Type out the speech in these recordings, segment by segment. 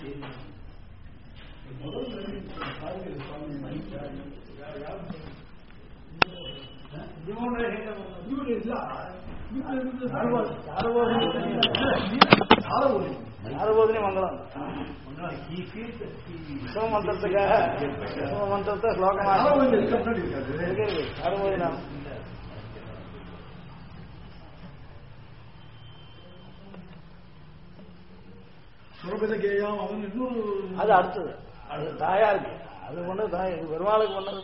சாரபோதினி மங்களம் விஸ்வமந்திரத்துக்காக விஸ்வமந்திரத்தை ஸ்லோகமாக சாரபோதினா அது அடுத்தது. அது தாயாருக்கு அது ஒண்ணு தாய் பெருமாளுக்கு ஒண்ணு.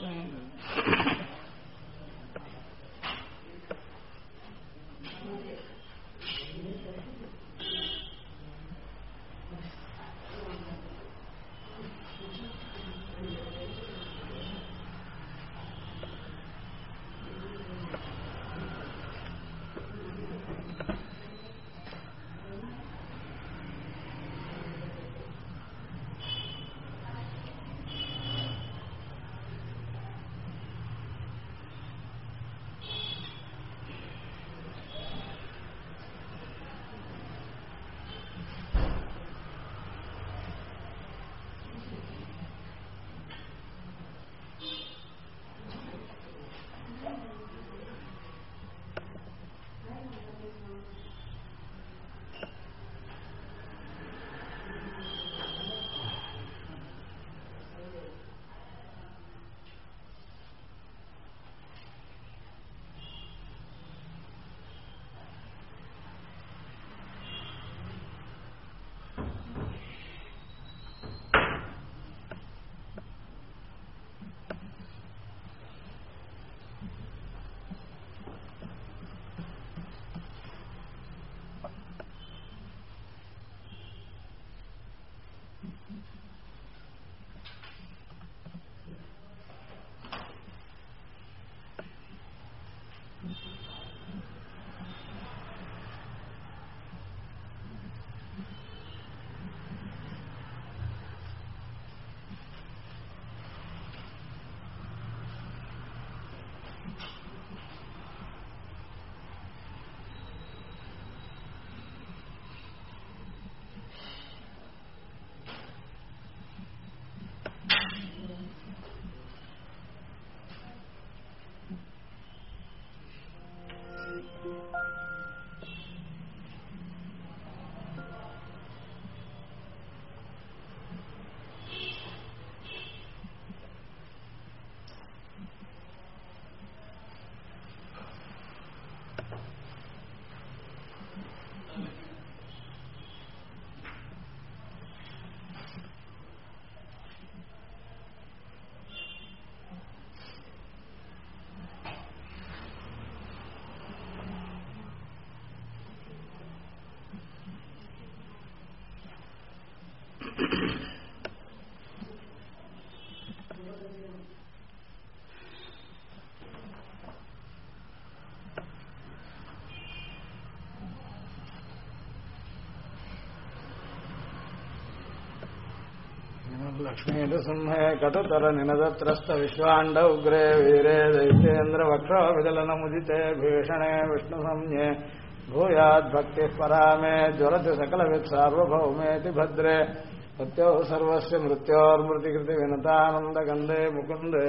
लक्ष्मी सिंहे कटुतर निनदत्रस्त विश्वाण्ड उग्रे वीरे दैत्येन्द्र वक्षो विदलनमुदिते भीषणे विष्णुसंज्ञे भूयाद्भक्तिः परामे ज्वरति सकलवित्सार्वभौमेति भद्रे सत्यो सर्वस्य मृत्योर्मृतिकृति विनतानन्दगन्धे मुकुन्दे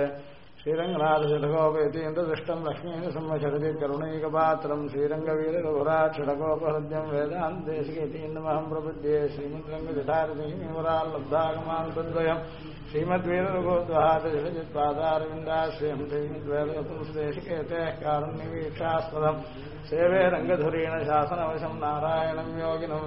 श्रीरङ्गनाथषडगोपेतीन्द्रदृष्टम् लक्ष्मीनृसिंहशरति करुणैकपात्रम् श्रीरङ्गवीरघुराक्षडगोपहृद्यम् वेदान्तेशिकेतीन्द्रमहम् प्रपद्ये श्रीमद्रङ्गजठारतिमराल्लब्धागमान् तद्वयम् श्रीमद्वीरघुद्वहादशरजित्पादारविन्दाश्रियम् श्रीमद्वेदपुंसदेशिकेतेः कारुण्यवीक्षास्पदम् सेवे रङ्गधुरेण शासनवशम् नारायणम् योगिनम्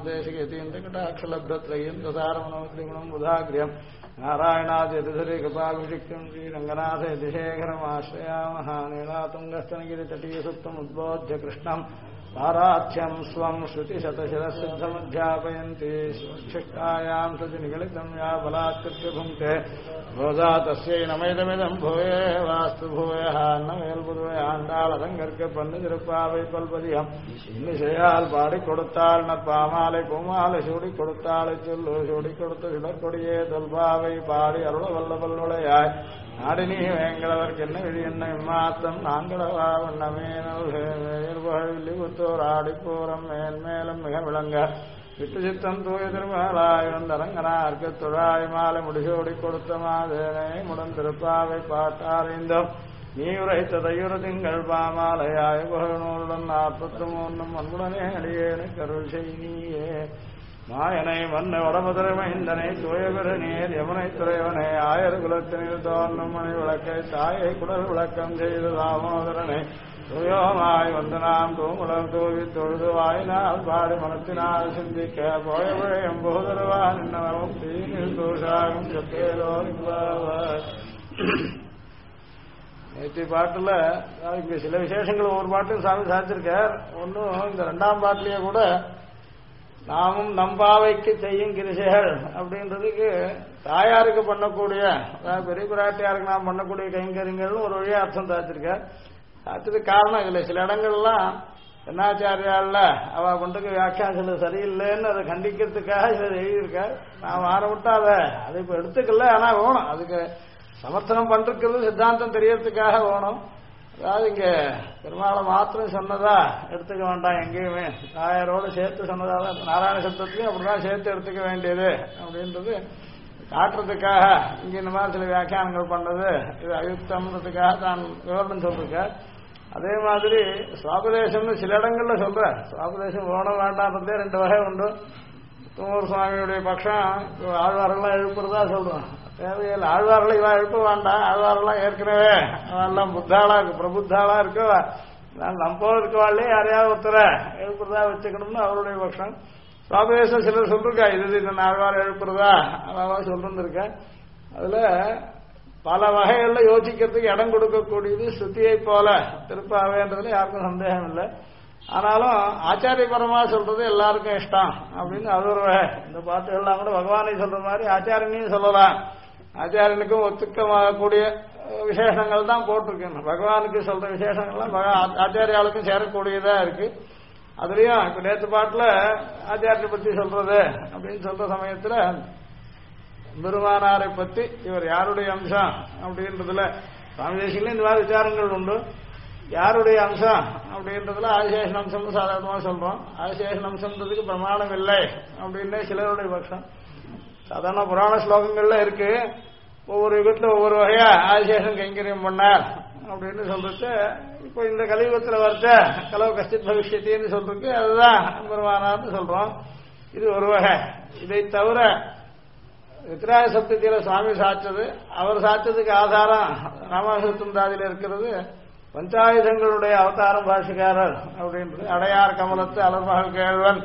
वेदान्तेशिकेतीन्द्रकटाक्षलभ्रत्रयीन्द्रसारमनोत्रिगुणम् बुधाग्र्यम् नारायणाद्यतिधरे कृपाभिषिक्तम् श्रीरङ्गनाथ यतिशेखरमाश्रयामः नीलातुङ्गस्तनगिरितटीयसुप्तमुद्बोध्य कृष्णम् पारार्थ्यम् स्वम् श्रुतिशतशिरसिद्धमध्यापयन्ति स्वच्छिष्टायाम् सति निगलितम् या बलात्कृत्य भुङ्क्ते भोजा तस्यै नमैदमिदम् भूये वास्तु भूयः अन्नमेल्पुதுவை ஆண்டாள் அதங்கற்க பண்ணு திருப்பாவை பல்பதியம் இன்னிசையால் பாடி கொடுத்தாள் நற்பாமாலை பூமாலை சூடி கொடுத்தாளை சொல்லு சூடி கொடுத்த சுடற்கொடியே தொல்பாவை பாடி அருள வல்ல வல்லுடையாய் நாடினி வேங்களவர்க்கு என்ன விழி என்ன இம்மாத்தம் நாங்களவா வண்ணமேனல்புத்தோர் ஆடிப்பூரம் மேன்மேலும் மிக விளங்க விட்டு சித்தம் தூய திருமகளாய் வந்தரங்கனார்க்கு துழாய் மாலை முடிசோடி கொடுத்த மாதேனை முடந்திருப்பாவை பாட்டாரைந்தோம் நீ உரைத்த தையுற திங்கள் பாமாலையாய் புகழ்நூலுடன் 43 அன்புடனே அடியேனு கருள் செய்யே மாயனை மன்ன வடமுதிரை மைந்தனை தூயபெரு நீர் யமுனை துறைவனை ஆயர் குலத்தினில் தோன்றும் மணி விளக்கை தாயை குடல் விளக்கம் செய்து தாமோதரனை துயோமாய் வந்து நாம் தூங்குளம் தூவி தொழுது வாயினால் பாடி மனத்தினால் சிந்திக்க போயபழையம் போதருவான் இன்னமும் தீனில் தூஷாகும் செப்பேதோ நேற்று பாட்டுல இங்க சில விசேஷங்கள் ஒவ்வொரு பாட்டும் சாமி சாதிச்சிருக்கார். ஒன்னும் இந்த 2ஆம் பாட்டிலேயே கூட நாமும் நம்பாவைக்கு செய்யும் கிரிசைகள் அப்படின்றதுக்கு தாயாருக்கு பண்ணக்கூடிய பெரிய பிராட்டியாருக்கு நாம் பண்ணக்கூடிய கைங்கரியங்கள்னு ஒரு வழியா அர்த்தம் சாதிச்சிருக்கார். சாதிச்சதுக்கு காரணம் இல்லை, சில இடங்கள்லாம் என்னாச்சாரியால அவ பண்றதுக்கு வியாக்கியானங்கள் சரியில்லைன்னு அதை கண்டிக்கிறதுக்காக இதை எழுதியிருக்கார். நாம் ஆரம்பிட்டா அதை இப்ப எடுத்துக்கல, ஆனா வேணும் அதுக்கு சமர்த்தனம் பண்றது சித்தாந்தம் தெரியறதுக்காக வேணும். அதாவது இங்க பெருமாளை மாத்திரம் சொன்னதா எடுத்துக்க வேண்டாம், எங்கேயுமே தாயாரோடு சேர்த்து சொன்னதால நாராயண சப்தத்தையும் அப்படிதான் சேர்த்து எடுத்துக்க வேண்டியது அப்படின்றது காட்டுறதுக்காக இங்க இந்த மாதிரி சில வியாக்கியானங்கள் பண்ணது இது அயுக்தம்ன்றதுக்காக தான் விவரணம் சொல்லிருக்க. அதே மாதிரி சுவாபதேசம்னு சில இடங்கள்ல சொல்ற சுவாபதேசம் வேணும் வேண்டாம்ன்றதே 2 வகை உண்டு. தூமூர் சுவாமியுடைய பட்சம் ஆழ்வாரெல்லாம் எழுப்புறதா சொல்றோம், தேவையில்லை. ஆழ்வார்களை இவா எழுப்ப வேண்டாம், ஆழ்வாரெல்லாம் ஏற்கனவே அவெல்லாம் புத்தாளா இருக்கு, பிரபுத்தாளா இருக்கு, நம்ம இருக்கவாளே யாரையாவது ஒருத்தர எழுப்புறதா வச்சுக்கணும்னு அவருடைய பட்சம். சுவாபதேசம் சிலர் சொல்லிருக்கா இது இந்த ஆழ்வார் எழுப்புறதா அதான் சொல்லிருந்திருக்க. அதுல பல வகைகள்ல யோசிக்கிறதுக்கு இடம் கொடுக்கக்கூடியது ஸ்ருதியை போல திருப்பாவேன்றதுல யாருக்கும் சந்தேகம் இல்லை. ஆனாலும் ஆச்சாரியபரமா சொல்றது எல்லாருக்கும் இஷ்டம் அப்படின்னு அது ஒரு வகை. இந்த பாட்டுகள்லாம் கூட பகவானை சொல்ற மாதிரி ஆச்சாரியனையும் சொல்லலாம், ஆச்சாரியனுக்கும் ஒத்துக்கக்கூடிய விசேஷங்கள் தான் போட்டிருக்கு. பகவானுக்கு சொல்ற விசேஷங்கள்லாம் ஆச்சாரியாளுக்கும் சேரக்கூடியதா இருக்கு. அதுலயும் இப்ப நேற்று பாட்டுல ஆச்சாரியனை பத்தி சொல்றது அப்படின்னு சொல்ற சமயத்துல பெருமானாரை பத்தி இவர் யாருடைய அம்சம் அப்படின்றதுல சுவாமி தேசிகன்ல இந்த மாதிரி விசாரங்கள் உண்டு. யாருடைய அம்சம் அப்படின்றதுல ஆதிசேஷன் அம்சம் சாதாரணமா சொல்றோம். ஆதிசேஷன் அம்சம்ன்றதுக்கு பிரமாணம் இல்லை அப்படின்னு சிலருடைய பட்சம். சாதாரண புராண ஸ்லோகங்கள்ல இருக்கு, ஒவ்வொரு யுகத்துல ஒவ்வொரு வகையா ஆதிசேஷன் கைங்கரியம் பண்ணார் அப்படின்னு சொல்றது. இப்போ இந்த கலியுகத்துல வரச்ச கலவு கஷ்டித் பவிஷ்யத்தின்னு சொல்றதுக்கு அதுதான் பெருமானார்னு சொல்றோம். இது ஒரு வகை. இதை தவிர வித்ராய சப்தத்தில சுவாமி சாச்சது, அவர் சாச்சதுக்கு ஆதாரம் ராமாசுத்தந்தாதியில இருக்கிறது பஞ்சாயுதங்களுடைய அவதாரம் பாஷிகாரர் அப்படின்றது. அடையார் கமலத்து அலர்மகள் கேழ்வன்,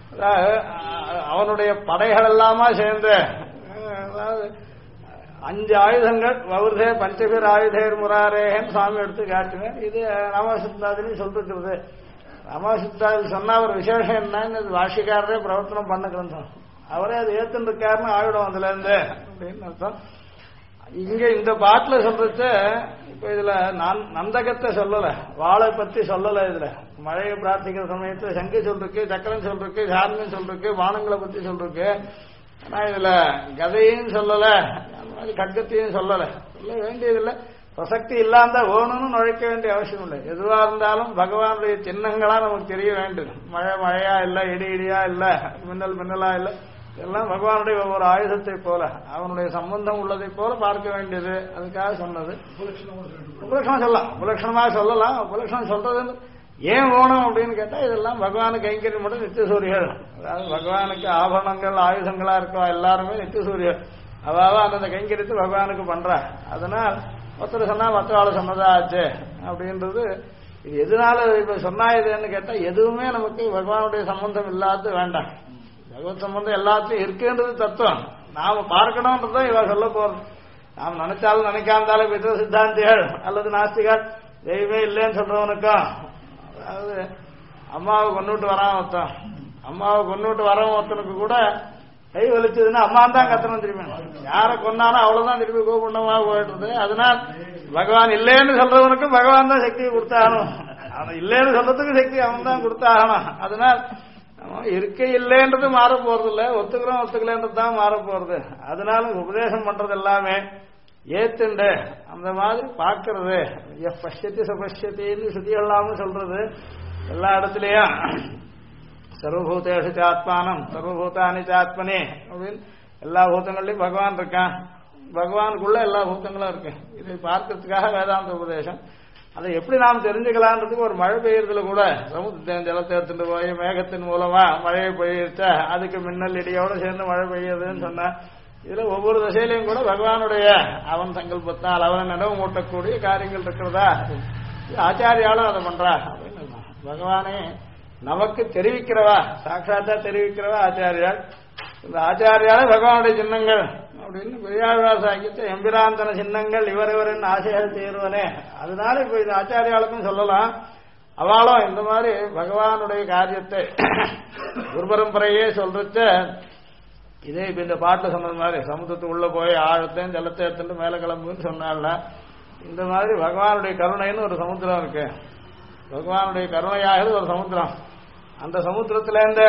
அவனுடைய படைகள் எல்லாமா சேர்ந்து, அதாவது 5 ஆயுதங்கள் வவுர்தே பஞ்சபீர் ஆயுதேர் முராரேன்னு சுவாமி எடுத்து காட்டினார். இது ராமாசுத்தாதிலையும் சொல்லிருக்கிறது. ராமாசுத்தாதில் சொன்ன ஒரு விசேஷம் என்னன்னு பாஷிகாரரே பிரவர்த்தனம் பண்ண கிரந்தம், அவரே அது ஏத்துருக்காருன்னு ஆயுடம் அதுல இருந்து அப்படின்னு அர்த்தம். இங்க இந்த பாட்டுல சொல்றது இப்ப இதுல நந்தகத்தை சொல்லல, வாழை பத்தி சொல்லல. இதுல மழையை பிரார்த்திக்கிற சமயத்துல சங்கு சொல்லிருக்கு, சக்கரம் சொல்லிருக்கு, சார்ந்தம் சொல்லிருக்கு, வானங்களை பத்தி சொல்லிருக்கு. ஆனா இதுல கதையும் சொல்லல, கட்கத்தையும் சொல்லல. சொல்ல வேண்டியதில்லை, பிரசக்தி இல்லாம வேணும்னு நுழைக்க வேண்டிய அவசியம் இல்லை. எதுவா இருந்தாலும் பகவானுடைய சின்னங்களா நமக்கு தெரிய வேண்டும். மழை மழையா இல்ல, இடி இடியா இல்ல, மின்னல் மின்னலா இல்ல, எல்லாம் பகவானுடைய ஒவ்வொரு ஆயுதத்தை போல அவனுடைய சம்பந்தம் உள்ளதை போல பார்க்க வேண்டியது. அதுக்காக சொன்னது. உபலட்சணம் சொல்லலாம், உபலட்சணமா சொல்லலாம். உபலட்சணம் சொல்றது ஏன் வேணும் அப்படின்னு கேட்டா இதெல்லாம் பகவானுக்கு கைங்கரியம் மட்டும் நித்திய சூரியர்கள். அதாவது பகவானுக்கு ஆபரணங்கள் ஆயுதங்களா இருக்கா எல்லாருமே நித்திய சூரியர். அதாவது அந்த கைங்கரியத்தை பகவானுக்கு பண்ற. அதனால் ஒருத்தர் சொன்னா மற்றவாள் சொன்னதா ஆச்சு அப்படின்றது. இது எதனால இப்ப சொன்னா இதுன்னு கேட்டா எதுவுமே நமக்கு பகவானுடைய சம்பந்தம் இல்லாத வேண்டாம். பகவத் சம்பந்தம் எல்லாத்தையும் இருக்குன்றது தத்துவம். நாம பார்க்கணும்ன்றதான் இவ சொல்ல போறது. நாம் நினைச்சாலும் நினைக்காமதாலும் பித்ர சித்தாந்திகள் அல்லது நாஸ்திகள் தெய்வமே இல்லைன்னு சொல்றவனுக்கும், அதாவது அம்மாவை கொண்டுட்டு வரான் ஒருத்தன், அம்மாவை கொண்டுட்டு வரவன் ஒருத்தனுக்கு கூட கை வலிச்சதுன்னா அம்மா தான் கத்தணும் திரும்பி. யாரை கொண்டானோ அவ்வளவுதான் திருப்பி கோபுண்டமா போயிடுறது. அதனால் பகவான் இல்லைன்னு சொல்றவனுக்கும் பகவான் தான் சக்தியை கொடுத்தாகணும். அவன் இல்லைன்னு சொல்றதுக்கு சக்தி அவன் தான் கொடுத்தாகணும். அதனால் இருக்க இல்லைன்றது மாற போறது இல்ல, ஒத்துக்கிறோம் ஒத்துக்கலன்றது தான் மாற போறது. அதனால உபதேசம் பண்றது எல்லாமே ஏத்துண்டு அந்த மாதிரி பாக்குறது. பஷ்யத்தி சபஷ்யத்தின்னு சுத்தி எல்லாமே சொல்றது எல்லா இடத்துலயும் சர்வபூதேஷு சாத்மானம் சர்வபூதானி சாத்மனே அப்படின்னு எல்லா பூதங்கள்லயும் பகவான் இருக்கான், பகவானுக்குள்ள எல்லா பூதங்களும் இருக்கு. இதை பார்க்கறதுக்காக வேதாந்த உபதேசம். அதை எப்படி நாம் தெரிஞ்சுக்கலான்றதுக்கு ஒரு மழை பெய்யறதுல கூட சமுத்திரத்தின் ஜலத்தை எடுத்துட்டு போய் மேகத்தின் மூலமா மழையை பெய்யச்சா அதுக்கு மின்னல் இடியோட சேர்ந்து மழை பெய்யுதுன்னு சொன்னா, இதுல ஒவ்வொரு திசையிலையும் கூட பகவானுடைய அவன் சங்கல்பத்தால் அவனை நினைவு மூட்டக்கூடிய காரியங்கள் இருக்கிறதா, ஆச்சாரியாலும் அதை பண்றா அப்படின்னு பகவானே நமக்கு தெரிவிக்கிறவா, சாட்சாத்தா தெரிவிக்கிறவா ஆச்சாரியால். இந்த ஆச்சாரியால பகவானுடைய சின்னங்கள் அப்படின்னு பெரியாழ்வார் சாக்கியத்தை எம்பிராந்தன சின்னங்கள் இவரின் ஆசைகள் தீர்வனே. அதனால இப்ப இது ஆச்சாரியாளுக்கும் சொல்லலாம். அவளும் இந்த மாதிரி பகவானுடைய காரியத்தை குரு பரம்பரையே சொல்றச்ச இதே இப்ப இந்த பாட்டுல சொன்னது மாதிரி சமுத்திரத்துக்கு உள்ள போய் ஆழத்தையும் ஜலத்தை எடுத்துட்டு மேல கிளம்புன்னு சொன்னால, இந்த மாதிரி பகவானுடைய கருணைன்னு ஒரு சமுத்திரம் இருக்கு. பகவானுடைய கருணையாகிறது ஒரு சமுத்திரம். அந்த சமுத்திரத்துல இந்த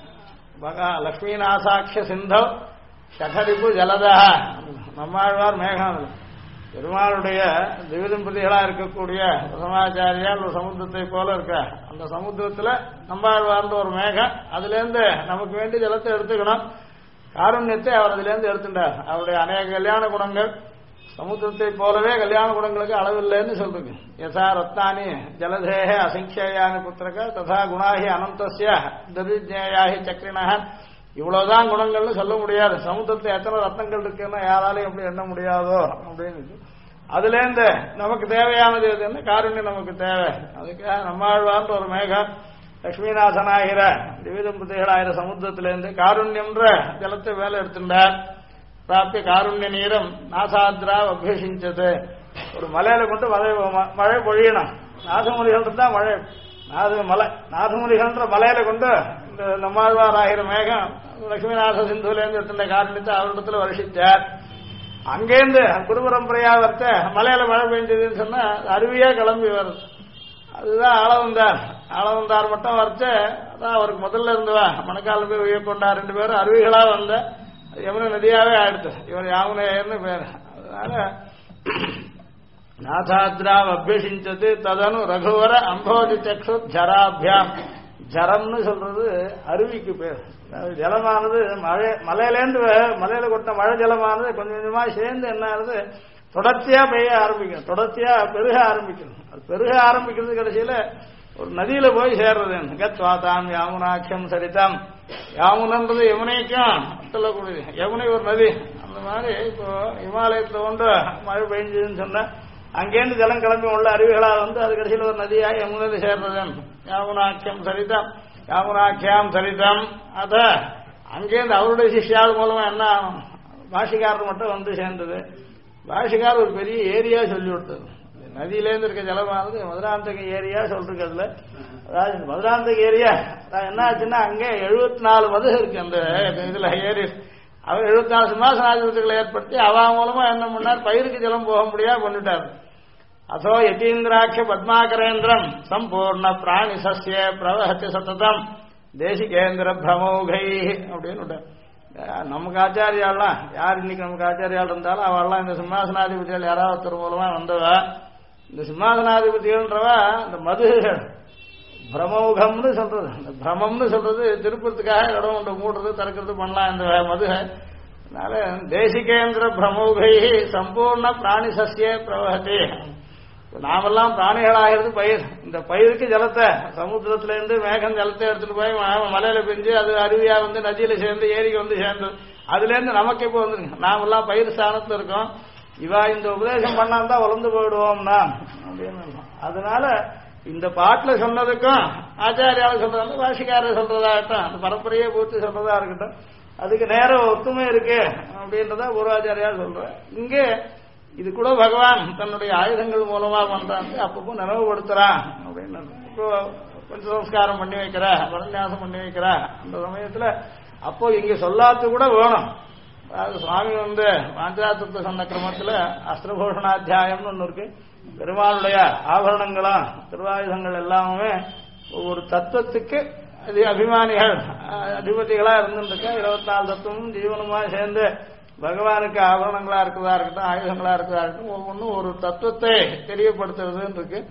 லக்ஷ்மீநாசாட்சிய சிந்தவ் சகரிப்பு ஜலதா நம்மாழ்வார் மேகம் பெருமாளுடைய திவ்யதம்பதிகளா இருக்கக்கூடிய பிரசமாச்சாரியால் ஒரு சமுத்திரத்தை போல இருக்க. அந்த சமுத்திரத்துல நம்மாழ்வார்ந்த ஒரு மேகம், அதுல இருந்து நமக்கு வேண்டிய ஜலத்தை எடுத்துக்கணும். காருண்யத்தை அவர் அதுல இருந்து எடுத்துட்டார். அவருடைய அநேக கல்யாண குணங்கள் சமுத்திரத்தை போலவே கல்யாண குணங்களுக்கு அளவில்லைன்னு சொல்றது. யசா ரத்னானி ஜலதேக அசங்கியானி புத்திரக ததா குணாகி அனந்தஸ்ய ததிஜேயாகி சக்ரினக. இவ்வளவுதான் குணங்கள்னு சொல்ல முடியாது. சமுத்திரத்துல எத்தனை ரத்னங்கள் இருக்குன்னா யாராலையும் எப்படி எண்ண முடியாதோ அப்படின்னு. அதுல இருந்து நமக்கு தேவையானது எதுன்னு காருண்யம் நமக்கு தேவை. அதுக்காக நம்மாழ்வார்ன்ற ஒரு மேகம் லட்சுமிநாதனாகிற திவ்யதம்பதிகளாகிற சமுத்திரத்திலிருந்து காருண்யம்ன்ற ஜலத்தை மேல எடுத்துட்டார். பிராப்திய காருண்ய நீரம் நாசாத்ரா அபியசிச்சது. ஒரு மலையில கொண்டு மழை பொழியணும். நாதமுனிகள் இருந்தா மழை நாதமுனிகள்ன்ற மலையில கொண்டு இந்த நம்மாழ்வார் ஆகிற மேகம் லட்சுமிநாத சிந்துலேருந்து எடுத்துட்ட காரணத்தை அவரிடத்துல வருஷிச்சார். அங்கேருந்து குரு பரம்பரையா வரத்த மலையில மழை பெஞ்சதுன்னு சொன்னா அருவியா கிளம்பி வருது. அதுதான் ஆளவந்தார் மட்டும் வரைச்ச அதான் அவருக்கு முதல்ல இருந்துவா மணக்காலம் போய் உயர் கொண்டார். 2 பேரும் அருவிகளா வந்த யமுனை நதியாவே ஆயிடுச்சு. இவர் யாமுனையர்னு பேர். அதனால நாதாத்ரா அபியசிச்சது ததனு ரகுவர அம்போதி சக்ஷு ஜராபியாம். ஜரம்னு சொல்றது அருவிக்கு பேர். ஜலமானது மலையிலேருந்து மலையில கொட்ட மழை ஜலமானது கொஞ்சம் கொஞ்சமா சேர்ந்து என்ன ஆகுது, தொடர்ச்சியா பெய்ய ஆரம்பிக்கும், தொடர்ச்சியா பெருக ஆரம்பிக்கணும். அது பெருக ஆரம்பிக்கிறது கடைசியில ஒரு நதியில போய் சேர்றது. கத்வாதாம் யாமுனாக்கியம் சரிதம். யாமுனன்றது யமுனைக்கும் சொல்லக்கூடியது. யமுனை ஒரு நதி. அந்த மாதிரி இப்போ இமாலயத்துல கொண்டு மழை பெய்ஞ்சதுன்னு சொன்னா அங்கேருந்து ஜலம் கிளம்பி உள்ள அருவிகளா வந்து அது கடைசியில் ஒரு நதியா யமுனையில சேர்றது. யாமுனாக்கியம் சரிதம் யாமுனாக்கியாம் சரிதம். அத அங்கேருந்து அவருடைய சிஷ்யாள் மூலமா என்ன ஆகும், பாஷிகாரர் மட்டும் வந்து சேர்ந்தது. பாஷிகார் ஒரு பெரிய ஏரியா சொல்லி கொடுத்தது. நதியிலேருந்து இருக்க ஜலமானது மதுராந்தக ஏரியா சொல்றதுல. அதாவது இந்த மதுராந்தக ஏரியா என்ன ஆச்சுன்னா அங்கே 74 மது இருக்கு அந்த இதுல ஏரி. அவர் 74 சிம்மாசனாதிபதிகளை ஏற்படுத்தி அவ மூலமா என்ன பண்ணார், பயிருக்கு ஜலம் போக முடியா பண்ணிட்டார். அதோ யதீந்திராட்ச பத்மாகரேந்திரம் சம்பூர்ண பிராணி சஸ்ய பிரவஹத்தி சததம் தேசிகேந்திர பிரமோகை அப்படின்னு. நமக்கு ஆச்சாரியாலாம் யார் இன்னைக்கு நமக்கு ஆச்சாரியால் இருந்தாலும் அவெல்லாம் இந்த சிம்மாசனாதிபதிகள் யாராவது ஒருத்தர் மூலமா வந்தவா. இந்த சிம்மாசனாதிபதிகள்ன்றவா இந்த மதுகள் பிரமோகம்னு சொல்றது. இந்த பிரமம்னு சொல்றது திருப்பத்துக்காக இடம் ஒன்று மூடுறது திறக்கிறது பண்ணலாம் இந்த மதுகை. அதனால தேசிகேந்திர பிரமோகை சம்பூர்ண பிராணி சஸ்ய பிரவஹதி. நாமெல்லாம் பிராணிகளாகிறது பயிர். இந்த பயிருக்கு ஜலத்தை சமுத்திரத்துல இருந்து மேகம் ஜலத்தை எடுத்துட்டு போய் மலையில பெஞ்சு அது அருவியா வந்து நதியில சேர்ந்து ஏரிக்கு வந்து சேர்ந்தது. அதுல இருந்து நமக்கு இப்போ வந்துருங்க. நாமெல்லாம் பயிர் ஸ்தானத்துல இருக்கோம். இவா இந்த உபதேசம் பண்ணாதான் வளர்ந்து போயிடுவோம்னா அப்படின்னு. அதனால இந்த பாட்டுல சொன்னதுக்கும் ஆச்சாரியால சொல்றதா பாஷிக்காரர் சொல்றதாகட்டும் அந்த பரம்பரையே பூர்த்தி சொல்றதா இருக்கட்டும் அதுக்கு நேரம் ஒத்துமை இருக்கு அப்படின்றத பூர்வாச்சாரியால் சொல்ற. இங்கே இது கூட பகவான் தன்னுடைய ஆயுதங்கள் மூலமா பண்றான், அப்பப்போ நினைவுபடுத்துறான் அப்படின்னு. இப்போ பஞ்சசம்ஸ்காரம் பண்ணி வைக்கிற பரநியாசம் பண்ணி வைக்கிற அந்த சமயத்துல அப்போ இங்க சொல்லாத்து கூட வேணும். அதாவது சுவாமி வந்து பாஞ்சாத்தத்தை சொன்ன கிரமத்துல அஸ்திரபூஷணாத்தியாயம்னு ஒண்ணு இருக்கு. பெருமாளுடைய ஆபரணங்களும் திருவாயுதங்கள் எல்லாமே ஒவ்வொரு தத்துவத்துக்கு அது அபிமானிகள் அதிபதிகளா இருந்துருக்க 24 தத்துவமும் ஜீவனுமா சேர்ந்து பகவானுக்கு ஆபரணங்களா இருக்கிறதா இருக்கட்டும் ஆயுதங்களா இருக்கிறதா இருக்கட்டும் ஒவ்வொன்றும் ஒரு தத்துவத்தை தெரியப்படுத்துறதுன்னு இருக்கு.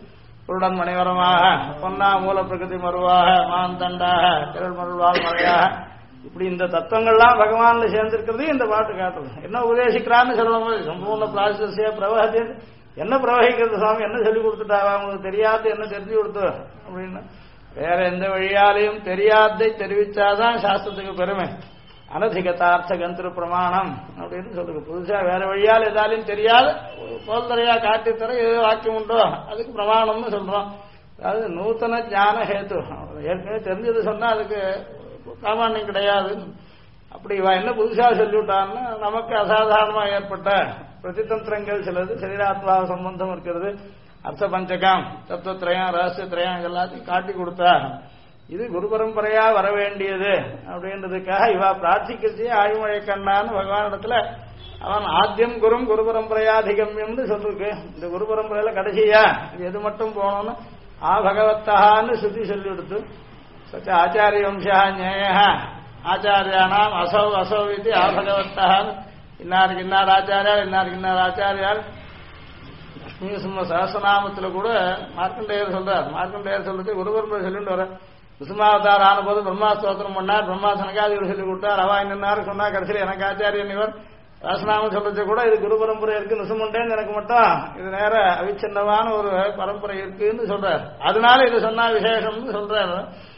புருடன் மணிவரமாக பொன்னா மூல பிரகிருதி மருவாக மான் தண்டாக திரள் மருள்வாள் மழையாக இப்படி இந்த தத்துவங்கள்லாம் பகவான்ல சேர்ந்திருக்கிறது இந்த பாட்டு காட்டுறது. என்ன உபதேசிக்கிறான்னு சொல்லும்போது சம்பூர்ண பிராசஸ்ய பிரவகத்தை என்ன பிரவகிக்கிறது சுவாமி, என்ன சொல்லி கொடுத்துட்டாவா, உங்களுக்கு தெரியாது என்ன தெரிஞ்சு கொடுத்து அப்படின்னு. வேற எந்த வழியாலையும் தெரியாதை தெரிவிச்சாதான் சாஸ்திரத்துக்கு பெருமை. அனதிகதார்த்த கந்திர பிரமாணம் அப்படின்னு சொல்லுங்க. புதுசா வேற வழியால் எதாலையும் தெரியாது போல்தரையா காட்டித்தர எது வாக்கியம் உண்டோ அதுக்கு பிரமாணம்னு சொல்றோம். அதாவது நூத்தன ஞான ஹேத்து, ஏற்கனவே தெரிஞ்சது சொன்னா அதுக்கு பிராமணியம் கிடையாது. அப்படி இவ என்ன புதுசா சொல்லிவிட்டான்னு நமக்கு அசாதாரணமா ஏற்பட்ட பிரதிதந்திரங்கள் சிலது சரீராத்மா சம்பந்தம் இருக்கிறது. அர்த்த பஞ்சகம் தத்துவத்திரயம் ரகசியத்திரயம் எல்லாத்தையும் காட்டி கொடுத்தா இது குரு பரம்பரையா வர வேண்டியது அப்படின்றதுக்காக இவா பிரார்த்திக்கிறதே ஆய்மழை கண்ணான்னு பகவானிடத்துல அவன் ஆத்தியம் குரும் குரு பரம்பரையாதிகம்யம்னு சொல்லிருக்கு. இந்த குரு பரம்பரையில கடைசியா இது எது மட்டும் போனோம்னு பகவத்தான்னு சுத்தி சொல்லி கொடுத்து சச்ச ஆச்சாரிய வம்சா ஞேய ஆச்சாரியானாம் அசௌ அசௌ இது பகவத்தான்னு இன்னாருக்கு இன்னார் ஆச்சாரியார் இன்னாருக்கு இன்னார் ஆச்சாரியார். லட்சுமி சும்ம சகசநாமத்துல கூட மார்க்கண்டேயர் சொல்றார். மார்க்கண்டேயர் சொல்றது குரு பரம்பரை சொல்லிட்டு வர விசுமாவதார் ஆன போது பிரம்மா ஸ்தோத்திரம் பண்ணார், பிரம்மா சனகாதிகள் சொல்லி கொடுத்தார், அவா என்னன்னாரு சொன்னா கடைசியில் எனக்கு ஆச்சாரியன் இவர். ராசநாமம் சொல்றது கூட இது குரு பரம்பரை இருக்கு நிசுமுண்டேன்னு எனக்கு மட்டும் இது நேர அவிச்சின்னமான ஒரு பரம்பரை இருக்குன்னு சொல்றாரு. அதனால இது சொன்னா விசேஷம்னு சொல்றாரு.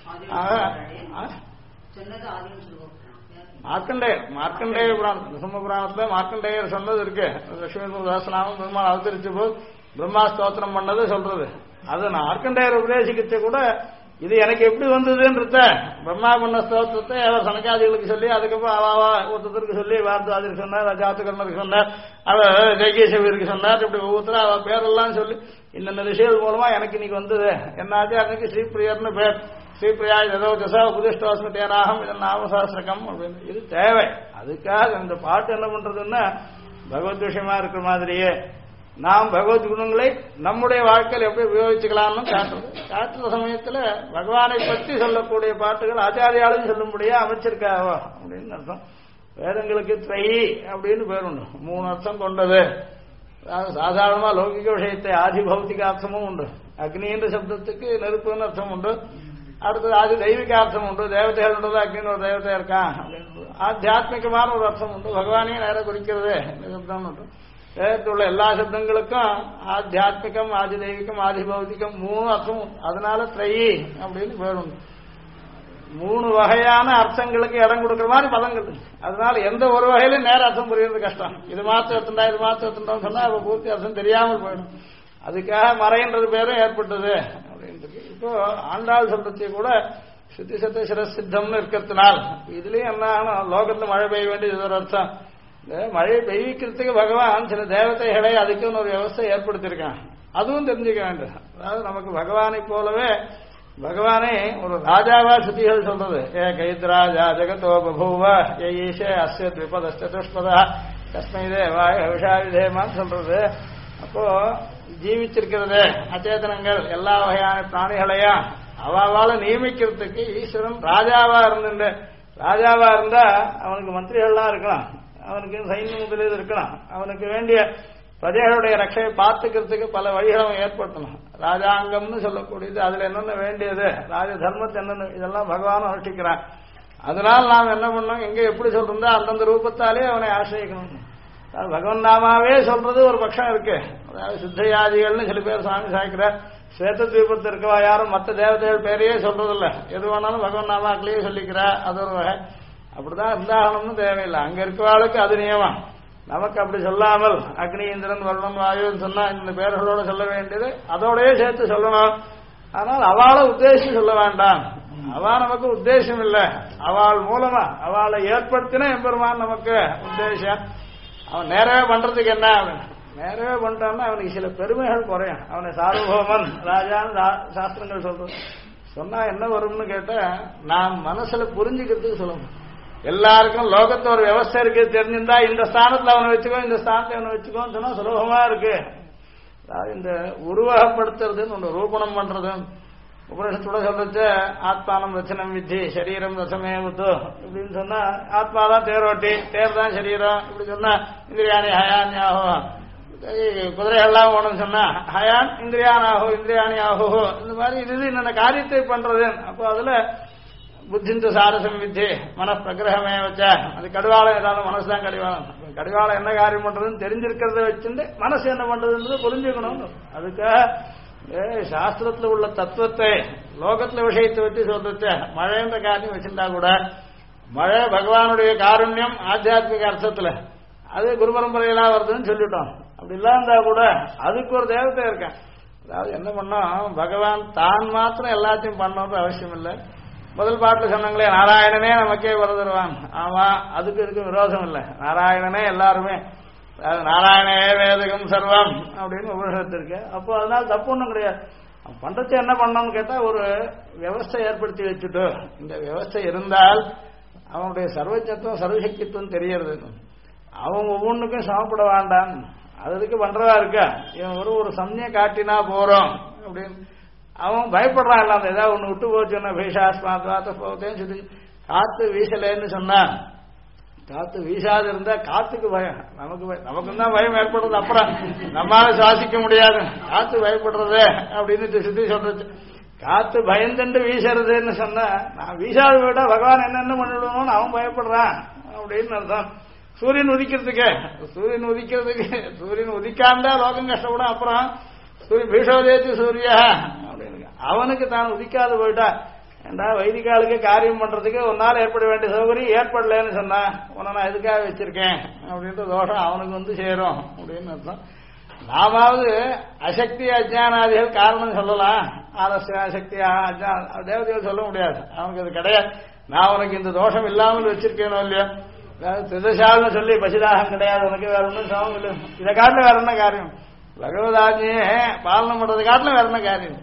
மார்க்கண்டேய புராணம் நிசும புராணத்துல மார்க்கண்டேயர் சொன்னது இருக்கு. லட்சுமி ராசநாமம் பெருமாள் அவதரிச்ச போது பிரம்மா ஸ்தோத்திரம் பண்ணது சொல்றது. அது மார்க்கண்டேயர் உபதேசிக்கிட்டு கூட இது எனக்கு எப்படி வந்ததுன்றத பிரம்மா பண்ண ஸ்தோத்திரத்தை அவர் சனகாதிகளுக்கு சொல்லி அதுக்கப்புறம் அவாவா ஒருத்தருக்கு சொல்லி வார்த்தாதிக்கு சொன்னார், ஜாத்துகர்ணருக்கு சொன்னார், அவர் ஜெய்கேசவருக்கு சொன்னார். இப்படி ஒவ்வொருத்தரும் அவ பேரெல்லாம் சொல்லி இந்த ரிஷிகள் மூலமா எனக்கு இன்னைக்கு வந்தது. என்னாச்சு அன்னைக்கு ஸ்ரீபிரியர்னு பேர். ஸ்ரீபிரியா ஏதோ தசா உபதிஷ்டோஸ்மி தேனாகம் இதன் நாமசாஸ்திரகம் அப்படின்னு. இது தேவை. அதுக்காக இந்த பாட்டு என்ன பண்றதுன்னா பகவத் விஷயமா இருக்கிற மாதிரியே நாம் பகவத் குணங்களை நம்முடைய வாழ்க்கையில் எப்படி உபயோகிச்சுக்கலாம்னு காட்டுறது. காட்டுற சமயத்துல பகவானை பற்றி சொல்லக்கூடிய பாட்டுகள் ஆச்சாரியாலும் சொல்லும்படியா அமைச்சிருக்காவோ அப்படின்னு அர்த்தம். வேதங்களுக்கு த்ரையி அப்படின்னு பேர் உண்டு, 3 அர்த்தம் கொண்டது. சாதாரணமா லௌகிக விஷயத்தை ஆதி பௌத்திக அர்த்தமும் உண்டு. அக்னின்ற சப்தத்துக்கு நெருப்புன்னு அர்த்தம் உண்டு. அடுத்தது ஆதி தெய்வீக அர்த்தம் உண்டு. தேவதைகள் உண்டு, அக்னின்னு ஒரு தேவதை இருக்கான் அப்படின்னு. ஆத்தியாத்மிகமான ஒரு அர்த்தம் உண்டு. பகவானையும் நேர குறிக்கிறது இந்த சப்தம் உண்டு. வேதத்தில் உள்ள எல்லா சப்தங்களுக்கும் ஆத்தியாத்மிகம் ஆதி தெய்வீகம் ஆதி பௌத்திகம் 3 அர்த்தம். அதனால த்ரையி அப்படின்னு பேர் உண்டு. 3 வகையான அர்த்தங்களுக்கு இடம் கொடுக்குற மாதிரி பதங்கள். அதனால எந்த ஒரு வகையிலும் நேர அர்த்தம் புரியுறது கஷ்டம். இது மாத்திரம் எடுத்துட்டா இது மாத்திரம் எடுத்துட்டோம் சொன்னா அப்ப பூர்த்தி அர்த்தம் தெரியாமல் போயிடும். அதுக்காக மறைன்றது பேரும் ஏற்பட்டது அப்படின்ட்டு. இப்போ ஆண்டாள் சொல்றதை கூட சுத்தி சத்த சிரசித்தம்னு இருக்கிறதுனால் இதுலயும் என்ன லோகத்துல மழை பெய்ய வேண்டியது ஒரு அர்த்தம். இந்த மழை பெய்விக்கிறதுக்கு பகவான் சில தேவதைகளை அதுக்குன்னு ஒரு வியவஸ்தை ஏற்படுத்தியிருக்கான். அதுவும் தெரிஞ்சுக்க வேண்டும். அதாவது நமக்கு பகவானை போலவே பகவானே ஒரு ராஜாவா சுத்திகள் சொல்றது. ஏ கைத்ராஜா ஜெகதோ பபூவ ஈஷே அஸ்ய த்விபதஷ்டதுஷ்பதா கஸ்மை தேவாய விஷாவிதேமான்னு சொல்றது. அப்போ ஜீவிச்சிருக்கிறது அச்சேதனங்கள் எல்லா வகையான பிராணிகளையும் அவாவால நியமிக்கிறதுக்கு ஈஸ்வரன் ராஜாவா இருந்துட்டு, ராஜாவா இருந்தா அவனுக்கு மந்திரிகள்லாம் இருக்கலாம், அவனுக்கு சைன்யம் முதலீடு இருக்கலாம், அவனுக்கு வேண்டிய பிரஜைகளுடைய ரட்சையை பார்த்துக்கிறதுக்கு பல வழிகளும் ஏற்படுத்தணும். ராஜாங்கம்னு சொல்லக்கூடியது அதுல என்னென்ன வேண்டியது, ராஜ தர்மத்தை என்னென்ன இதெல்லாம் பகவானும் அனுஷ்டிக்கிறான். அதனால நாம் என்ன பண்ணோம், எங்க எப்படி சொல்றோம் அந்தந்த ரூபத்தாலே அவனை ஆசிரியக்கணும். பகவன் நாமாவே சொல்றது ஒரு பட்சம் இருக்கு. அதாவது சித்தையாதிகள்னு சில பேர் சுவாமி சாய்க்கிறார். ஸ்வேத தீபத்தில் இருக்கவா யாரும் மற்ற தேவதைகள் பேரையே சொல்றதில்ல, எது வேணாலும் பகவன் நாமாக்களையே சொல்லிக்கிறா. அது ஒரு வகை. அப்படிதான் இருந்தாகணும்னு தேவையில்லை. அங்க இருக்கவாளுக்கு அது நியமம். நமக்கு அப்படி சொல்லாமல் அக்னி இந்திரன் வருணம் வாயுன்னு சொன்னா இந்த பேர்களோட சொல்ல வேண்டியது அதோடய சேர்த்து சொல்லணும். ஆனால் அவளை உத்தேசம் சொல்ல வேண்டாம். அவ நமக்கு உத்தேசம் இல்லை, அவள் மூலமா அவளை ஏற்படுத்தின எம்பெருமான் நமக்கு உத்தேசம். அவன் நேரவே பண்றதுக்கு என்ன, நேரவே பண்ணிட்டான்னா அவனுக்கு சில பெருமைகள் குறையும். அவனை சார்வபௌமன் ராஜான்னு சாஸ்திரங்கள் சொல்றது. சொன்னா என்ன வரும்னு கேட்டா நாம் மனசுல புரிஞ்சுக்கிறதுக்கு சொல்லணும். எல்லாருக்கும் லோகத்துல ஒரு வியவஸ்தை இருக்கு தெரிஞ்சிருந்தா இந்த ஸ்தானத்துல அவனை வச்சுக்கோ இந்த ஸ்தானத்தை அவனை வச்சுக்கோன்னு சொன்னா சுலபமா இருக்கு. அதாவது இந்த உருவகப்படுத்துறதுன்னு ஒன்று ரூபணம் பண்றது. உபனிஷத்தோட சொல்றது ஆத்மானம் ரச்சனம் வித்தி சரீரம் ரசமே வித்து இப்படின்னு சொன்னா ஆத்மாதான் தேரோட்டி, தேர் தான் சரீரம். இப்படி சொன்னா இந்திரியானி ஹயானியாகும் குதிரைகள்லாம் போகணும்னு சொன்னா ஹயான் இந்திரியான் ஆகோ இந்திரியாணி ஆகோ இந்த மாதிரி இது இந்த காரியத்தை பண்றது. அப்போ அதுல புத்திந்து சாரசம் வித்தி மனப்பிரகிரகமே வச்ச அது கடிவாளம் ஏதாவது மனசு தான் கடிவாளம். கடிவாளம் என்ன காரியம் பண்றதுன்னு தெரிஞ்சிருக்கிறத வச்சுட்டு மனசு என்ன பண்றதுன்றது புரிஞ்சுக்கணும். அதுக்காக சாஸ்திரத்துல உள்ள தத்துவத்தை லோகத்துல விஷயத்தை வச்சு சொல்றது. மழைன்ற காரியம் வச்சிருந்தா கூட மழை பகவானுடைய காருண்யம் ஆத்தியாத்மிக அர்த்தத்துல அது குரு பரம்பரையெல்லாம் வருதுன்னு சொல்லிட்டோம். அப்படி இல்லாந்தா கூட அதுக்கு ஒரு தேவத்தை இருக்கேன். அதாவது என்ன பண்ணோம், பகவான் தான் மாத்திரம் எல்லாத்தையும் பண்ணணுன்ற அவசியம் இல்லை. முதல் பாட்டில் சொன்னாங்களே நாராயணனே நமக்கே வரதருவான். ஆமா, அதுக்கு இதுக்கு விரோதம் இல்லை. நாராயணனே எல்லாருமே நாராயணே வேதகம் சர்வம் அப்படின்னு உபனிஷத்து இருக்கு. அப்போ அதனால தப்பு ஒன்றும் கிடையாது. பண்றது என்ன பண்ணணும்னு கேட்டா ஒரு வியவஸ்தை ஏற்படுத்தி வச்சுட்டு இந்த வியவஸ்தை இருந்தால் அவனுடைய சர்வஜத்துவம் சர்வசக்தித்துவம் தெரியறது. அவன் ஒவ்வொன்றுக்கும் சமப்பட வேண்டாம். அதுக்கு பண்றதா இருக்கா இவன் ஒரு சமய காட்டினா போறோம் அப்படின்னு அவன் பயப்படுறான். இல்ல அந்த ஏதாவது ஒண்ணு விட்டு போச்சுன்னா பீஷாஸ்மாத்த போத்தேன்னு சொல்லி காத்து வீசலேன்னு சொன்னான். காத்து வீசாது இருந்தா காத்துக்கு பயம், நமக்கு தான் பயம் ஏற்படுறது. அப்புறம் நம்மளால சுவாசிக்க முடியாது. காத்து பயப்படுறது அப்படின்னு சுத்தி சொல்றது. காத்து பயந்துட்டு வீசுறதுன்னு சொன்னா நான் வீசாத விட பகவான் என்னென்ன பண்ணிவிடணும்னு அவன் பயப்படுறான் அப்படின்னு அர்த்தம். சூரியன் உதிக்கிறதுக்கு சூரியன் உதிக்காண்டா லோகம் கஷ்டப்படும். அப்புறம் சூரியன் பீஷோதேத்து சூரிய அப்படின்னு அவனுக்கு தான் உதிக்காது போயிட்டா ஏண்டா வைதிகாலுக்கு காரியம் பண்றதுக்கு ஒரு நாள் ஏற்பட வேண்டிய சௌகரியம் ஏற்படலன்னு சொன்னா உன்னை நான் எதுக்காக வச்சிருக்கேன் அப்படின்ற தோஷம் அவனுக்கு சேரும் அப்படின்னு அர்த்தம். நாமாவது அசக்தி அஜானாதிகள் காரணம் சொல்லலாம். ஆலசிய அசக்தி அஜான தேவதைகள் சொல்ல முடியாது. அவனுக்கு அது கிடையாது. நான் உனக்கு இந்த தோஷம் இல்லாமல் வச்சிருக்கேனோ இல்லையோ, திருதசால்னு சொல்லி பசிதாகம் கிடையாது உனக்கு, வேற ஒன்றும் சமம் இல்லை. இதை காட்டில வேற என்ன காரியம்? பகவதாஜியே பாலனம் பண்றது காட்டில வேற என்ன காரியம்?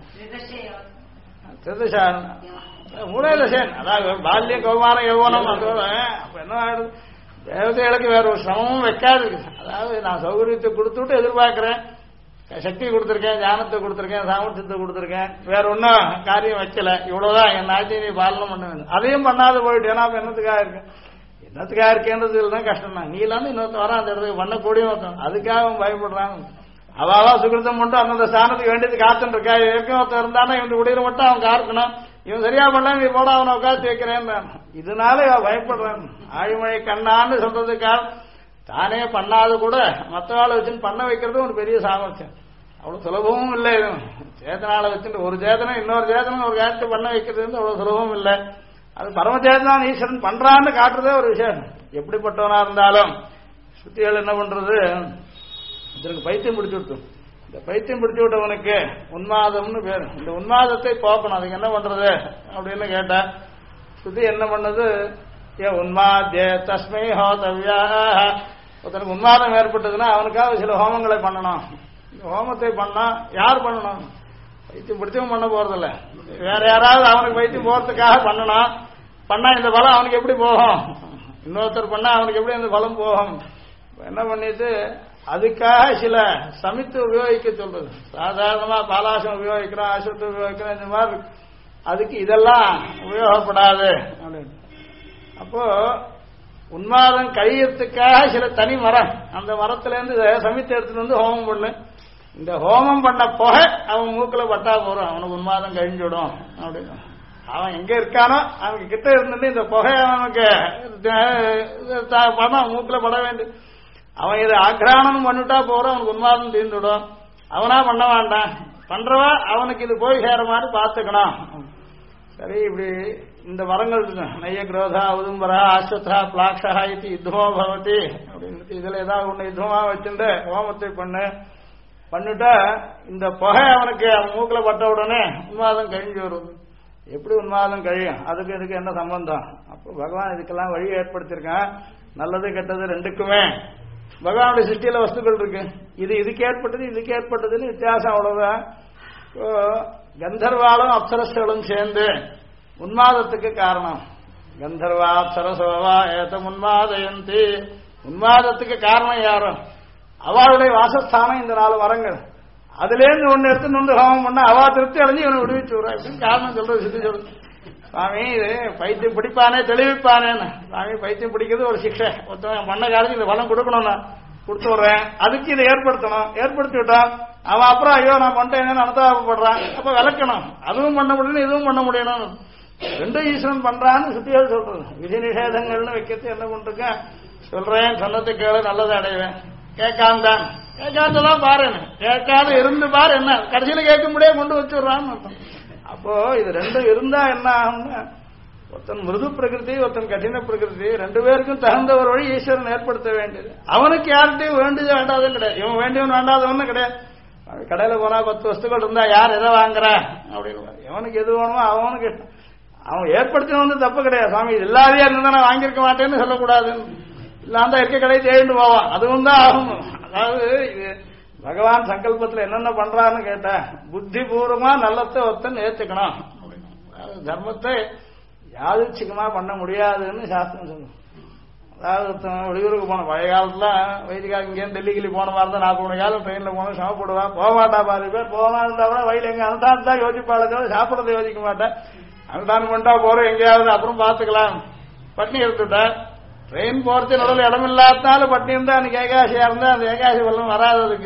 திருதசால் மூலையில சேன் அதாவது பால்ய கௌமாரம் யௌவனம் அப்ப என்ன ஆயிடுது, தேவதைகளுக்கு வேற ஒரு சிரமமும் வைக்காது. அதாவது நான் சௌகரியத்தை கொடுத்துட்டு எதிர்பார்க்கிறேன், சக்தி கொடுத்துருக்கேன், ஞானத்தை கொடுத்துருக்கேன், சாமர்த்தியத்தை கொடுத்துருக்கேன், வேற ஒன்னும் காரியம் வைக்கல. இவ்வளவுதான் என் ஆட்சியை நீ பாலனம் பண்ண வேண்டும். அதையும் பண்ணாத போயிட்டு ஏன்னா என்னத்துக்காக இருக்கு, என்னத்துக்காக இருக்கேன்றது தான் கஷ்டம் தான். நீ இல்லாம இன்னொருத்த வரான் அந்த இடத்துக்கு பண்ணக்கூடிய ஒருத்தன், அதுக்காக அவன் பயப்படுறான். அவாவா சுகிருத்தம் மட்டும் அந்தந்த ஸ்தானத்துக்கு வேண்டியது காத்துட்டு இருக்கா. ஏற்கனவே ஒருத்தர் இருந்தானா இவன் குடியில மட்டும் அவன் காக்கணும், இவன் சரியா பண்ணலாம் நீ போட அவனை உட்காந்து வைக்கிறேன். இதனால பயப்படுறான். ஆழிமழை கண்ணான்னு சொல்றதுக்காக தானே பண்ணாது கூட மற்றவாளை வச்சுன்னு பண்ண வைக்கிறது ஒரு பெரிய சாமர்த்தியம். அவ்வளவு சுலபமும் இல்லை. இது சேதனால வச்சுட்டு ஒரு சேதனம் இன்னொரு சேதனம் ஒரு காரியத்தை பண்ண வைக்கிறது அவ்வளவு சுலபமும் இல்லை. அது பரமச்சேதனான் ஈஸ்வரன் பண்றான்னு காட்டுறதே ஒரு விஷயம். எப்படிப்பட்டவனா இருந்தாலும் சுத்திகள் என்ன பண்றது, இதற்கு பைத்தியம் பிடிச்சு விட்டு, இந்த பைத்தியம் பிடிச்சு விட்டவனுக்கு உன்மாதம்னு பேரு. இந்த உன்மாதத்தை போக்கணும். அதுக்கு என்ன பண்றது அப்படின்னு கேட்டா சுத்தி என்ன பண்ணது, உன்மாத்திய தஸ்மை ஹோதவ்யா. ஒருத்தனுக்கு உன்மாதம் ஏற்பட்டதுன்னா அவனுக்காக சில ஹோமங்களை பண்ணணும். இந்த ஹோமத்தை பண்ணா யார் பண்ணணும்? பைத்தியம் பிடிச்சவன் பண்ண போறதில்ல, வேற யாராவது அவனுக்கு பைத்தியம் போறதுக்காக பண்ணணும். பண்ணா இந்த பலம் அவனுக்கு எப்படி போகும்? இன்னொருத்தர் பண்ணா அவனுக்கு எப்படி அந்த பலம் போகும்? என்ன பண்ணிட்டு அதுக்காக சில சமித்து உபயோகிக்க சொல்றது. சாதாரணமா பாலாசம் உபயோகிக்கிறோம், அசுத்து உபயோகிக்கிறோம், இந்த மாதிரி அதுக்கு இதெல்லாம் உபயோகப்படாது அப்படின்னு. அப்போ உன்மாதம் கழியறதுக்காக சில தனி மரம், அந்த மரத்துல இருந்து சமித்து எடுத்துட்டு வந்து ஹோமம் பண்ணு. இந்த ஹோமம் பண்ண புகை அவன் மூக்குல பட்டா போறோம், அவனுக்கு உன்மாதம் கழிஞ்சிடும் அப்படின்னு. அவன் எங்க இருக்கானோ அவனுக்கு கிட்ட இருந்துட்டு இந்த புகை அவனுக்கு படம் மூக்குல பட வேண்டும். அவன் இதை ஆக்ரானம் பண்ணிட்டா போறோம், அவனுக்கு உன்மாதம் தீர்ந்துடும். அவனா பண்ண வேண்டாம், பண்றவா அவனுக்கு இது போய் சேர மாதிரி பார்த்துக்கணும். சரி, இப்படி இந்த மரங்கள் நெய்ய குரோதா உதும்பரா ஆஸ்வத்தா பிளாக்ஷா இது யுத்தமோ பவதி அப்படின்னு இதுல ஏதாவது ஒண்ணு யுத்தமா வச்சுட்டு ஹோமத்தை பண்ணிட்டா இந்த புகை அவனுக்கு அவன் மூக்குல பட்ட உடனே உன்மாதம் கழிஞ்சு வருது. எப்படி உன்மாதம் கழியும்? அதுக்கு இதுக்கு என்ன சம்பந்தம்? அப்போ பகவான் இதுக்கெல்லாம் வழி ஏற்படுத்தியிருக்கான். நல்லது கெட்டது ரெண்டுக்குமே பகவானுடைய சிருஷ்டியில வஸ்துக்கள் இருக்கு. இது இதுக்கு ஏற்பட்டது இதுக்கு ஏற்பட்டதுன்னு வித்தியாசம் அவ்வளவுதான். கந்தர்வாலும் அப்சரஸ்களும் சேர்ந்து உன்மாதத்துக்கு காரணம். கந்தர்வா அப்சரசோவா ஏதம் உன்மாதயந்தி. உன்மாதத்துக்கு காரணம் யாரும்? அவளுடைய வாசஸ்தானம் இந்த 4 மரங்கள். அதுல இருந்து ஒண்ணு எடுத்து நொண்டு ஹோமம் பண்ண அவா திருப்தி அடைஞ்சு இவனை விடுவிச்சு விடுறா அப்படின்னு காரணம் சொல்றது. சித்தி சொல்றது சுவாமி இது பைத்தியம் பிடிப்பானே தெளிவிப்பானேன்னு. சுவாமி பைத்தியம் பிடிக்கிறது ஒரு சிக்ஷை. ஒருத்தவன் பண்ண காலத்துக்கு இந்த பலம் கொடுக்கணும்னா கொடுத்து விடுறேன், அதுக்கு இதை ஏற்படுத்தணும், ஏற்படுத்தி விட்டான் அவன் அப்புறம் ஐயோ நான் பண்ணிட்டேன்னு அனுதாபப்படுறான். அப்ப விளக்கணும், அதுவும் பண்ண முடியணும் இதுவும் பண்ண முடியணும். ரெண்டும் ஈஸ்வரன் பண்றான்னு சுத்தியாவது சொல்றது. விதி நிஷேதங்கள்னு வைக்கிறது என்ன பண்றேன் சொல்றேன், சொன்னதை கேளு நல்லதை அடைவேன், கேட்காந்தான் கேட்காந்ததான் பாரு, கேட்காத இருந்து பாரு என்ன கடைசியில கேட்க முடியாது கொண்டு வச்சுடுறான்னு அர்த்தம். அப்போ இது ரெண்டும் இருந்தா என்ன ஆகும்னா, ஒருத்தன் மிருது பிரகிருதி ஒருத்தன் கடின பிரகிருதி, ரெண்டு பேருக்கும் தகுந்த ஒரு வழி ஈஸ்வரன் ஏற்படுத்த வேண்டியது. அவனுக்கு யார்கிட்டையும் வேண்டியது வேண்டாதும் கிடையாது, இவன் வேண்டியவன் வேண்டாதவன்னு கிடையாது. கடையில போனா 10 வஸ்துக்கள் இருந்தா யார் எதை வாங்குற அப்படின்னு எவனுக்கு எது வேணுமோ அவனுக்கு அவன் ஏற்படுத்தின வந்து தப்பு கிடையாது. சுவாமி இது இல்லாதே இருந்தா நான் வாங்கியிருக்க மாட்டேன்னு சொல்லக்கூடாதுன்னு, இல்லாம இருக்க கடையை தேடிட்டு போவான், அதுவும் தான் ஆகும். அதாவது இது பகவான் சங்கல்பத்தில் என்னென்ன பண்றான்னு கேட்ட புத்தி பூர்வமா நல்லத்தை ஒருத்தன் ஏத்துக்கணும். தர்மத்தை யாதிச்சிக்கமா பண்ண முடியாதுன்னு சாஸ்திரம் சொல்லுவோம். அதாவது வெளியூருக்கு போன பழைய காலத்துல வைதிகாக இங்கேருந்து டெல்லிக்கு போன மாதிரி தான் 40 காலம் ட்ரெயின்ல போன சாப்பிடுவான், போக மாட்டா பாதி பேர் போவான்டா கூட வயல் எங்க அனுதான் தான் யோசிப்பாளோ சாப்பிடறதை யோசிக்க மாட்டேன். அனுதான் பண்ணிட்டா போறோம் எங்கேயாவது அப்புறம் பாத்துக்கலாம் பட்னி எடுத்துட்டா. ட்ரெயின் போறது நடுவில் இடம் இல்லாதனால பட்னி இருந்தா அன்னைக்கு ஏகாசியா இருந்தா அந்த ஏகாசி வெள்ளம் வராததுக்கு.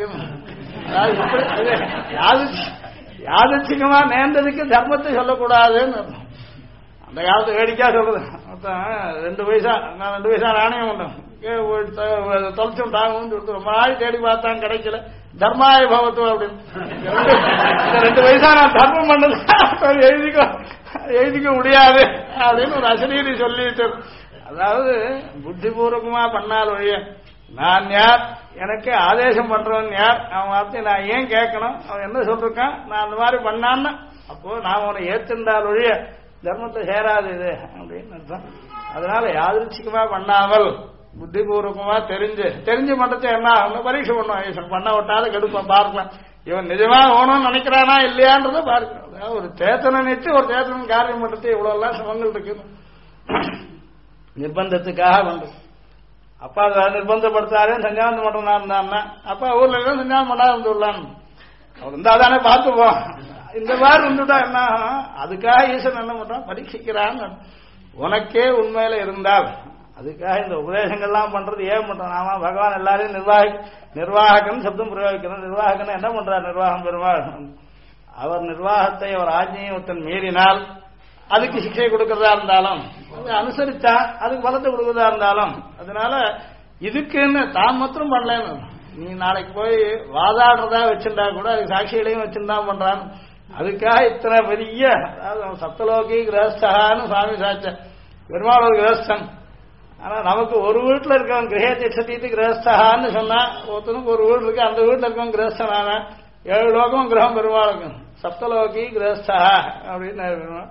யாதிச்சிக்கமா நேர்ந்ததுக்கு தர்மத்தை சொல்லக்கூடாதுன்னு அந்த காலத்து வேடிக்கையா சொல்றது. 2 பைசா நான் 2 பைசா நாணயம் உண்டு தொலைச்சுட்டாங்க, ரொம்ப நாள் தேடி பார்த்தாங்க கிடைக்கல, தர்மாய பவத்து அப்படின்னு. 2 பைசா நான் தர்மம் பண்ணது எழுதிக்க முடியாது அப்படின்னு ஒரு அசரீதி சொல்லிட்டு. அதாவது புத்திபூர்வகமா பண்ணால் வழிய நான் யார், எனக்கு ஆதேசம் பண்றவன் யார், அவன் வார்த்தை நான் ஏன் கேட்கணும், அவன் என்ன சொல்றான் நான் அந்த மாதிரி பண்ணான்னு அப்போ நான் அவனை ஏத்திருந்தால் ஒழிய தர்மத்தை சேராது இது அப்படின்னு அர்த்தம். அதனால யாதிருச்சிகமா பண்ணாமல் புத்திபூர்வகமா தெரிஞ்சு மட்டும் என்ன ஆகணும் பரீட்சை பண்ணுவான், பண்ண விட்டாலும் கெடுப்பான் பார்க்கலாம். இவன் நிஜமா ஓணும்னு நினைக்கிறானா இல்லையான்றத பார்க்கணும். அதாவது ஒரு சேத்தனை நினைச்சு ஒரு சேத்தனன் காரியம் பண்றது இவ்வளவு எல்லாம் சிரமங்கள் இருக்கு. நிர்பந்தத்துக்காக பண்றது. அப்பா நிர்பந்தப்படுத்தாரே சஞ்சாவந்தம் பண்றா இருந்தான்னா அப்பா ஊர்ல எல்லாம் சஞ்சாவம் பண்ணா இருந்துள்ளான், அவர் இருந்தா தானே பார்த்துப்போம். இந்த மாதிரி இருந்துட்டா என்ன ஆகும், அதுக்காக ஈஸ்வரன் என்ன பண்றான் பரீட்சிக்கிறான். உனக்கே உண்மையில இருந்தால் அதுக்காக இந்த உபதேசங்கள்லாம் பண்றது ஏன் பண்றான், ஆமா பகவான் எல்லாரையும் நிர்வாகன் சப்தம் பிரயோகிக்கணும். நிர்வாகன் என்ன பண்றார், நிர்வாகம் பெருமாள் அவர் நிர்வாகத்தை அவர் ஆஜ்ஞையை ஒருத்தன் மீறினால் அதுக்கு சிக்ஷை கொடுக்கறதா இருந்தாலும் அனுசரிச்சா அதுக்கு பலத்தை கொடுக்கறதா இருந்தாலும், அதனால இதுக்குன்னு தான் மாத்திரம் பண்ணலன்னு நீ நாளைக்கு போய் வாதாடுறதா வச்சிருந்தா கூட அதுக்கு சாட்சிகளையும் வச்சிருந்தா பண்றான். அதுக்காக இத்தனை பெரிய அதாவது சப்தலோகி கிரகஸ்தான்னு சுவாமி சாட்ச பெருமாள் ஒரு கிரகஸ்தன். ஆனா நமக்கு ஒரு வீட்டுல இருக்கவன் கிரக திட்சத்தீத்து கிரகஸ்தான்னு சொன்னா ஒருத்தனுக்கு ஒரு வீடு இருக்கு, அந்த வீட்டுல இருக்கவன் கிரகஸ்தனான 7 லோகம் கிரகம் பெருமாளுக்கும் சப்தலோகி கிரகஸ்தா அப்படின்னு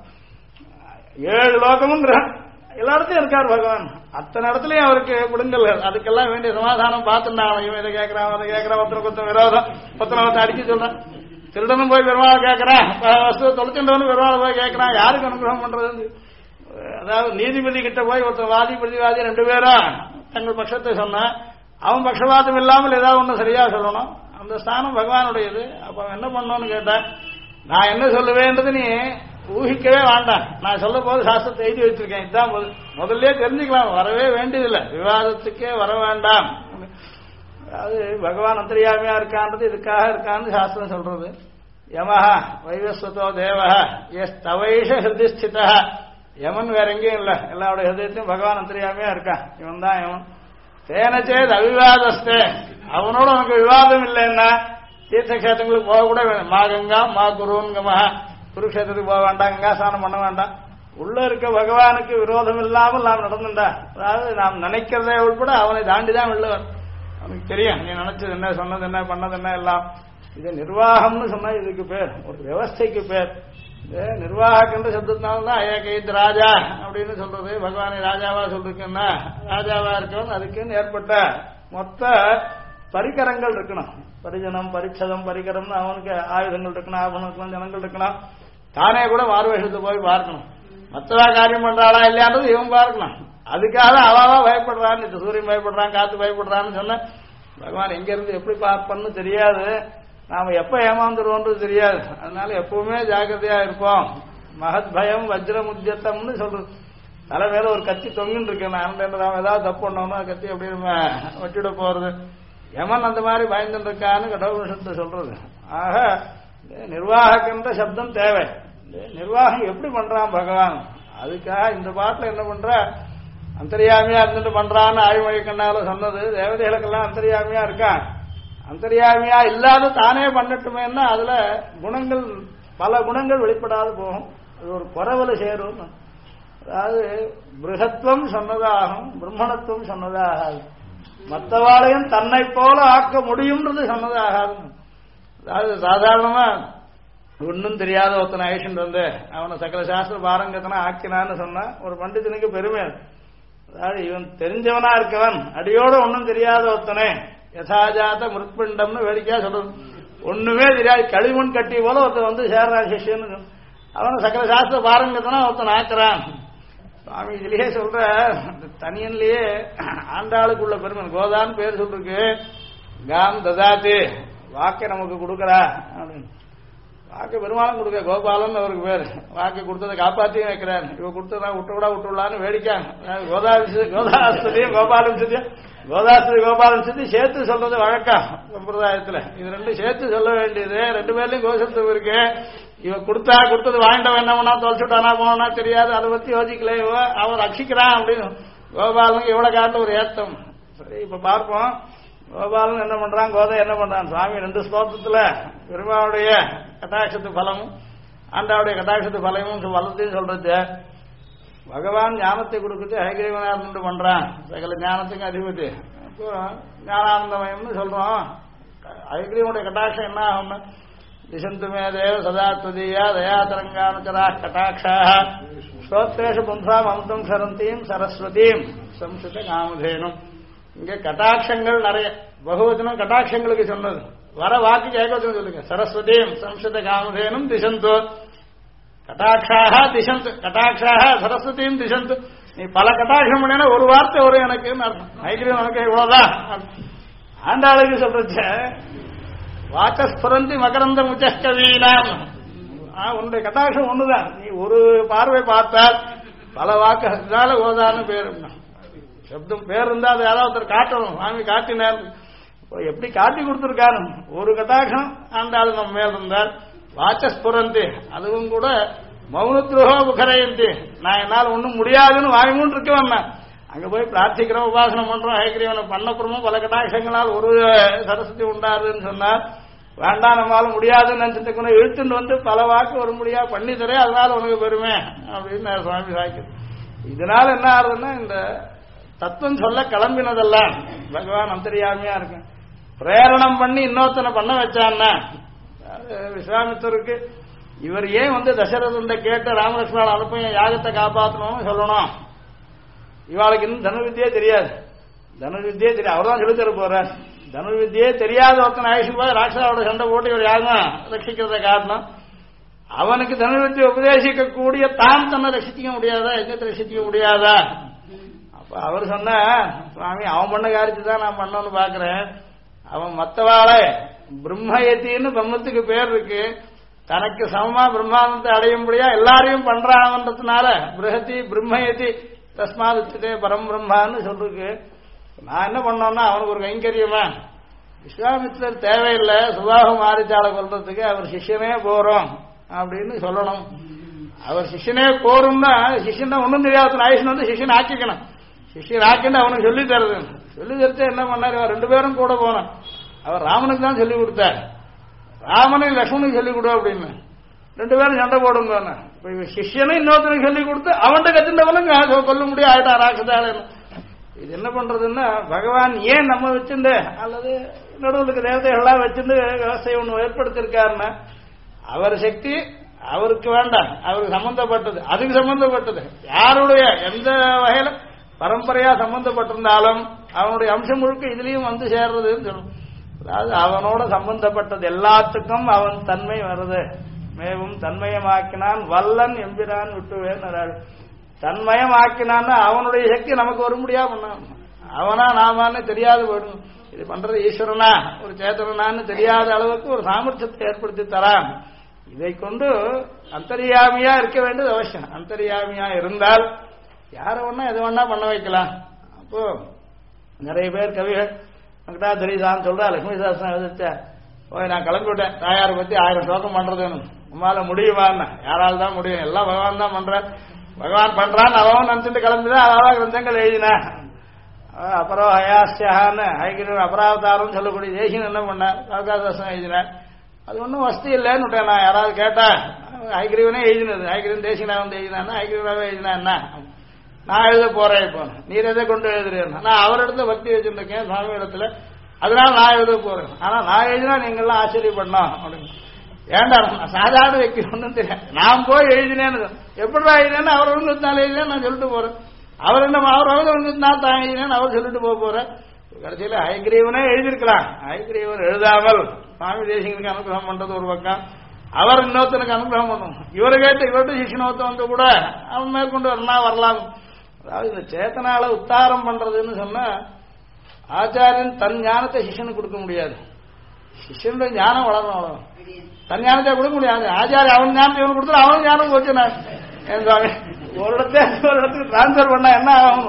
7 லோகமும் கிரகம் எல்லா இடத்தையும் இருக்கார் பகவான். அத்தனை இடத்துலயும் அவருக்கு குடுங்கல், அதுக்கெல்லாம் வேண்டிய சமாதானம் பார்த்துட்டான். இவன் இதை கேட்கறான் அதை கேட்கறான், ஒருத்தனுக்கு விரோதம் ஒருத்தனை அடிக்க சொல்றான். திருடனும் போய் பெருமாள் கேட்கறான், வஸ்து தொலைச்சுட்டவனு பெருமாள் போய் கேட்கறான், யாருக்கு அனுகிரகம் பண்றது. அதாவது நீதிபதி கிட்ட போய் ஒருத்தன் வாதி பிரதிவாதி 2 பேரும் தங்கள் பட்சத்தை சொன்னா அவன் பட்சபாதம் இல்லாமல் ஏதாவது ஒண்ணு சரியா சொல்லணும். அந்த ஸ்தானம் பகவானுடையது. அப்ப என்ன பண்ணணும்னு கேட்டா நான் என்ன சொல்லுவேன்றது நீ ஊகிக்கவே வேண்டாம். நான் சொல்ல போது சாஸ்திரத்தை எழுதி வச்சிருக்கேன், இதுதான் முதல்ல தெரிஞ்சுக்கலாம், வரவே வேண்டியதில்லை, விவாதத்துக்கே வர வேண்டாம். அதாவது பகவான் அந்தரியாமையா இருக்கான்றது இதுக்காக இருக்கான்னு சாஸ்திரம் சொல்றது. யமஹ வைவஸ்வதோ தேவஹ எஸ் தவைஷ ஹிருதிஸ்தித. யமன் வேற எங்கேயும் இல்ல, எல்லாருடைய ஹிருதயத்தையும் பகவான் அந்தரியாமையா இருக்கான், இவன் தான் யமன். தேனச்சேத் அவிவாதஸ்தே, அவனோட உனக்கு விவாதம் இல்லைன்னா தீர்த்த கஷேத்திரங்களுக்கு போக கூட வேணும். மா கங்கா மா குருங்கமஹ, குருக்ஷேத்திரத்துக்கு போக வேண்டாம், கங்கா ஸ்நானம் பண்ண வேண்டாம். உள்ள இருக்க பகவானுக்கு விரோதம் இல்லாமல் நாம் நடந்துட்டா, அதாவது நாம் நினைக்கிறதே உட்பட அவனை தாண்டிதான் உள்ளவர். அவனுக்கு தெரியும் நீ நினைச்சது என்ன, சொன்னது என்ன, பண்ணது என்ன எல்லாம். இது நிர்வாகம்னு சொன்னா இதுக்கு பேர், ஒரு வியவஸ்தைக்கு பேர். நிர்வாகன்ற சப்தத்தினால்தான் ஏகைத் ராஜா அப்படின்னு சொல்றது. பகவானை ராஜாவா சொல்றதுன்னா ராஜாவா இருக்கவன் அதுக்குன்னு ஏற்பட்ட மொத்த பரிகரங்கள் இருக்கணும். பரிஜனம் பரிச்சதம் பரிகரம்னு அவனுக்கு ஆயுதங்கள் இருக்கணும், ஆபரணம் ஜனங்கள் இருக்கணும். தானே கூட மாறுவேஷத்தை போய் பார்க்கணும். மற்றவா காரியம் பண்றாளா இல்லையான்றது இவன் பார்க்கணும். அதுக்காக அவாவா பயப்படுறான்னு, இந்த சூரியன் பயப்படுறான், காத்து பயப்படுறான்னு சொன்ன பகவான் எங்க இருந்து எப்படி பார்ப்பன்னு தெரியாது, நாம எப்ப ஏமாந்துருவோன்றது தெரியாது. அதனால எப்பவுமே ஜாக்கிரதையா இருப்போம். மகத் பயம் வஜ்ரமுத்தியத்தம்னு சொல்றது. தலை மேல ஒரு கத்தி தொங்கின்னு இருக்கு, நான் ஏதாவது தப்பு பண்ணோம்னா கத்தி அப்படி நம்ம வட்டிட போறது. யமன் அந்த மாதிரி பயந்துட்டு இருக்கான்னு கடவுஷத்தை சொல்றது. ஆக நிர்வாகக்கின்ற சப்தம் தேவை. நிர்வாகம் எப்படி பண்றான் பகவான், அதுக்காக இந்த பாட்டில் என்ன பண்ற, அந்தரியாமியா இருந்துட்டு பண்றான்னு ஆய்மொழி கண்ணால சொன்னது. தேவதைகளுக்கெல்லாம் அந்தரியாமியா இருக்கான். அந்தரியாமியா இல்லாத தானே பண்ணட்டுமேன்னா அதுல குணங்கள் பல குணங்கள் வெளிப்படாது போகும். அது ஒரு குறவல சேரும். அதாவது பிருகத்துவம் சொன்னதாகும், பிரம்மணத்துவம் சொன்னதாகாது. மற்றவாளையும் தன்னை போல ஆக்க முடியும்ன்றது சொன்னதாகாது. அதாவது சாதாரணமா ஒன்னும் தெரியாத ஒருத்தனை ஆயிஷன் வந்து அவனை சகல சாஸ்திர பாரங்கத்தனா ஆக்கினான்னு சொன்னா ஒரு பண்டிதனுக்கு பெருமை. அதாவது இவன் தெரிஞ்சவனா இருக்கவன் அடியோட ஒன்னும் தெரியாத ஒருத்தனை யசாஜாத முற்பிண்டம்னு வேடிக்கையா சொல்றது. ஒண்ணுமே தெரியாது களிமண் கட்டி போல ஒருத்தன் வந்து சேர்றான் சிஷ்யன்னு. அவன் சகல சாஸ்திர பாரங்கத்தனா ஒருத்தன் ஆக்குறான். சுவாமி இதுலயே சொல்ற தனியன்லயே ஆண்டாளுக்குள்ள பெருமை. கோதான்னு பேர் சொல்லிருக்கு. காம் ததாத்து வாக்கை நமக்கு கொடுக்கறா அப்படின்னு. வாக்கு பெருமாளும் கொடுக்க கோபாலன் அவருக்கு பேர். வாக்கு கொடுத்ததை காப்பாற்றியும் வைக்கிறான். இவ கொடுத்ததா விட்டுவிடலான்னு வேடிக்கான். கோதாஸ்திரியும் கோபாலம்சத்தையும் கோதாஸ்திரி கோபாலம்சத்தையும் சேர்த்து சொல்றது வழக்கம் சம்பிரதாயத்துல. இது ரெண்டும் சேர்த்து சொல்ல வேண்டியது. ரெண்டு பேர்லயும் கோசத்துவம் இருக்கு. இவ கொடுத்தது வாங்கிட்டவன் என்ன பண்ணா தொலைச்சுட்டானா போனா தெரியாது. அதை பத்தி யோசிக்கல. இவ அவன் ரட்சிக்கிறான் அப்படின்னு கோபாலனுக்கு இவ்வளவு காட்ட ஒரு ஏத்தம். சரி இப்ப பார்ப்போம் கோபாலன் என்ன பண்றான், கோதை என்ன பண்றான். சுவாமி ரெண்டு ஸ்லோகத்துல பெருமாவுடைய கட்டாட்சத்து பலமும் ஆண்டாவுடைய கட்டாட்சத்து பலமும் வளர்த்தையும் சொல்றது. பகவான் ஞானத்தை கொடுக்குறது ஹயகிரீவனார்ந்து பண்றான். சகல ஞானத்துக்கும் அதிபதி. இப்போ ஞானானந்தமயம்னு சொல்றோம். ஹயகிரீவனுடைய கட்டாட்சம் என்ன ஆகும்னா திசந்துமே தேவ சதா துதியா தயாதரங்கானுச்சரா கட்டாட்சா ஸ்ரோத்ரேஷு பும்சாம் அமுதம் சரந்தீம் சரஸ்வதீம் சம்ஸ்கிருத காமதேனும். இங்க கட்டாட்சங்கள் நிறைய பகவதனும் கட்டாட்சங்களுக்கு சொன்னது. வர வாக்கு கேட்கறதுன்னு சொல்லுங்க. சரஸ்வதீம் சம்ஸ்கிருத காமதேனும் திசந்து கட்டாட்சாக திசந்து. கட்டாட்சாக சரஸ்வதியும் திசந்து. நீ பல கட்டாட்சம் பண்ணினா ஒரு வார்த்தை ஒரு எனக்கு ஐக்கியம் உனக்கு இவ்வளவுதான். ஆண்டாளுக்கு சொல்றச்ச வாக்கஸ்புரந்தி மகரந்த முச்சகவீனாம். உன்னுடைய கட்டாட்சம் ஒண்ணுதான். நீ ஒரு பார்வை பார்த்தால் பல வாக்குனால ஓதான்னு பேரு. சப்தம் பேர் இருந்தா அது யாராவது ஒருத்தர் காட்டணும். சுவாமி காட்டினார். எப்படி காட்டி கொடுத்திருக்காரு. ஒரு கட்டாட்சம் ஆண்டாள் நம்ம மேல் இருந்தால் வாச்சஸ்புரந்தி. அதுவும் கூட மௌனத்ரோகோ முகரயந்தி. நான் என்னால் ஒன்றும் முடியாதுன்னு வாய்மூன் இருக்கவன். அங்க போய் பிரார்த்திக்கிறோம், உபாசனம் பண்றோம். ஹயகிரீவனை பண்ணப்புறமும் பல கட்டாட்சங்களால் ஒரு சரஸ்வதி உண்டாருன்னு சொன்னார். வேண்டாம் நம்மளால முடியாதுன்னு நினைச்சிட்டு இழுத்துட்டு வந்து பல வாக்கு ஒரு முடியா பண்ணி தரேன், அதனால உனக்கு பெருமை அப்படின்னு சுவாமி சாய்க்கு. இதனால என்ன ஆகுதுன்னா இந்த தத்துவம் சொல்ல கிளம்பினதெல்லாம் பகவான் அந்தரியாமையா இருக்கு. பிரேரணம் பண்ணி இன்னொருத்தனை பண்ண வச்சான்னா விஸ்வாமித்தருக்கு இவர் ஏன் வந்து தசரதன் கேட்டு ராமலட்சுமணன் அனுப்ப யாகத்தை காப்பாற்றணும்னு சொல்லணும். இவாளுக்கு இன்னும் தனுர்வித்தியே தெரியாது. தனுர்வித்தியே தெரியாது. அவர் தான் சொல்லித்தர போறார். தனுர்வித்தியே தெரியாத ஒருத்தன் ஆயுஷ் போய் ராட்சசாவோட சண்டை போட்டு இவர் யாகம் ரட்சிக்கிறத காரணம். அவனுக்கு தனுர்வித்தியை உபதேசிக்க கூடிய தான் தன்னை ரட்சிக்க முடியாதா, எங்கத்தை ரட்சிக்க முடியாதா? அப்ப அவர் சொன்ன சுவாமி அவன் பண்ண காரியத்தை தான் நான் பண்ணணும்னு பாக்குறேன். அவன் மற்றவாளை பிரம்மயத்தின்னு பிரம்மத்துக்கு பேர் இருக்கு. தனக்கு சமமா பிரம்மானந்தத்தை அடைய முடியா எல்லாரையும் பண்றான்றதுனால பிரகதி பிரம்மயதி தஸ்மாதே பரம் பிரம்மான்னு சொல்லிருக்கு. நான் என்ன பண்ணோம்னா அவனுக்கு ஒரு கைங்கரியமா விஸ்வாமித்திரர் தேவையில்லை சுபாவம் மாறிச்சாலை கொள்றதுக்கு அவர் சிஷ்யனே போறோம் அப்படின்னு சொல்லணும். அவர் சிஷ்யனே போறோம்னா சிஷ்யன் ஒன்றும் தெரியாத ஆயுஷன் வந்து சிஷ்யன் ஆக்கிக்கணும். சிஷ்யன் ஆக்கின்னு அவனுக்கு சொல்லி தருது. சொல்லி தருத்து என்ன பண்ணாரு, அவர் ரெண்டு பேரும் கூட போனோம். அவர் ராமனுக்கு தான் சொல்லி கொடுத்தார். ராமனுக்கு லக்ஷ்மணுக்கு சொல்லிக் கொடு அப்படின்னு ரெண்டு பேரும் சண்டை போடுங்க. இப்ப சிஷ்யனை இன்னொருத்தனுக்கு சொல்லிக் கொடுத்து அவன்கிட்ட கத்துட்டவனுங்க கொல்ல முடியும் ஆயிட்டா ராட்சதால. இது என்ன பண்றதுன்னா பகவான் ஏன் நம்ம வச்சிருந்து அல்லது நடுவுக்கு தேவதைகள்லாம் வச்சிருந்து விவசாயம் ஒண்ணு ஏற்படுத்திருக்காருன்னா அவர் சக்தி அவருக்கு வேண்டாம், அவருக்கு சம்பந்தப்பட்டது, அதுக்கு சம்பந்தப்பட்டது. யாருடைய எந்த வகையில பரம்பரையா சம்பந்தப்பட்டிருந்தாலும் அவனுடைய அம்சம் முழுக்க இதுலயும் வந்து சேர்றதுன்னு சொல்லணும். அதாவது அவனோட சம்பந்தப்பட்டது எல்லாத்துக்கும் அவன் தன்மை வருது. மேவும் தன்மயமாக்கினான் வல்லன் எம்பிரான் விட்டுவேன். தன்மயமாக்கினான்னு அவனுடைய சக்தி நமக்கு வர முடியாம அவனா நாமான்னு தெரியாது போயிடும். இது பண்றது ஈஸ்வரனா ஒரு சேத்தனான்னு தெரியாத அளவுக்கு ஒரு சாமர்த்தியத்தை ஏற்படுத்தி தரான். இதை கொண்டு அந்தரியாமியா இருக்க வேண்டியது அவசியம். அந்தரியாமியா இருந்தால் யார வேணா எது வேணா பண்ண வைக்கலாம். அப்போ நிறைய பேர் கவிகள் வெங்கடாதரிதான்னு சொல்றா லட்சுமி சாஸ்திரம் எழுதிச்ச போய் நான் கிளம்பிவிட்டேன் தாயாரை பத்தி 1000 ஸ்லோகம் பண்றதுன்னு உமால முடியுமான்னு யாரால தான் முடியும் எல்லாம் பகவான் தான் பண்ற பகவான் பண்றான்னு அவன் நினைச்சிட்டு கிளம்பிதான் அவாவா கிரந்தங்கள் எழுதினேன் அப்புறம் ஹயாஸ்யான்னு ஹைகிரி அபராவதாரம் சொல்லக்கூடிய தேசியம் என்ன பண்ணேன் சாஸ்திரம் எழுதினேன் அது ஒன்றும் வசதி இல்லைன்னு விட்டேன் நான் யாராவது கேட்டா ஹைகிரீவனே எழுதினது ஹைகிரீவன் தேசியனா வந்து எழுதினா ஹைகிரீவனாவே எழுதினா என்ன நான் எழுத போறேன் இப்போ நீர் எதை கொண்டு எழுதுறேன் நான் அவரிடத்துல பக்தி வச்சிருக்கேன் சுவாமி இடத்துல அதனால நான் எழுத போறேன் ஆனா நான் எழுதினா நீங்கெல்லாம் ஆச்சரியப்படணும் அப்படின்னு ஏண்டா சாதாரண व्यक्ति ஒன்றும் தெரியாது நான் போய் எழுதினேன்னு எப்படிடா எழுதினேன்னு அவர் ஒழுங்குனால எழுதினேன் நான் சொல்லிட்டு போறேன் அவர் என்ன அவர் ஒழுங்குனால தான் எழுதினேன்னு அவர் சொல்லிட்டு போறேன் கடைசியில ஹைகிரீவனே எழுதியிருக்கலாம் ஹைகிரீவன் எழுதாமல் சுவாமி தேசிகனுக்கு அனுகிரகம் பண்றது ஒரு பக்கம் அவர் இன்னொருத்தனுக்கு அனுகிரகம் பண்ணும் இவரை கேட்டு இவர்கிட்ட சிஷினோத்தம் வந்து கூட அவன் மேற்கொண்டு வரலாம் அதாவது இந்த சேத்தனால உத்தாரம் பண்றதுன்னு சொன்னா ஆச்சாரியன் தன் ஞானத்தை சிஷனுக்கு கொடுக்க முடியாது சிஷனுடைய ஞானம் வளரணும் அவ்வளவு தன் ஞானத்தை கொடுக்க முடியாது ஆச்சாரிய அவன் ஞானத்தை இவன் கொடுத்தா அவன் ஞானம் போச்சு நான் ஒரு இடத்துக்கு டிரான்ஸ்பர் பண்ணா என்ன ஆகும்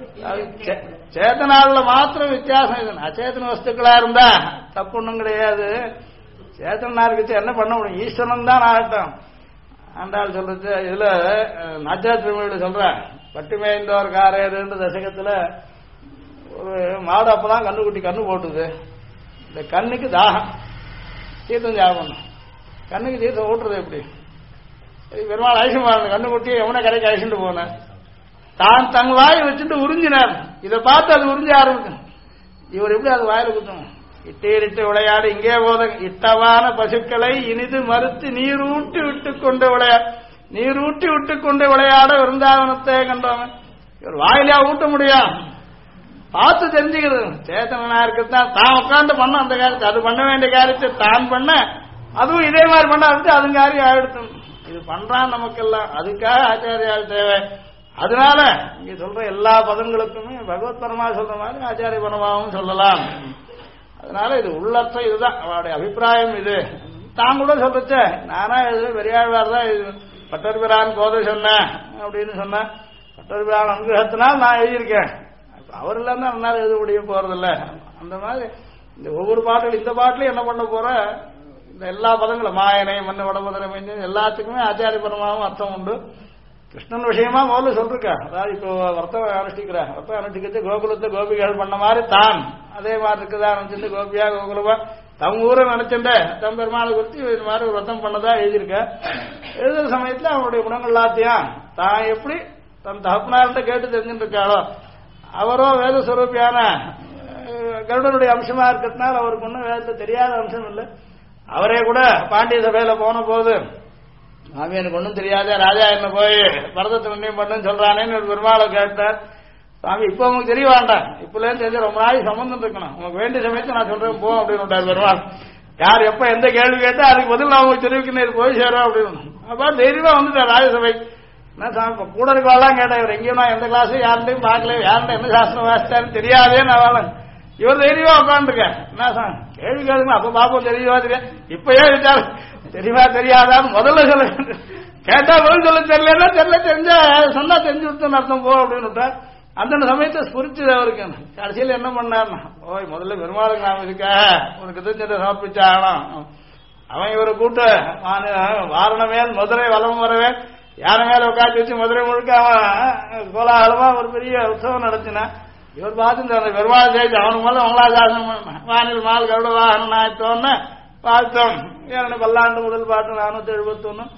சேத்தனால மாத்திரம் வித்தியாசம் இது அச்சேதன வஸ்துக்களா இருந்தா தப்பு ஒண்ணும் கிடையாது சேத்தனா இருக்கு என்ன பண்ண முடியும் ஈஸ்வரன் தான் ஆகட்டும் ஆண்டாள் சொல்றது இதுல நாச்சாத்திரமொழியில சொல்ற பட்டுமேய்ந்தோர் காரையர்ன்ற தசகத்துல ஒரு மாடு அப்பதான் கண்ணுக்குட்டி கண்ணு போட்டுது இந்த கண்ணுக்கு தாகம் தீர்த்தம் சாப்பிடணும் கண்ணுக்கு தீர்த்தம் ஓட்டுறது எப்படி பெருமாள் ஐசமா கண்ணுக்குட்டியை எவனை கடைக்கு அழைச்சிட்டு போனேன் தான் தங்க வாயை வச்சுட்டு உறிஞ்சினார் இதை பார்த்து அது உறிஞ்ச ஆரம்பிக்கும் இவர் எப்படி அது வாயில குத்தணும் இட்டீரிட்டு விளையாடு இங்கே போத இட்டவான பசுக்களை இனிது மறுத்து நீரூட்டி விட்டுக் கொண்டு விளையாட விருந்தாவனத்தை கண்டவன் இவர் வாயிலா ஊட்ட முடியும் பார்த்து தெரிஞ்சுக்கிறது சேத்தனா இருக்குதான் தான் உட்காந்து பண்ண அந்த காரியத்தை அது பண்ண வேண்டிய காரியத்தை தான் பண்ண அதுவும் இதே மாதிரி பண்ண அது காரியம் ஆயிடுத்து இது பண்றான் நமக்கெல்லாம் அதுக்காக ஆச்சாரியால் தேவை அதனால இங்க சொல்ற எல்லா பதங்களுக்குமே பகவத் பரமா சொல்ற மாதிரி ஆச்சாரிய பரமாவும் சொல்லலாம் அதனால இது உள்ளர்த்தம் இதுதான் அவருடைய அபிப்பிராயம் இது தான் கூட சொல்றச்ச நானா இது பெரியாழ்வார் தான் இது பட்டர்பிரான் போதை சொன்னேன் அப்படின்னு சொன்னேன் பட்டர்பிரான் அனுகிரகத்தினால் நான் எழுதியிருக்கேன் அவர் இல்லாம என்னால் எழுத முடிய போறதில்ல அந்த மாதிரி இந்த ஒவ்வொரு பாட்டிலும் இந்த பாட்டிலும் என்ன பண்ண போற இந்த எல்லா பதங்களும் மாயனை மண்ண வடபதனை எல்லாத்துக்குமே ஆச்சாரிய பரமாவும் அர்த்தம் உண்டு கிருஷ்ணன் விஷயமா முதல்ல சொல்லிருக்கா அதாவது இப்போ வர்த்தம் அனுஷ்டிக்கிறேன் வர்த்தம் அனுஷ்டிக்கிறது கோகுலத்தை கோபிகள் பண்ண மாதிரி தான் அதே மாதிரி இருக்குதா நினைச்சிருந்து கோபியா கோகுலமா தம் ஊரை நினைச்சுட்ட தம் பெருமாளை குறித்து இது மாதிரி ஒரு விரதம் பண்ணதா எழுதியிருக்க எழுதுற சமயத்துல அவனுடைய குணங்கள் எல்லாத்தையும் தான் எப்படி தன் தகப்பனார்கிட்ட கேட்டு தெரிஞ்சுட்டு இருக்காளோ அவரோ வேத சுரூபியான கருடனுடைய அம்சமா இருக்கிறதுனால அவருக்கு ஒன்றும் வேதத்தை தெரியாத அம்சம் இல்லை அவரே கூட பாண்டிய சபையில போன போது சாமி எனக்கு ஒன்றும் தெரியாது ராஜா என்ன போய் பரதத்தை நிர்ணயம் பண்ணுன்னு சொல்றானேன்னு ஒரு பெருமாளை கேட்டார் சாமி இப்ப உங்களுக்கு தெரிய வேண்டாம் இப்பலேருந்து தெரிஞ்ச ரொம்ப நாளைக்கு சம்பந்தம் இருக்கணும் உங்களுக்கு வேண்டிய சமயத்தை நான் சொல்றேன் போ அப்படின்னு பெருமாள் யார் எப்ப எந்த கேள்வி கேட்டா அதுக்கு பதில் நான் உங்களுக்கு தெரிவிக்கணும் போய் சேரும் அப்படின்னு அப்ப தைரியமா வந்துட்டார் ராஜசபை என்ன சாமி கூட இருக்கலாம் கேட்டேன் இவர் எங்கேயும் நான் எந்த கிளாஸும் யார்கிட்டையும் பார்க்கல யார்கிட்ட என்ன சாஸ்திரம் வாசித்தாருன்னு தெரியாதே நான் இவர் தைரியமா உட்காந்துருக்கேன் என்ன சார் கேள்வி கேளுங்க அப்ப பாப்போம் தெரியுமா தெரியாது இப்பயே விட்டாலும் தெரியுமா தெரியாதான்னு முதல்ல சொல்ல கேட்டா பதில் சொல்ல தெரியலன்னா தெரிஞ்சா சொன்னா தெரிஞ்சு விட்டு அர்த்தம் போ அப்படின்னு அந்த சமயத்தை ஸ்புரிச்சது அவருக்கு கடைசியில் என்ன பண்ணார்னா ஓய் முதல்ல பெருமாளுக்கு நாம இருக்கா உனக்கு கிருத்தஞ்சத்தை சமர்ப்பிச்சாகணும் அவன் இவரை கூட்டு வாரண மேல் மதுரை வளம் வரவே யானை மேல உட்காந்து வச்சு மதுரை முழுக்க அவன் கோலாகலமா ஒரு பெரிய உற்சவம் நடத்தினான் இவர் பார்த்து அந்த பெருமாள் ஜெயிச்சு அவனுக்கு முதல்ல மங்களாசாசனம் வானில் மால் கருட வாகனம் நாயத்தோன்னு பார்த்தோம் ஏன்னா பல்லாண்டு முதல் பாட்டு 471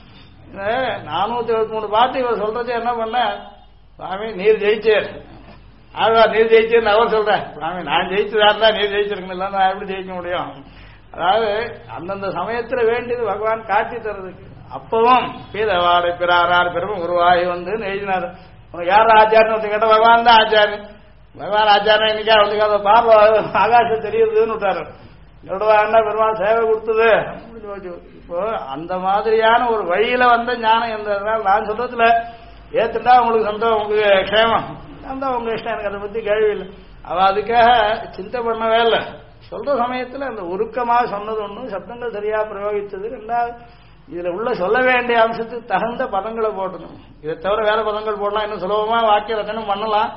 473 பாட்டு இவர் சொல்றது என்ன பண்ண சுவாமி நீர் ஜெயிச்சேர் ஆழ்வார் நீர் ஜெயிச்சேன்னு அவர் சொல்றேன் சுவாமி நான் ஜெயிச்சதா இருந்தா நீர் ஜெயிச்சிருக்கணும் இல்ல நான் எப்படி ஜெயிக்க முடியும் அதாவது அந்தந்த சமயத்துல வேண்டியது பகவான் காட்டி தர்றதுக்கு அப்பவும் பீதவாடை பிறாரார் பெரும் உருவாகி வந்து எழுதினார் உனக்கு யார் ஆச்சாரியன் கேட்ட பகவான் தான் ஆச்சாரியன் பகவான் ஆச்சாரம் இன்னைக்கா வந்து பார்வை ஆகாசம் தெரியுதுன்னு விட்டாரு என்ன பெருமாள் சேவை கொடுத்தது இப்போ அந்த மாதிரியான ஒரு வழியில வந்த ஞானம் இருந்ததுனால நான் சொல்றதுல ஏத்துட்டா உங்களுக்கு சந்தோஷம் உங்களுக்கு க்ஷேமம் அந்த உங்க இஷ்டம் எனக்கு அதை பத்தி கேள்வி இல்லை அவ அதுக்காக சிந்தை பண்ணவே இல்லை சொல்ற சமயத்துல அந்த உருக்கமாக சொன்னது ஒன்றும் சப்தங்கள் சரியா பிரயோகித்தது ரெண்டாவது இதுல உள்ள சொல்ல வேண்டிய அம்சத்துக்கு தகுந்த பதங்களை போட்டணும் இதை தவிர வேற பதங்கள் போடலாம் இன்னும் சுலபமா வாக்கிய ரச்சனை பண்ணலாம்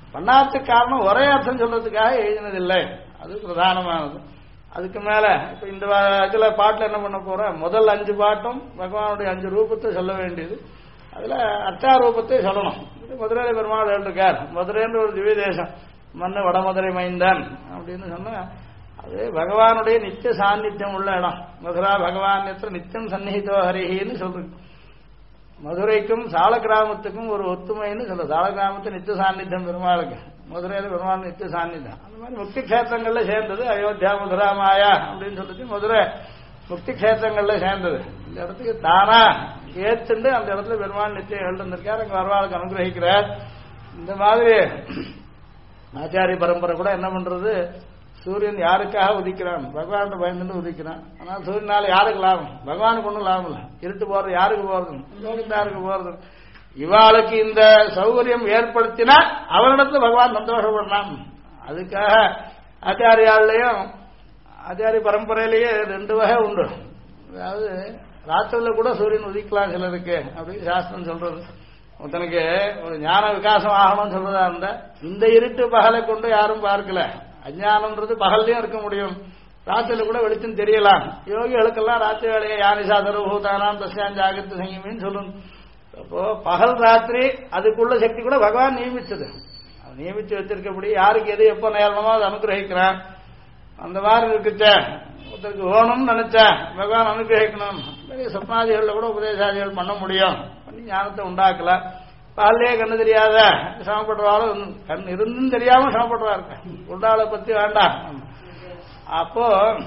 பண்ணாததுக்கு காரணம் ஒரே அர்த்தம் சொல்றதுக்காக எழுதினதில்லை, அது பிரதானமானது. அதுக்கு மேல இப்ப இந்த இதுல பாட்டுல என்ன பண்ண போறோம், முதல் 5 பாட்டும் பகவானுடைய 5 ரூபத்தை சொல்ல வேண்டியது, அதுல அச்சாரூபத்தை சொல்லணும். மதுரை பெருமாள் இருக்கார், மதுரைன்ற ஒரு திவ்ய தேசம், மண்ணு வடமதுரை மைந்தன் அப்படின்னு சொன்னா அது பகவானுடைய நித்திய சாநித்தியம் உள்ள இடம். மதுரா பகவான் நித்தியம் சந்நிஹிதோ ஹரிஹின்னு சொல்றது. மதுரைக்கும் சால கிராமத்துக்கும் ஒரு ஒத்துமைன்னு சொல்ல. சால கிராமத்து நித்திய சாநித்தியம் பெருமாளுக்கு, மதுரையில பெருமாள் நித்திய சாநித்தியம். அந்த மாதிரி முக்தி கஷேத்திரங்கள்ல சேர்ந்தது. அயோத்தியா மதுரா மாயா அப்படின்னு சொல்லிட்டு மதுரை முக்தி கஷேத்திரங்கள்ல சேர்ந்தது. இந்த இடத்துக்கு தானா ஏத்துண்டு அந்த இடத்துல பெருமாள் நித்தியம் எழுந்திருக்கார், அங்க வரவாளுக்கு அனுகிரகிக்கிறார். இந்த மாதிரி ஆச்சாரிய பரம்பரை கூட என்ன பண்றது, சூரியன் யாருக்காக உதிக்கிறான், பகவான் பயந்துட்டு உதிக்கிறான். ஆனா சூரியனால யாருக்கு லாபம், பகவானுக்கு ஒன்றும் லாபம் இல்லை. இருட்டு போறது யாருக்கு போறது, லோகத்தாருக்கு போறது. இவாளுக்கு இந்த சௌகரியம் ஏற்படுத்தினா அவரிடத்துல பகவான் சந்தோஷப்படலாம். அதுக்காக ஆச்சாரியாலையும் ஆச்சாரிய பரம்பரையிலேயே 2 வகை உண்டு. அதாவது ராத்திரில கூட சூரியன் உதிக்கலாம் சிலருக்கு அப்படின்னு சாஸ்திரம் சொல்றது. ஒருத்தனுக்கு ஒரு ஞான விகாசம் ஆகணும்னு சொல்றதா இருந்தா இந்த இருட்டு பகலை கொண்டு யாரும் பார்க்கல. அஞ்ஞானம்ன்றது பகல்லையும் இருக்க முடியும், ராத்திரில கூட வெளிச்சம் தெரியலாம். யோகிகளுக்கெல்லாம் ராத்திரி வேலையை யானிசா சர்வபூதானாம் தஸ்யான் ஜாகிரத சங்கமின்னு சொல்லணும். அப்போ பகல் ராத்திரி அதுக்குள்ள சக்தி கூட பகவான் நியமிச்சது, நியமிச்சு வச்சிருக்கபடி யாருக்கு எது எப்ப நேரமோ அதை அனுகிரகிக்கிறான். அந்த மாதிரி இருக்குச்ச ஒருத்தருக்கு வேணும்னு நினைச்சா பகவான் அனுகிரகிக்கணும். சப்னாதிகள்ல கூட உபதேசாதிகள் பண்ண முடியும், பண்ணி ஞானத்தை உண்டாக்கலாம். பகல்லையே கண்ணு தெரியாத சமப்படுறாலும் கண் இருந்தும் தெரியாம சமப்படுறா இருக்க உண்டாளை பத்தி வேண்டாம். அப்போ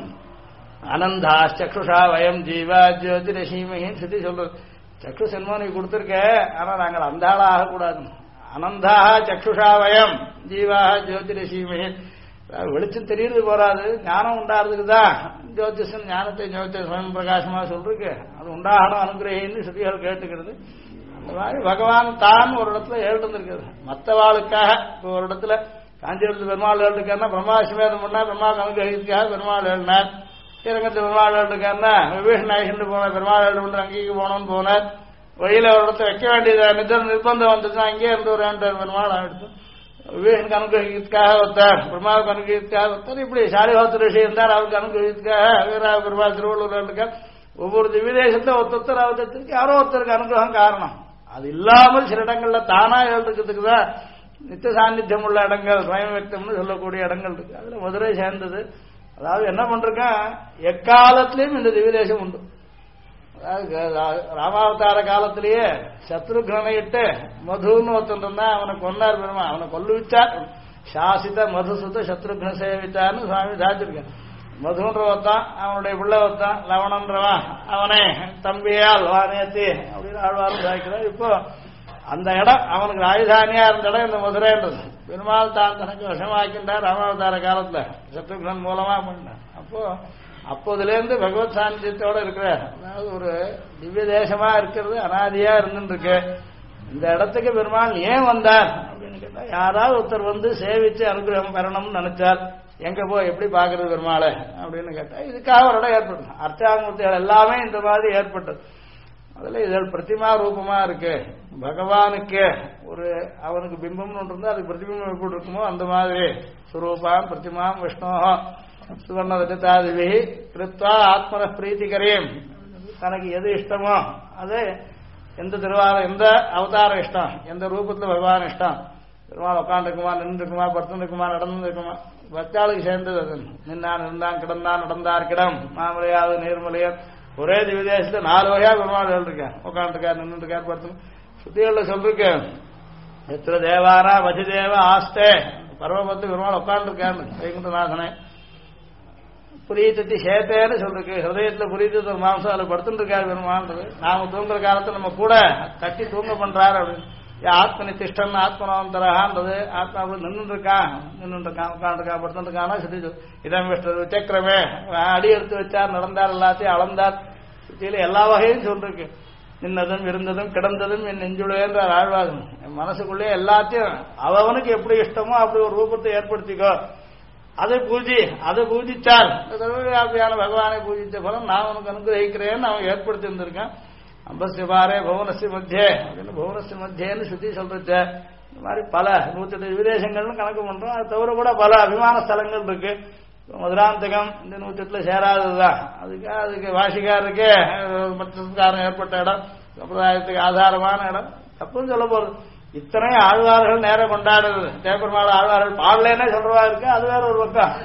அனந்தா சக்ஷுஷா வயம் ஜீவா ஜோதி ரசீமகின்னு சுத்தி சொல்றது. சக்ஷு சென்மோனி கொடுத்திருக்க, ஆனா நாங்கள் அந்த ஆளா ஆகக்கூடாது. அனந்தா சக்ஷுஷா வயம் ஜீவா ஜோதி ரசீமகி, வெளிச்சம் தெரியுது போறாது, ஞானம் உண்டாடுறதுக்குதான் ஜோதிஷன் ஞானத்தை ஜோதி சுயம் பிரகாசமா சொல்றதுக்கு அது உண்டாகணும் அனுகிரகின்னு சுத்திகள் கேட்டுக்கிறது. அந்த மாதிரி பகவான் தான் ஒரு இடத்துல எழுந்திருக்கிறது. மற்றவாளுக்காக இப்போ ஒரு இடத்துல காஞ்சிபுரத்து பெருமாள் எழுதுக்காருன்னா பிரம்மாசிமேதம் பண்ணா பெருமாள் அனுகிரகிக்காக பெருமாள் எழுதினார். ஸ்ரீரங்கத்து பெருமாள் எழுதுக்காருன்னா விவேஷ் நாயகன் போனார், பெருமாள் எழுது அங்கேயும் போனோம்னு போனார். வழியில ஒரு இடத்துல வைக்க வேண்டியது நிர்பந்தம் வந்துச்சுன்னா அங்கேயே இருந்து ஒரு பெருமாள் எடுத்து விவேகனுக்கு அனுகிரகிக்காக ஒருத்தார், பெருமாளுக்கு அனுகிரகிக்காக ஒருத்தார். இப்படி சாலிஹோத்திர ரிஷி இருந்தார், அவருக்கு அனுகிரகிக்காக வீரா பெருமாள் திருவள்ளூர் இருக்கார். ஒவ்வொரு திவ்யதேசத்துல ஒருத்தர் அவதத்திற்கு யாரோ ஒருத்தருக்கு அனுகிரகம் காரணம். அது இல்லாமல் சில இடங்கள்ல தானா எழுதுறதுக்கு தான் நித்திய சாநித்தியம் உள்ள இடங்கள், ஸ்வயம் வியக்தம்னு சொல்லக்கூடிய இடங்கள் இருக்கு. அதுல மதுரை சேர்ந்தது. அதாவது என்ன பண்றேன், எக்காலத்திலையும் இந்த திவ்யதேசம் உண்டு. அதாவது ராமாவதார காலத்திலேயே சத்ருக்னை இட்டு மதுன்னு ஒருத்தன் இருந்தா அவனை கொண்டார் பெருமா, அவனை கொல்லுவிச்சார். சாசித மதுசுத சத்ருக்ன சேவித்தார்னு சுவாமி சாச்சிருக்கேன். மதுன்ற ஒருத்தான், அவனுடைய பிள்ளை ஒருத்தான் லவணன்றவன், அவனே தம்பியால் வானேத்தி அப்படின்னு ஆழ்வாரும் சாய்க்கிறார். இப்போ அந்த இடம் அவனுக்கு ராஜதானியா இருந்த இடம் இந்த மதுரைன்றது. பெருமாள் தான் தனக்கு விஷமாக்கின்றார் ராமாவதார காலத்துல சத்ருக்னன் மூலமா பண்ணார். அப்போதுல இருந்து பகவத் சாநித்தியத்தோட இருக்கிறார். அதாவது ஒரு திவ்ய தேசமா இருக்கிறது அனாதியா இருந்துட்டு இருக்கு. இந்த இடத்துக்கு பெருமாள் ஏன் வந்தார் அப்படின்னு கேட்டா, யாராவது ஒருத்தர் வந்து சேவிச்சு அனுகிரகம் பெறணும்னு நினைச்சார். எங்க போய் எப்படி பாக்குறது பெருமாளை அப்படின்னு கேட்டா, இதுக்காக ஒரு இடம் ஏற்பட்டது. அர்ச்சாமூர்த்திகள் எல்லாமே இந்த மாதிரி ஏற்பட்டது. அதுல இதில் பிரதிமா ரூபமா இருக்கு. பகவானுக்கு ஒரு அவனுக்கு பிம்பம்னு ஒன்று இருந்தா அதுக்கு பிரதிபிம்பம் எப்படி இருக்குமோ அந்த மாதிரி சுரூபாம் பிரதிமாம் விஷ்ணோகம் சுவர்ண ரஜதாதிபி கிருத்வா ஆத்மன பிரீத்திகரேம், தனக்கு எது இஷ்டமோ அது எந்த திருவாரம் எந்த அவதாரம் இஷ்டம், எந்த ரூபத்துல பகவான் இஷ்டம், பெருமாள் உட்காந்துருக்குமா நின்றுக்குமா படுத்துருக்குமா நடந்துருக்குமா, பக்தாளுக்கு சேர்ந்தது. அது நின்னான் இருந்தான் கிடந்தான் நடந்தார் கிடம் மாமலையாவது நீர்மலையன் ஒரே திவ்யதேசத்துல 4 வகையா பெருமாள் இருக்கேன். உட்காந்துருக்கார் நின்றுருக்கார் படுத்து சுத்திகள்ல சொல்லிருக்கேன். எத்திர தேவாரா வசிதேவ ஆஸ்தே பரவபத்து பெருமாள் உட்காந்துருக்காரு வைகுண்டநாதனே. புரீத்தி சேத்தேன்னு சொல்லிருக்கு. ஹிருதயத்துல புரீத்தி ஒரு மாம்சம் அதுல படுத்துட்டு இருக்காரு பெருமான்றது. நாம தூங்குற காலத்துல நம்ம கூட தட்டி தூங்க பண்றாரு அப்படின்னு. ஆத்மனி திஷ்டன் ஆத்மனவந்தரகான்றது. ஆத்மா அப்படி நின்றுட்டு இருக்கான் உட்காந்துருக்கான் படுத்துட்டு இருக்கானா சுத்தி இடம் விஷ்ணு விசக்கிரமே அடி எடுத்து வச்சார், நடந்தார், எல்லாத்தையும் அளந்தார். சுத்தியில எல்லா வகையும் சொல்லிருக்கு. நின்னதும் இருந்ததும் கிடந்ததும் என் நெஞ்சுடையன்ற ஆழ்வாகும். என் மனசுக்குள்ளே எல்லாத்தையும் அவனுக்கு எப்படி இஷ்டமோ அப்படி ஒரு ரூபத்தை ஏற்படுத்திக்கோ, அதை பூஜிச்சால் சர்வவியாபியான பகவானை பூஜித்த பலம் நான் உனக்கு அனுகிரகிக்கிறேன்னு அவன் ஏற்படுத்தி இருந்திருக்கான். அம்பஸ்ய பாரே பவனஸ்ய மத்தியே அப்படின்னு பவனஸ்ய மத்தியன்னு சுத்தி சொல்றச்ச இந்த மாதிரி பல 108 விதேசங்கள்னு கணக்கு பண்றோம். அது தவிர கூட பல அபிமான ஸ்தலங்கள் இருக்கு. மதுராந்தகம் இந்த 108 சேராததுதான். அதுக்கு வாசிக்காரருக்கு மற்றக்காரன் ஏற்பட்ட இடம், சம்பிரதாயத்துக்கு ஆதாரமான இடம் தப்புன்னு சொல்ல போறது. இத்தனை ஆழ்வார்கள் நேரம் கொண்டாடுறது, தேப்பெருமாள் ஆழ்வார்கள் பாடலேன்னே சொல்றவா இருக்கு. அது வேற ஒரு பக்கம்.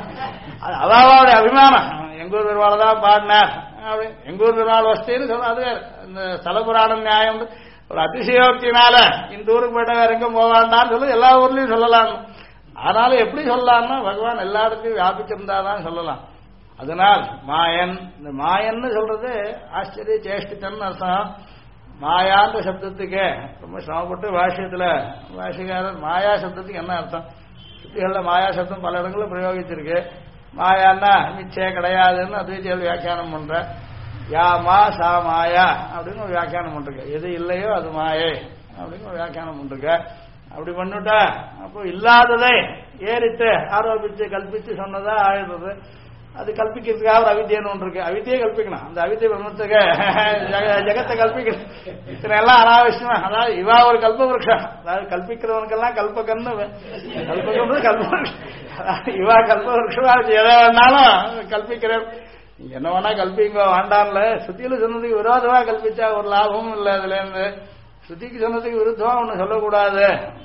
அதாவது அபிமானம், எங்கூர் பெருமாள் தான் பாடினார் அப்படி, எங்கூர் பெருமாள் வசதின்னு சொல்ல. அது வேற. இந்த ஸ்தல புராணம் நியாயம் ஒரு அதிசயோக்தினால இந்த ஊருக்கு போயிட்ட வேற எங்க போவாண்டான்னு சொல்லி எல்லா ஊர்லயும் சொல்லலாம். ஆனாலும் எப்படி சொல்லலாம்னா பகவான் எல்லா இடத்தையும் வியாபிச்சிருந்தாதான் சொல்லலாம். அதனால் மாயன், இந்த மாயன்னு சொல்றது ஆச்சரிய சேஷ்டித்தன் அர்த்தம். மாயான்ற சப்தத்துக்கு ரொம்ப சிரமப்பட்டு பாஷ்யத்துல பாஷிகாரர் மாயா சப்தத்துக்கு என்ன அர்த்தம், சுத்திகள்ல மாயா சப்தம் பல இடங்களில் பிரயோகிச்சிருக்கு. மாயான்னா மிச்சே கிடையாதுன்னு அத்வைதிகள் வியாக்கியானம் பண்ற. யா மா சா மாயா அப்படின்னு ஒரு வியாக்கியானம் பண்றீங்க. எது இல்லையோ அது மாயை அப்படின்னு ஒரு வியாக்கியானம் பண்றீங்க. அப்படி பண்ணிட்டா அப்போ இல்லாததை ஏறிட்டு ஆரோபிச்சு கல்பிச்சு சொன்னதா ஆயிடுறது. அது கல்பிக்கிறதுக்காக ஒரு அவித்தியன்னு ஒன்று இருக்கு. அவித்தியை கல்பிக்கணும். அந்த அவித்திய பிரம்மத்துக்கு ஜெகத்தை கல்பிக்கணும். இத்தனை எல்லாம் அனாவசியமா. அதாவது இவா ஒரு கல்பவருஷம். அதாவது கல்பிக்கிறவனுக்கெல்லாம் கல்பகன்னு கல்பகம் கல்பவருஷம். இவா கல்பவருஷமா எதை வேணாலும் கல்பிக்கிறேன். என்ன வேணா கல்பிங்க வேண்டாம்ல. ஸ்ருதியில சொன்னதுக்கு விரோதமா கல்பிச்சா ஒரு லாபமும் இல்லை. அதுல இருந்து ஸ்ருதிக்கு சொன்னதுக்கு விருத்தமா ஒண்ணு சொல்லக்கூடாது.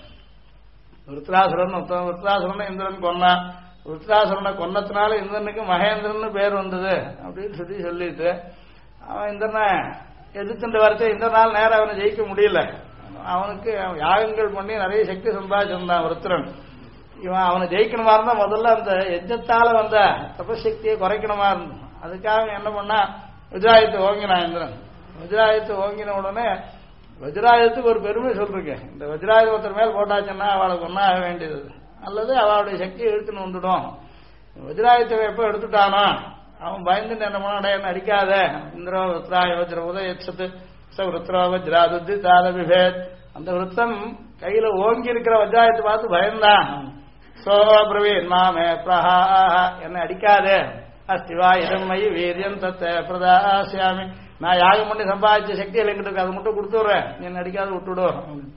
விருத்ராசுரன் விருத்ராசுரன் இந்திரன் கொன்னான். விருத்ராசுரனை கொன்னத்தினால இந்திரனுக்கு மகேந்திரன் பேர் வந்தது அப்படின்னு சொல்லி சொல்லிட்டு அவன் இந்திரனை எதிர்த்து வரத்தை இந்திரனால் நேரம் அவனை ஜெயிக்க முடியல. அவனுக்கு யாகங்கள் பண்ணி நிறைய சக்தி சம்பாதிச்சிருந்தான் விருத்திரன். இவன் அவனை ஜெயிக்கணுமா இருந்தா முதல்ல அந்த யஜ்ஞத்தால வந்த தபசக்தியை குறைக்கணுமா இருந்தான். அதுக்காக என்ன பண்ணா வஜ்ராயுத்தை ஓங்கினான் இந்திரன். வஜ்ராயுத்தை ஓங்கின உடனே வஜ்ராயுதத்துக்கு ஒரு பெருமை சொல்றேன். இந்த வஜ்ராயுத ஒருத்தர் மேல் போட்டாச்சுன்னா அவளுக்கு ஒன்னா ஆக வேண்டியது, அல்லது அவளுடைய சக்தியை எடுத்துன்னு வந்துடும். வஜ்ராயுத்தை எப்ப எடுத்துட்டானோ அவன் பயந்துட்டு என்ன பண்ண என்ன அடிக்காத இந்திரோ விருத்ராய வஜ்ர உதயத்து ச விருத்ரோ வஜ்ராதுத்தி தாரபிபேத். அந்த விருத்தம் கையில ஓங்கி இருக்கிற வஜ்ராயத்தை பார்த்து பயந்தான். சோ பிரவீன் மாமே பிரஹா, என்ன அடிக்காதே. அஸ்திவா இடம்மை வீரியம் தத்த பிரதாசியாமி, நான் யாகம் பண்ணி சம்பாதிச்ச சக்தியில் எங்கிட்ட இருக்கு, அதை மட்டும் கொடுத்துடுறேன், நீ அடிக்காத விட்டுடும்.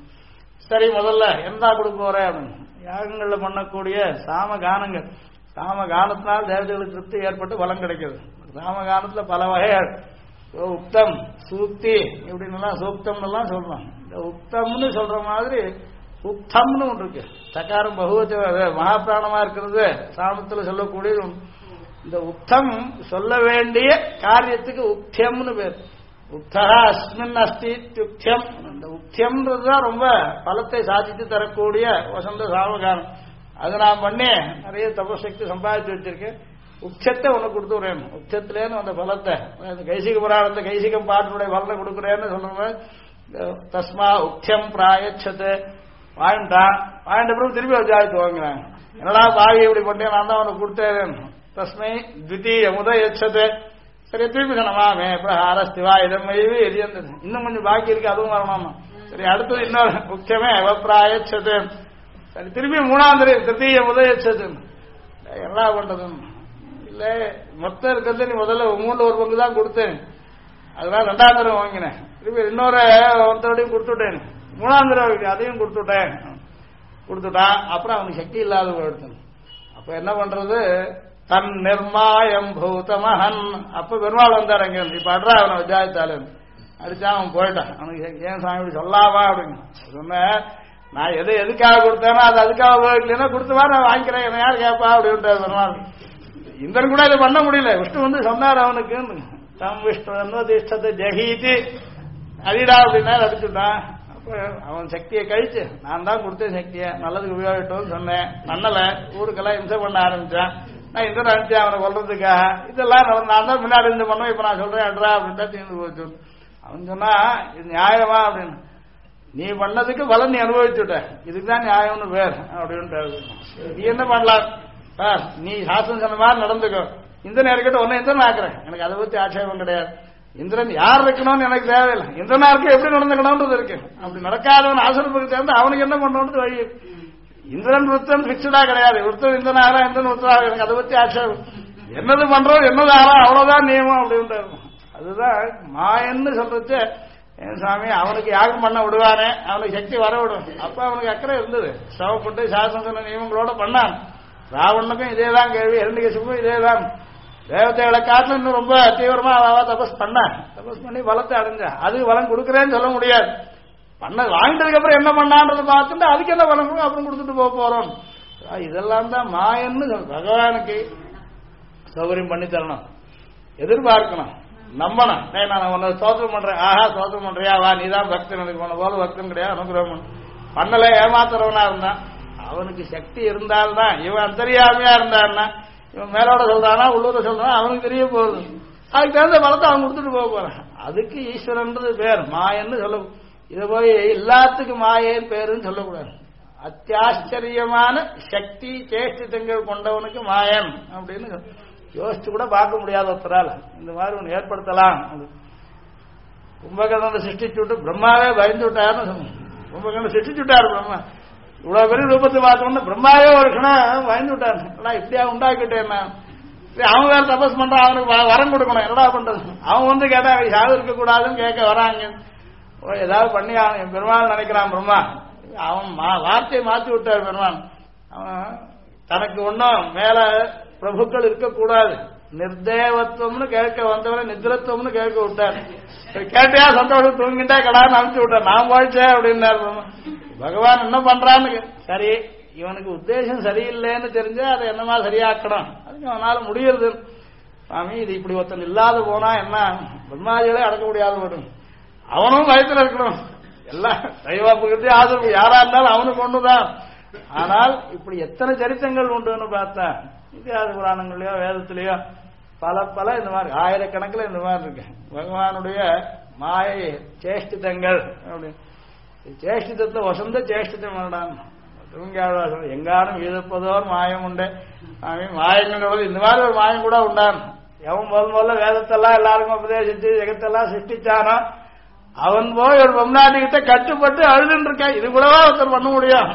சரி முதல்ல என்ன கொடுக்க போறேன் அப்படின்னு. யாகங்கள்ல பண்ணக்கூடிய சாம கானங்கள், சாம கானத்தினால் தேவதைகளுக்கு திருப்தி ஏற்பட்டு பலம் கிடைக்குது. சாம கானத்துல பல வகைகள், உக்தம் சூக்தி இப்படின்னு சூக்தம்னு எல்லாம் சொல்றோம். இந்த உக்தம்னு சொல்ற மாதிரி உக்தம்னு ஒன்று இருக்கு. சக்காரம் பகுவச்ச மகாபிராணமா இருக்கிறது சாமத்துல சொல்லக்கூடிய இந்த உக்தம் சொல்ல வேண்டிய காரியத்துக்கு உக்தியம்னு பேர். உக்தா அஸ்மின் அஸ்தி உக்தியம். இந்த உக்தியம்ன்றதுதான் ரொம்ப பலத்தை சாதித்து தரக்கூடிய வசந்த சாமகானம். அது நான் பண்ணி நிறைய தபசக்தி சம்பாதிச்சு வச்சிருக்கேன். உச்சத்தை உனக்கு கொடுத்துறேன். உச்சத்திலேன்னு அந்த பலத்தை கைசிக புராணத்தை கைசிகம் பாட்டுடைய பலனை கொடுக்குறேன்னு சொல்றேன். தஸ்மா உக்தியம் பிராயச்சத்து வாங்கிட்டான். வாங்கிட்ட பிறகு திருப்பி வச்சாச்சு வாங்கினாங்க. என்னடா பாவி இப்படி பண்ணேன், நான் தான் அவனுக்கு கொடுத்தேன். தஸ்மை த்விதீய முதயச்சது. சரி திருப்பி சொன்னமாமே பிரஹாரஸ்திவா இதமைவி எரியந்தது. இன்னும் கொஞ்சம் பாக்கி இருக்கு, அதுவும் வரணுமா. சரி அடுத்தது இன்னொரு முக்கியமே அவப்பிராயச்சது. சரி திருப்பி மூணாம் திருத்தீய முதயச்சது. என்ன பண்றது இல்ல, மொத்தம் இருக்கிறது நீ முதல்ல மூணுல ஒரு பங்கு தான் கொடுத்தேன், அதனால ரெண்டாம் தடவை வாங்கினேன். திருப்பி இன்னொரு ஒருத்தரோடையும் கொடுத்துட்டேன். மூணாம் தடவை அதையும் கொடுத்துட்டான். அப்புறம் அவனுக்கு சக்தி இல்லாத போயிடுத்து. அப்ப என்ன பண்றது, தன் நிர்மாயம் பூதமஹன். அப்ப பெருமாள் வந்தார் அங்க. இப்ப அட்ரா அவனை விஜாயத்தாலும் அடிச்சா அவன் போயிட்டான். அவனுக்கு ஏன் சாமி இப்படி சொல்லாமா அப்படின்னு சொன்ன. நான் எதுக்காக கொடுத்தேனோ அது அதுக்காக உபயோகிக்கலன்னா கொடுத்துவா நான் வாங்கிக்கிறேன், என்ன யார் கேட்பா அப்படின்றார் பெருமாள். இந்திரன் கூட இதை பண்ண முடியல. விஷ்ணு வந்து சொன்னார் அவனுக்கு, தம் விஷ்ணு ஜெகீதி அடிடா அப்படின்னா அடிச்சுட்டான். அப்ப அவன் சக்தியை கழிச்சு நான் தான் கொடுத்தேன் சக்தியை, நல்லதுக்கு உபயோகிட்டோம்னு சொன்னேன். நன்னல ஊருக்கெல்லாம் இம்சை பண்ண ஆரம்பிச்சான். நான் இந்திரன் அனுப்பிச்சேன் அவனை கொல்றதுக்காக. இதெல்லாம் நான் தான் முன்னாடி இருந்து பண்ணோம், இப்ப நான் சொல்றேன் அட்ரா அப்படின்ட்டா தீர்ந்து போச்சு. அவன் சொன்னா இது நியாயமா அப்படின்னு. நீ பண்ணதுக்கு பலன் நீ அனுபவிச்சுட்ட, இதுக்குதான் நியாயம்னு பேர் அப்படின்ட்டு. நீ என்ன பண்ணலாம் சார், நீ சாஸ்திரம் சொன்ன மாதிரி நடந்துக்கோ. இந்திரன் இருக்கட்டும், ஒன்னு இந்திரன் ஆக்குறேன், எனக்கு அதை பத்தி ஆட்சேபம் கிடையாது. இந்திரன் யார் இருக்கணும்னு எனக்கு தேவையில்லை, இந்திரனா இருக்க எப்படி நடந்துக்கணும்ன்றது இருக்கு. அப்படி நடக்காதவன் ஆசிரமத்துக்கு சேர்ந்து அவனுக்கு என்ன பண்ணணும்னு வழி. இந்திரன் விருத்தம் பிக்சடா கிடையாது. விருத்தம் இந்திரன் ஆறா இந்திரன் விருத்தம், எனக்கு அதை பத்தி ஆட்சேபம். என்னது பண்றோம் என்னது ஆறா அவ்வளவுதான் நியமம் அப்படின்ட்டு. அதுதான் மாயன்னு சொல்றது. ஏன் சுவாமி அவனுக்கு யாகம் பண்ண விடுவானே, அவனுக்கு சக்தி வர விடும். அப்ப அவனுக்கு அக்கறை இருந்தது. சிரமப்பட்டு சாசனம் சொன்ன நியமங்களோட பண்ணான். ராவணனுக்கும் இதேதான் கேள்வி, இரண்டிகசிப்புக்கும் இதேதான். தேவதைகளை காட்டிலும் இன்னும் ரொம்ப தீவிரமா தபஸ் பண்ணான். தபஸ் பண்ணி பலத்தை அடைஞ்சா. அதுக்கு பலம் கொடுக்குறேன்னு சொல்ல முடியாது. பண்ண வாங்கிட்டதுக்கு அப்புறம் என்ன பண்ணான்றதை பார்த்துட்டு அதுக்கு என்ன பலம் கொடுக்கும் அப்புறம் கொடுத்துட்டு போக போறோம். இதெல்லாம் தான் மாயன்னு பகவானுக்கு சௌகரியம் பண்ணி தரணும், எதிர்பார்க்கணும், நம்பணும். நான் உன்னை சோத்திரம் பண்றேன், ஆஹா சோத்திரம் பண்றியா, வா நீதான் பக்தன், எனக்கு உன்னை போல பக்தன் கிடையாது, அனுகிரகம் பண்ணல ஏமாத்துறவனா இருந்தான். அவனுக்கு சக்தி இருந்தால்தான், இவன் அந்தரியாமையா இருந்தான்னா, இவன் மேலோட சொல்றானா உள்ளூர சொல்றானா அவனுக்கு தெரிய போகுது. அதுக்கு தகுந்த பலத்தை அவன் கொடுத்துட்டு போக போறான். அதுக்கு ஈஸ்வரன்றது பேர் மாயன்னு சொல்ல. இதை போய் எல்லாத்துக்கும் மாயன்னு பேருன்னு சொல்லக்கூடாது. அத்தியாச்சரியமான சக்தி சேஷ்டித்தங்கள் கொண்டவனுக்கு மாயன் அப்படின்னு யோசிச்சு கூட பார்க்க முடியாத ஒருத்தரால் இந்த மாதிரி ஒன்று ஏற்படுத்தலாம். கும்பகர்ணனை சிருஷ்டிச்சு விட்டு பிரம்மாவே பயந்து விட்டாருன்னு சொன்னோம். கும்பகர்ணனை சிருஷ்டிச்சு விட்டாரு பிரம்மா. இவ்வளவு பெரிய ரூபத்தை பார்த்தோம்னா பிரம்மாவே ஒரு கணம் பயந்து விட்டாரு. இப்படியா உண்டாக்கிட்டேன் அவன் வேற தபஸ் பண்றான், அவனுக்கு வரம் கொடுக்கணும், என்னடா பண்றது. அவன் வந்து கேட்டா சாவு இருக்க கூடாதுன்னு கேட்க வராங்க. ஏதாவது பண்ணி அவன் பெருமாள் நினைக்கிறான் பிரம்மா. அவன் வார்த்தையை மாற்றி விட்டார் பெருமாள். அவன் தனக்கு ஒன்னும் மேல பிரபுக்கள் இருக்கக்கூடாது, நிர்தேவத்துவம்னு கேட்க வந்தவரை நிதிரத்துவம்னு கேட்க விட்டார். கேட்டையா சந்தோஷம் தூங்கிட்டா கடான்னு அனுப்பிச்சு விட்டார். நான் போயிட்டேன் அப்படின்னாரு. பகவான் என்ன பண்றான்னு சரி, இவனுக்கு உத்தேசம் சரியில்லைன்னு தெரிஞ்சா அதை என்னமா சரியாக்கணும், அதுக்கு அவனால முடியுது. சாமி இது இப்படி ஒருத்தன் இல்லாத போனா என்ன, பிரம்மாதிகளே அடக்க முடியாத வரும். அவனும் வயத்துல இருக்கணும், எல்லாம் தெய்வாப்புக்கு ஆதரவு யாரா இருந்தாலும் அவனுக்கு ஒண்ணுதான். ஆனால் இப்படி எத்தனை சரித்திரங்கள் உண்டுன்னு பார்த்தா இத்தியாச புராணங்களையோ வேதத்திலேயோ பல இந்த மாதிரி ஆயிரக்கணக்கில் இந்த மாதிரி இருக்கு. பகவானுடைய மாயை சேஷ்டிதங்கள் அப்படின்னு. சேஷ்டிதத்துல வசந்த சேஷ்டிதம் வேண்டாம். எங்கானும் ஈதப்பதோர் மாயம் உண்டு. மாயங்கள் இந்த மாதிரி ஒரு மாயம் கூட உண்டான். எவன் முதல்ல வேதத்தெல்லாம் எல்லாருக்கும் உபதேசிச்சு ஜெகத்தெல்லாம் சிருஷ்டிச்சானோ அவன் போய் ஒரு பொம்நாட்டி கிட்ட கட்டுப்பட்டு அழுதுன்னு இருக்க. இது கூடவா ஒருத்தர் பண்ண முடியும்?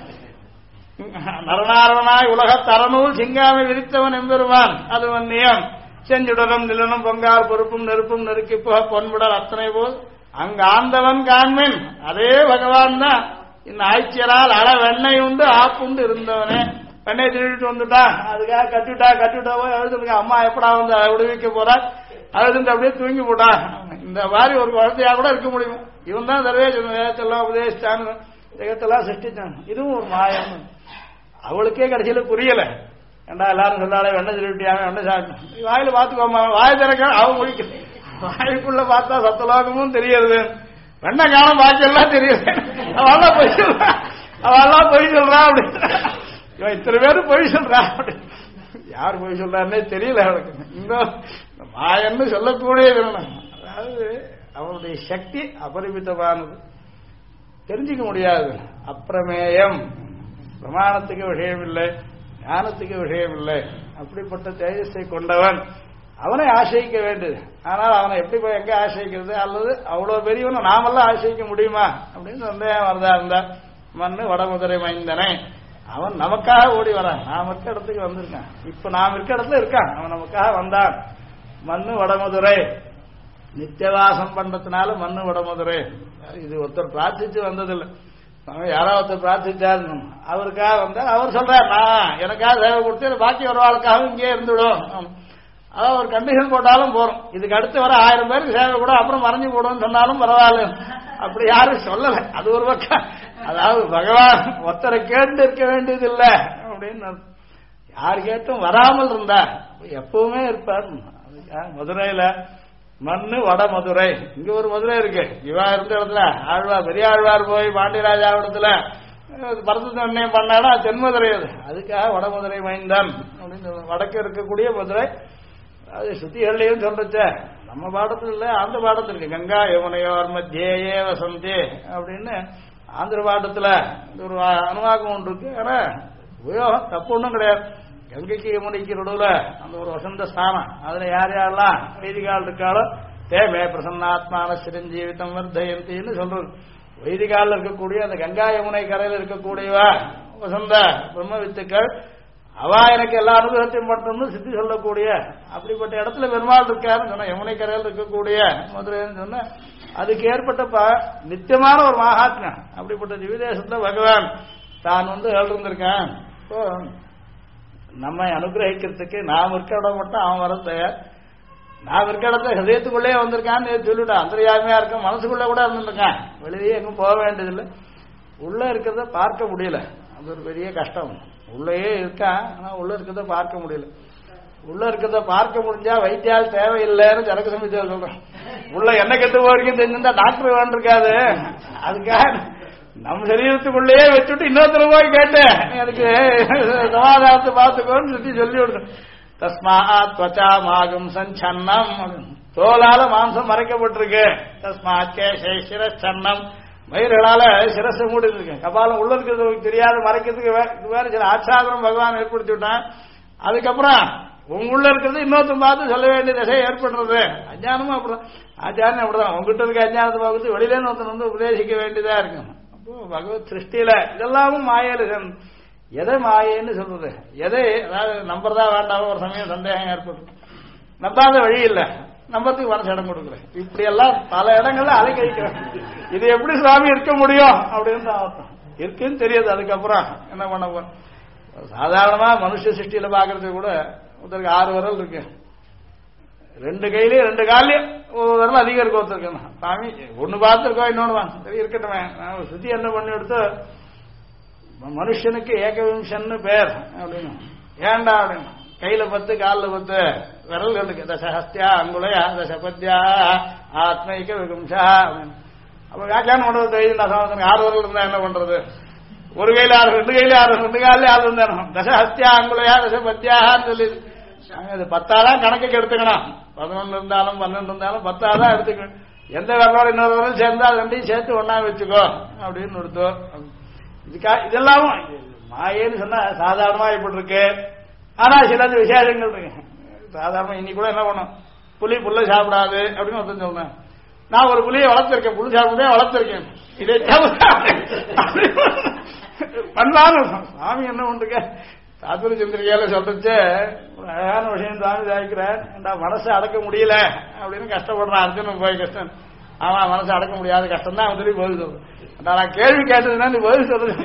நரநாரணனாய் உலக தரநூல் சிங்காமை விரித்தவன் எம்பெருமான் அது வன்னியம் செஞ்சுடனும் நிலனும் பொங்கார் பொறுப்பும் நெருப்பும் நெருக்கி போக பொன்புடல் அத்தனை போல் அங்க ஆண்டவன் காண்மின் அதே பகவான் தான். இந்த ஆய்ச்சியரால் அள வெண்ணெய் உண்டு ஆப்புண்டு இருந்தவனே வெண்ணெய் திருடிட்டு வந்துட்டான். அதுக்காக கட்டிவிட்டா போய் அழுதுருக்க. அம்மா எப்படா வந்து விடுவிக்க போறா, அழுதுட்டு அப்படியே தூங்கி போட்டான். இந்த மாதிரி ஒரு குழந்தையா கூட இருக்க முடியும். இவன் தான் வேதத்தெல்லாம் உபதேசிச்சான், ஜெகத்தெல்லாம் சிருஷ்டிச்சான். இதுவும் ஒரு மாயம். அவளுக்கே கடைசியில புரியல. ஏண்டா எல்லாரும் சொன்னாலே வெண்ணெய் திருட்டியாங்க, வெண்ணெய் சாப்பிட்டு வாயில பாத்துக்கோமா, வாய் திறக்க அவன் முடிக்க. வாய்க்குள்ள பார்த்தா சத்தலோகமும் தெரியுது, வெண்ணெய் காலம் பாக்கி எல்லாம் தெரியுது. அவெல்லாம் பொய் சொல்றான், அவெல்லாம் பொய் சொல்றான் அப்படின்னு. இத்தனை பேரும் பொய் சொல்றான் அப்படி. யார் பொய் சொல்றாருன்னே தெரியல அவளுக்கு. இந்த மாயன்னு சொல்லக்கூடியது. அதாவது அவனுடைய சக்தி அபரிமிதமானது, தெரிஞ்சுக்க முடியாது. அப்பிரமேயம், பிரமாணத்துக்கு விஷயம் இல்லை, ஞானத்துக்கு விஷயம் இல்லை. அப்படிப்பட்ட தேஜஸை கொண்டவன் அவனை ஆசிரிக்க வேண்டியது. ஆனால் அவனை எப்படி போய் எங்க ஆசிரிக்கிறது, அல்லது அவ்வளவு பெரியவனை நாமெல்லாம் ஆசிரிக்க முடியுமா அப்படின்னு சந்தேகம் வரதா இருந்தா, மண்ணு வடமுதிரை மைந்தனை அவன் நமக்காக ஓடி வரான். நாம் இருக்க இடத்துக்கு வந்திருக்கான். இப்ப நாம் இருக்க இடத்துல இருக்கான், அவன் நமக்காக வந்தான். மண்ணு வடமுதுரை நித்தியவாசம் பண்றதுனால மண்ணு வடமுதுரை. இது ஒருத்தர் பிரார்த்திச்சு வந்ததில்லை. யாராவது ஒருத்தர் பிரார்த்திச்சாரு, அவருக்காக வந்தா அவர் சொல்றார், நான் எனக்காக சேவை கொடுத்து பாக்கி ஒரு ஆளுக்காக இங்கே இருந்துடும். அதாவது ஒரு கண்டிஷன் போட்டாலும் போறோம். இதுக்கு அடுத்து வர 1000 பேருக்கு சேவை கூட அப்புறம் மறைஞ்சு போடுவோம்னு சொன்னாலும் பரவாயில்ல. அப்படி யாரும் சொல்லல. அது ஒரு பக்கம். அதாவது பகவான் ஒருத்தரை கேட்டு இருக்க வேண்டியது இல்லை அப்படின்னு. யார் கேட்டும் வராமல் இருந்தா எப்பவுமே இருப்பார். மதுரையில மண்ணு வட மதுரை, இங்க ஒரு மதுரை இருக்கு. இவா இருந்த இடத்துல ஆழ்வார் பெரிய ஆழ்வார் போய் பாண்டியராஜா இடத்துல பரதனை பண்ணாடா தென்மதுரை. அது அதுக்காக வடமதுரை மைந்தான் அப்படின்னு வடக்கு இருக்கக்கூடிய மதுரை. அது சுத்திகள்லையும் சொல்றச்ச நம்ம பாடத்துல இல்ல, அந்த பாடத்துல இருக்கு. கங்கா யமுனையோர் மத்தியே வசந்தே அப்படின்னு ஆந்திர பாடத்துல ஒரு அனுவாகம் ஒன்று இருக்கு. ஆனா உபயோகம் தப்பு ஒன்றும் கிடையாது. கங்கைக்கு யமுனைக்கு நடுவுல அந்த ஒரு வசந்த ஸ்தானம், அதுல யார் யாரெல்லாம் வைதிகால் இருக்காளோ தேமே பிரசன்னாத்மான சிரஞ்சீவிதம் வர்தயந்தின்னு சொல்றது. வைதிகால இருக்கக்கூடிய அந்த கங்கா யமுனை கரையில் இருக்கக்கூடியவா வசந்த பிரம்ம வித்துக்கள், அவா எனக்கு எல்லா அனுகிரகத்தையும் பண்ணணும்னு சித்தி சொல்லக்கூடிய அப்படிப்பட்ட இடத்துல பெருமாள் இருக்காருன்னு சொன்ன. யமுனை கரையில் இருக்கக்கூடிய மதுரைன்னு சொன்ன அதுக்கு ஏற்பட்ட நித்தியமான ஒரு மகாத்மியம். அப்படிப்பட்ட திவ்யதேசத்துல பகவான் தான் எழுந்திருக்கான். இப்போ நம்மை அனுகிரகிக்கிறதுக்கு நாம் இருக்க இடம் மட்டும் அவன் வர தயார். நான் இருக்க இடத்துல ஹதயத்துக்குள்ளே வந்திருக்கான்னு சொல்லிவிட்டான். அந்தரியாமையா இருக்க மனசுக்குள்ள கூட இருந்திருக்கான். வெளியே எங்கும் போக வேண்டியதில்லை. உள்ள இருக்கிறத பார்க்க முடியல. அது ஒரு பெரிய கஷ்டம். உள்ளேயே இருக்கான், ஆனா உள்ள இருக்கிறத பார்க்க முடியல. உள்ள இருக்கிறத பார்க்க முடிஞ்சா வைத்தியால் தேவையில்லைன்னு சரக்கு சமிதியால் சொல்றேன். உள்ள என்ன கெட்டு போறீங்கன்னு தெரிஞ்சிருந்தா டாக்டர் வேண்டிருக்காது. அதுக்காக நம்ம சரீரத்துக்குள்ளேயே வச்சுட்டு இன்னொருத்தர போய் கேட்டேன் எனக்கு சமாதானத்தை பார்த்துக்கோன்னு சொல்லி விடுறேன். தஸ்மாத் त्वचा மாகும் சஞ்சன்னம், தோலால மாம்சம் மறைக்கப்பட்டிருக்கு. தஸ்மாத் சிரச்சன்னம், மயிர்களால சிரசை மூடி இருக்கு. கபாலம் உள்ள இருக்கிறது தெரியாத மறைக்கிறதுக்கு வேற சில ஆச்சாரம் பகவான் ஏற்படுத்தி விட்டான். அதுக்கப்புறம் உள்ள இருக்கிறது இன்னொருத்தம் பார்த்து சொல்ல வேண்டிய திசை ஏற்படுறது. அஞ்ஞானமும் அப்படிதான். ஆச்சாரம் அப்படிதான். உங்ககிட்ட இருக்க அஞ்ஞானத்தை பார்த்து வெளியிலேன்னு ஒருத்தன் உபதேசிக்க வேண்டியதா இருக்கும். அப்போ பகவத் சிருஷ்டியில இதெல்லாம் மாயல. எதை மாயன்னு சொல்றது? எதை அதாவது நம்புறதா வேண்டாம் ஒரு சமயம் சந்தேகம் ஏற்படும். நம்பாத வழி இல்லை, நம்பறதுக்கு மனசு இடம் கொடுக்கல. இப்படி எல்லாம் பல இடங்கள்ல அலைக்கழிக்கிறேன். இது எப்படி சுவாமி இருக்க முடியும் அப்படின்னு அர்த்தம் இருக்குன்னு தெரியாது. அதுக்கப்புறம் என்ன பண்ண போறோம்? சாதாரணமா மனுஷ சிருஷ்டியில பாக்குறது கூட ஒருத்தருக்கு 6 விரல் இருக்கு. 2 கையிலயும் 2 காலையும் ஒரு விரல் அதிகம் இருக்கு ஒருத்தருக்கு. சாமி ஒண்ணு பார்த்துருக்கோம், இன்னொன்னு தான் சரி இருக்கட்டுமே. நான் சுத்தி என்ன பண்ணி எடுத்து மனுஷனுக்கு ஏகவிம்சன்னு பேர் அப்படின்னு. ஏண்டா அப்படின்னு கையில 10 காலில் 10 விரல்கள் இருக்கு. தசஹஸ்தியா அங்குலையா தசபத்யா ஆத்மைக்க விகும்சா அப்படின்னு. அப்ப வியாக்கியானம் பண்றது தெரியுது. 6 விரல் இருந்தா என்ன பண்றது? ஒரு கையில 6, 2 கையில 6, 2 காலில 6 இருந்தா தசஹஸ்தியா அங்குலையா தசபத்யான்னு சொல்லி இது 10ஆதான் கணக்குக்கு எடுத்துக்கணும். 11 இருந்தாலும் 12 இருந்தாலும் 10ஆதான் எடுத்துக்கணும். எந்த விரலோட இன்னொரு விரல் சேர்ந்தா அது ரெண்டையும் சேர்த்து ஒன்னா வச்சுக்கோ அப்படின்னு எடுத்தோம். இதெல்லாம் மாயேன்னு சொன்னா சாதாரணமா இப்படி இருக்கு. ஆனா சிலது விசேஷங்கள் இருக்கு. சாதாரண இன்னைக்கு கூட என்ன பண்ணும், புலி புல்ல சாப்பிடாது அப்படின்னு ஒருத்தன் சொல்றேன். நான் ஒரு புலியை வளர்த்திருக்கேன், புலி சாப்பிடவே வளர்த்திருக்கேன். இதை பண்ணாலும் சாமி என்ன பண்றீங்க? தாத்துரி சந்திரிகையில சொல்றச்சு ஒரு அழகான விஷயம் சாமி சாய்க்கிறார். மனசை அடக்க முடியல அப்படின்னு கஷ்டப்படுறான் அர்ஜுனன் போய். கஷ்டம் ஆமா, மனசை அடக்க முடியாத கஷ்டம் தான் அவன் சொல்லி பதில் சொல்றேன். நான் கேள்வி கேட்டதுன்னா நீ பதில் சொல்றது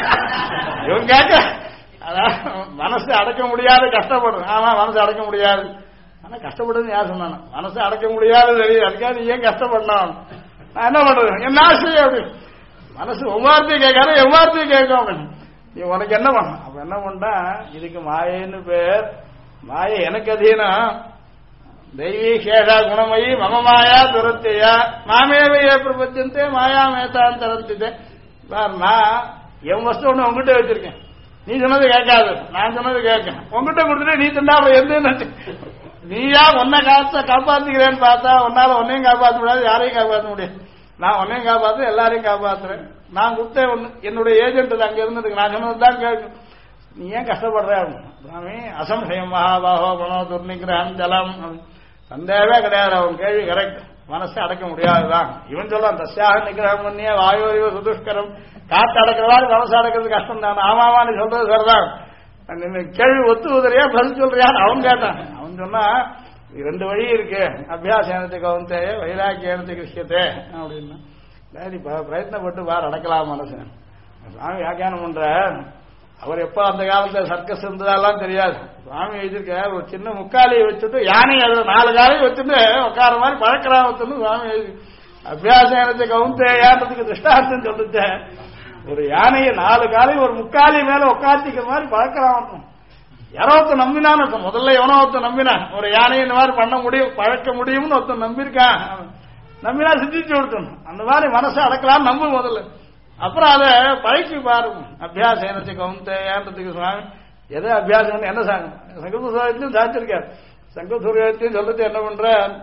இவன் கேட்க. அதான் மனசு அடக்க முடியாது கஷ்டப்படுறேன். ஆமா மனசு அடக்க முடியாது. ஆனா கஷ்டப்படுறது யார் சொன்னானு? மனசு அடக்க முடியாது தெரியுது. அதுக்காக நீ ஏன் கஷ்டப்படணும்? நான் என்ன பண்றது? என்ன ஆசை அப்படின்னு மனசு ஒவ்வார்த்தையும் கேட்காது, எவ்வார்த்தையும் கேட்கும் அப்படின்னு. நீ உனக்கு என்ன பண்ண? அப்ப என்ன பண்ணா இதுக்கு மாயன்னு பேர். மாய எனக்கு அதீனம். தெய்வீ சேஷா குணமயி மம மாயா துரத்தையா மாமேவைய பிரபஞ்சந்தே மாயா மேத்தான் தரந்தித்தே. நான் என் வஸ்து ஒண்ணு உங்ககிட்ட வச்சிருக்கேன். நீ சொன்னது கேட்காது, நான் சொன்னது கேட்கேன். உங்ககிட்ட கொடுத்துட்டு நீ திண்டா எந்த நீயா உன்னை காப்பாத்திக்கிறேன்னு பார்த்தா உன்னால உன்னையும் காப்பாற்ற முடியாது, யாரையும் காப்பாற்ற முடியாது. நான் உன்னையும் காப்பாத்து எல்லாரையும் காப்பாத்துறேன். நான் கொடுத்த ஒண்ணு என்னுடைய ஏஜென்ட் அங்க இருந்ததுக்கு நான் சொன்னதுதான் கேட்கும். நீ ஏன் கஷ்டப்படுற? சாமி அசம்சயம் மகாபாகோ குணோ துர்நிகிரகம் ஜலம் சந்தேகமே கிடையாது. அவன் கேள்வி கரெக்ட். மனசை அடக்க முடியாதுதான். இவன் சொல்றான் தஸ்யாக நிகிரகம் பண்ணிய வாயு சுதுஷ்கரம். காத்து அடக்கிறவாறு மனசு அடக்கிறது கஷ்டம் தான். ஆமாமா நீ சொல்றது சரிதான். கேள்வி ஒத்து உதறியா பதில் சொல்றியான்னு அவன் கேட்டான். அவன் சொன்னா 2 வழி இருக்கு. அபியாசனத்தை கவுந்தே வைராக்கியத்தை கிருஷ்யத்தே அப்படின்னா நீ பிரயத்னப்பட்டு பார் அடக்கலாம் மனசு. சாமி வியாக்கியானம் பண்ற. அவர் எப்ப அந்த காலத்துல சர்க்கஸ் இருந்ததெல்லாம் தெரியாது. சுவாமி எழுதிருக்க ஒரு சின்ன முக்காலியை வச்சுட்டு யானை அதுல 4 காலையும் வச்சுட்டு உட்கார மாதிரி பழக்கிறாமத்துன்னு சுவாமி எழுதி அபியாசனத்தை கவுந்தேயான்றதுக்கு திருஷ்டார்த்தம் சொல்லிட்டேன். ஒரு யானையை 4 காலையும் ஒரு முக்காலி மேல உட்காத்திக்கிற மாதிரி பழக்கிறாமட்டும். யாரோ ஒருத்தன் நம்பினான்னு அர்த்தம். முதல்ல எவனோ ஒருத்தன் நம்பினான் ஒரு யானையை இந்த மாதிரி பண்ண முடியும் பழக்க முடியும்னு ஒருத்தன் நம்பியிருக்கான். நம்பினா சிந்திச்சு கொடுத்தணும். அந்த மாதிரி மனசை அடக்கலாம் நம்பு முதல்ல. அப்புறம் அதை பழக்கி பாருங்க. அபியாசனத்தை கவுந்தேன்றதுக்கு சுவாமி எதை அபியாசம் என்ன சங்கல்ப சூரியத்தையும் சாச்சிருக்காரு. சங்கல்ப சூரியத்தையும் சொல்றது என்ன பண்ற,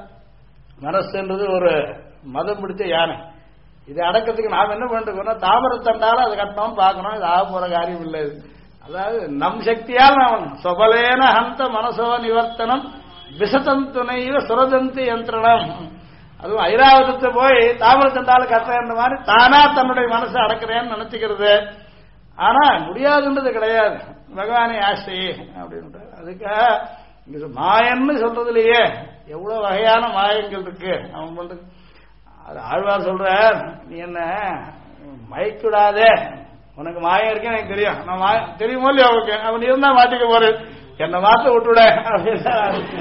மனசுன்றது ஒரு மதம் பிடிச்ச யானை. இதை அடக்கிறதுக்கு நாம் என்ன பண்றோம்னா தாமரத்தண்டால அதை கட்டணும் பார்க்கணும். இது ஆக போற காரியம் இல்லை. அதாவது நம் சக்தியால் நாம் சொபலேன ஹந்த மனசோ நிவர்த்தனம் விசதந்துணைவ சுரதந்து யந்திரணம். அதுவும் ஐராவதத்தை போய் தாமரத்தண்டால கட்டுற மாதிரி தானா தன்னுடைய மனசை அடக்கிறேன்னு நினைச்சுக்கிறது. ஆனா முடியாதுன்றது கிடையாது. பகவானை ஆசை அப்படின்ற அதுக்காக மாயன்னு சொல்றதுலயே எவ்வளவு வகையான மாயங்கள் இருக்கு. அவன் பண்றது அது ஆழ்வார் சொல்ற, நீ என்ன மயக்கிடாதே, உனக்கு மாயம் இருக்கே எனக்கு தெரியும், நான் தெரியுமோ இல்லையா அவனுக்கு, அவன் இருந்தா மாட்டிக்க போறேன், என்ன மாத்த விட்டுவிட அப்படின்னா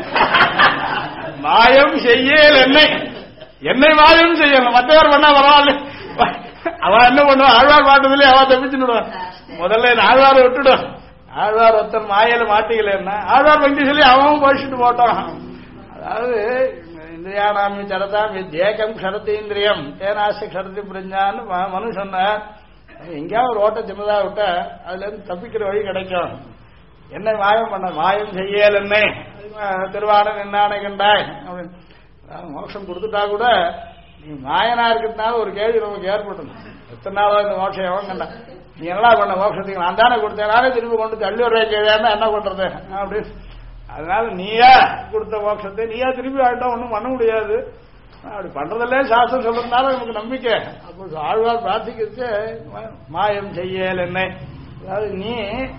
மாயம் செய்யல் என்னை மாயம் செய்யணும், மற்றவர் பண்ணா பரவாயில்ல, அவன் என்ன பண்ணுவான், ஆழ்வார் மாட்டதில்லையே அவன் தப்பிச்சுடுவான், முதல்ல ஆழ்வாரை விட்டுடும், ஆழ்வார் ஒருத்தன் மாயில மாட்டிக்கலன்னா ஆழ்வார் பங்கி சொல்லி அவன் பழிச்சுட்டு போட்டான். அதாவது இந்திரியானாமி சரதாம் ஏகம் க்ஷரத்தீந்திரியம் ஏனாசி க்ஷரதி பிரஞ்சான்னு மனு சொன்னார். எங்கேயாவது ஒரு ஓட்ட சின்னதா விட்டா அதுல இருந்து தப்பிக்கிற வழி கிடைக்கும். என்ன மாயம் பண்ண, மாயம் செய்யல் என்னை திருவான நின்னானை கண்டாய் அப்படின்னு. மோட்சம் கொடுத்துட்டா கூட நீ மாயனா இருக்கிறதுனால ஒரு கேள்வி நமக்கு ஏற்படணும், எத்தனை நாளா இந்த மோட்சம் எவன் கண்டா, நீ என்ன பண்ண மோட்சத்துக்கு, நான் தானே கொடுத்தேனாலே திரும்பி கொண்டு தள்ளி வர்ற கேள்வியா என்ன பண்றது அப்படின்னு. அதனால நீயா கொடுத்த மோட்சத்தை நீயா திரும்பி ஆகிட்டா ஒன்றும் பண்ண முடியாது. அப்படி பண்றதில்லே சாஸ்திரம் சொல்றதுனால நமக்கு நம்பிக்கை. அப்போ ஆழ்வார் பிரார்த்திக்கிறது மாயம் செய்யல் என்னை, அதாவது நீ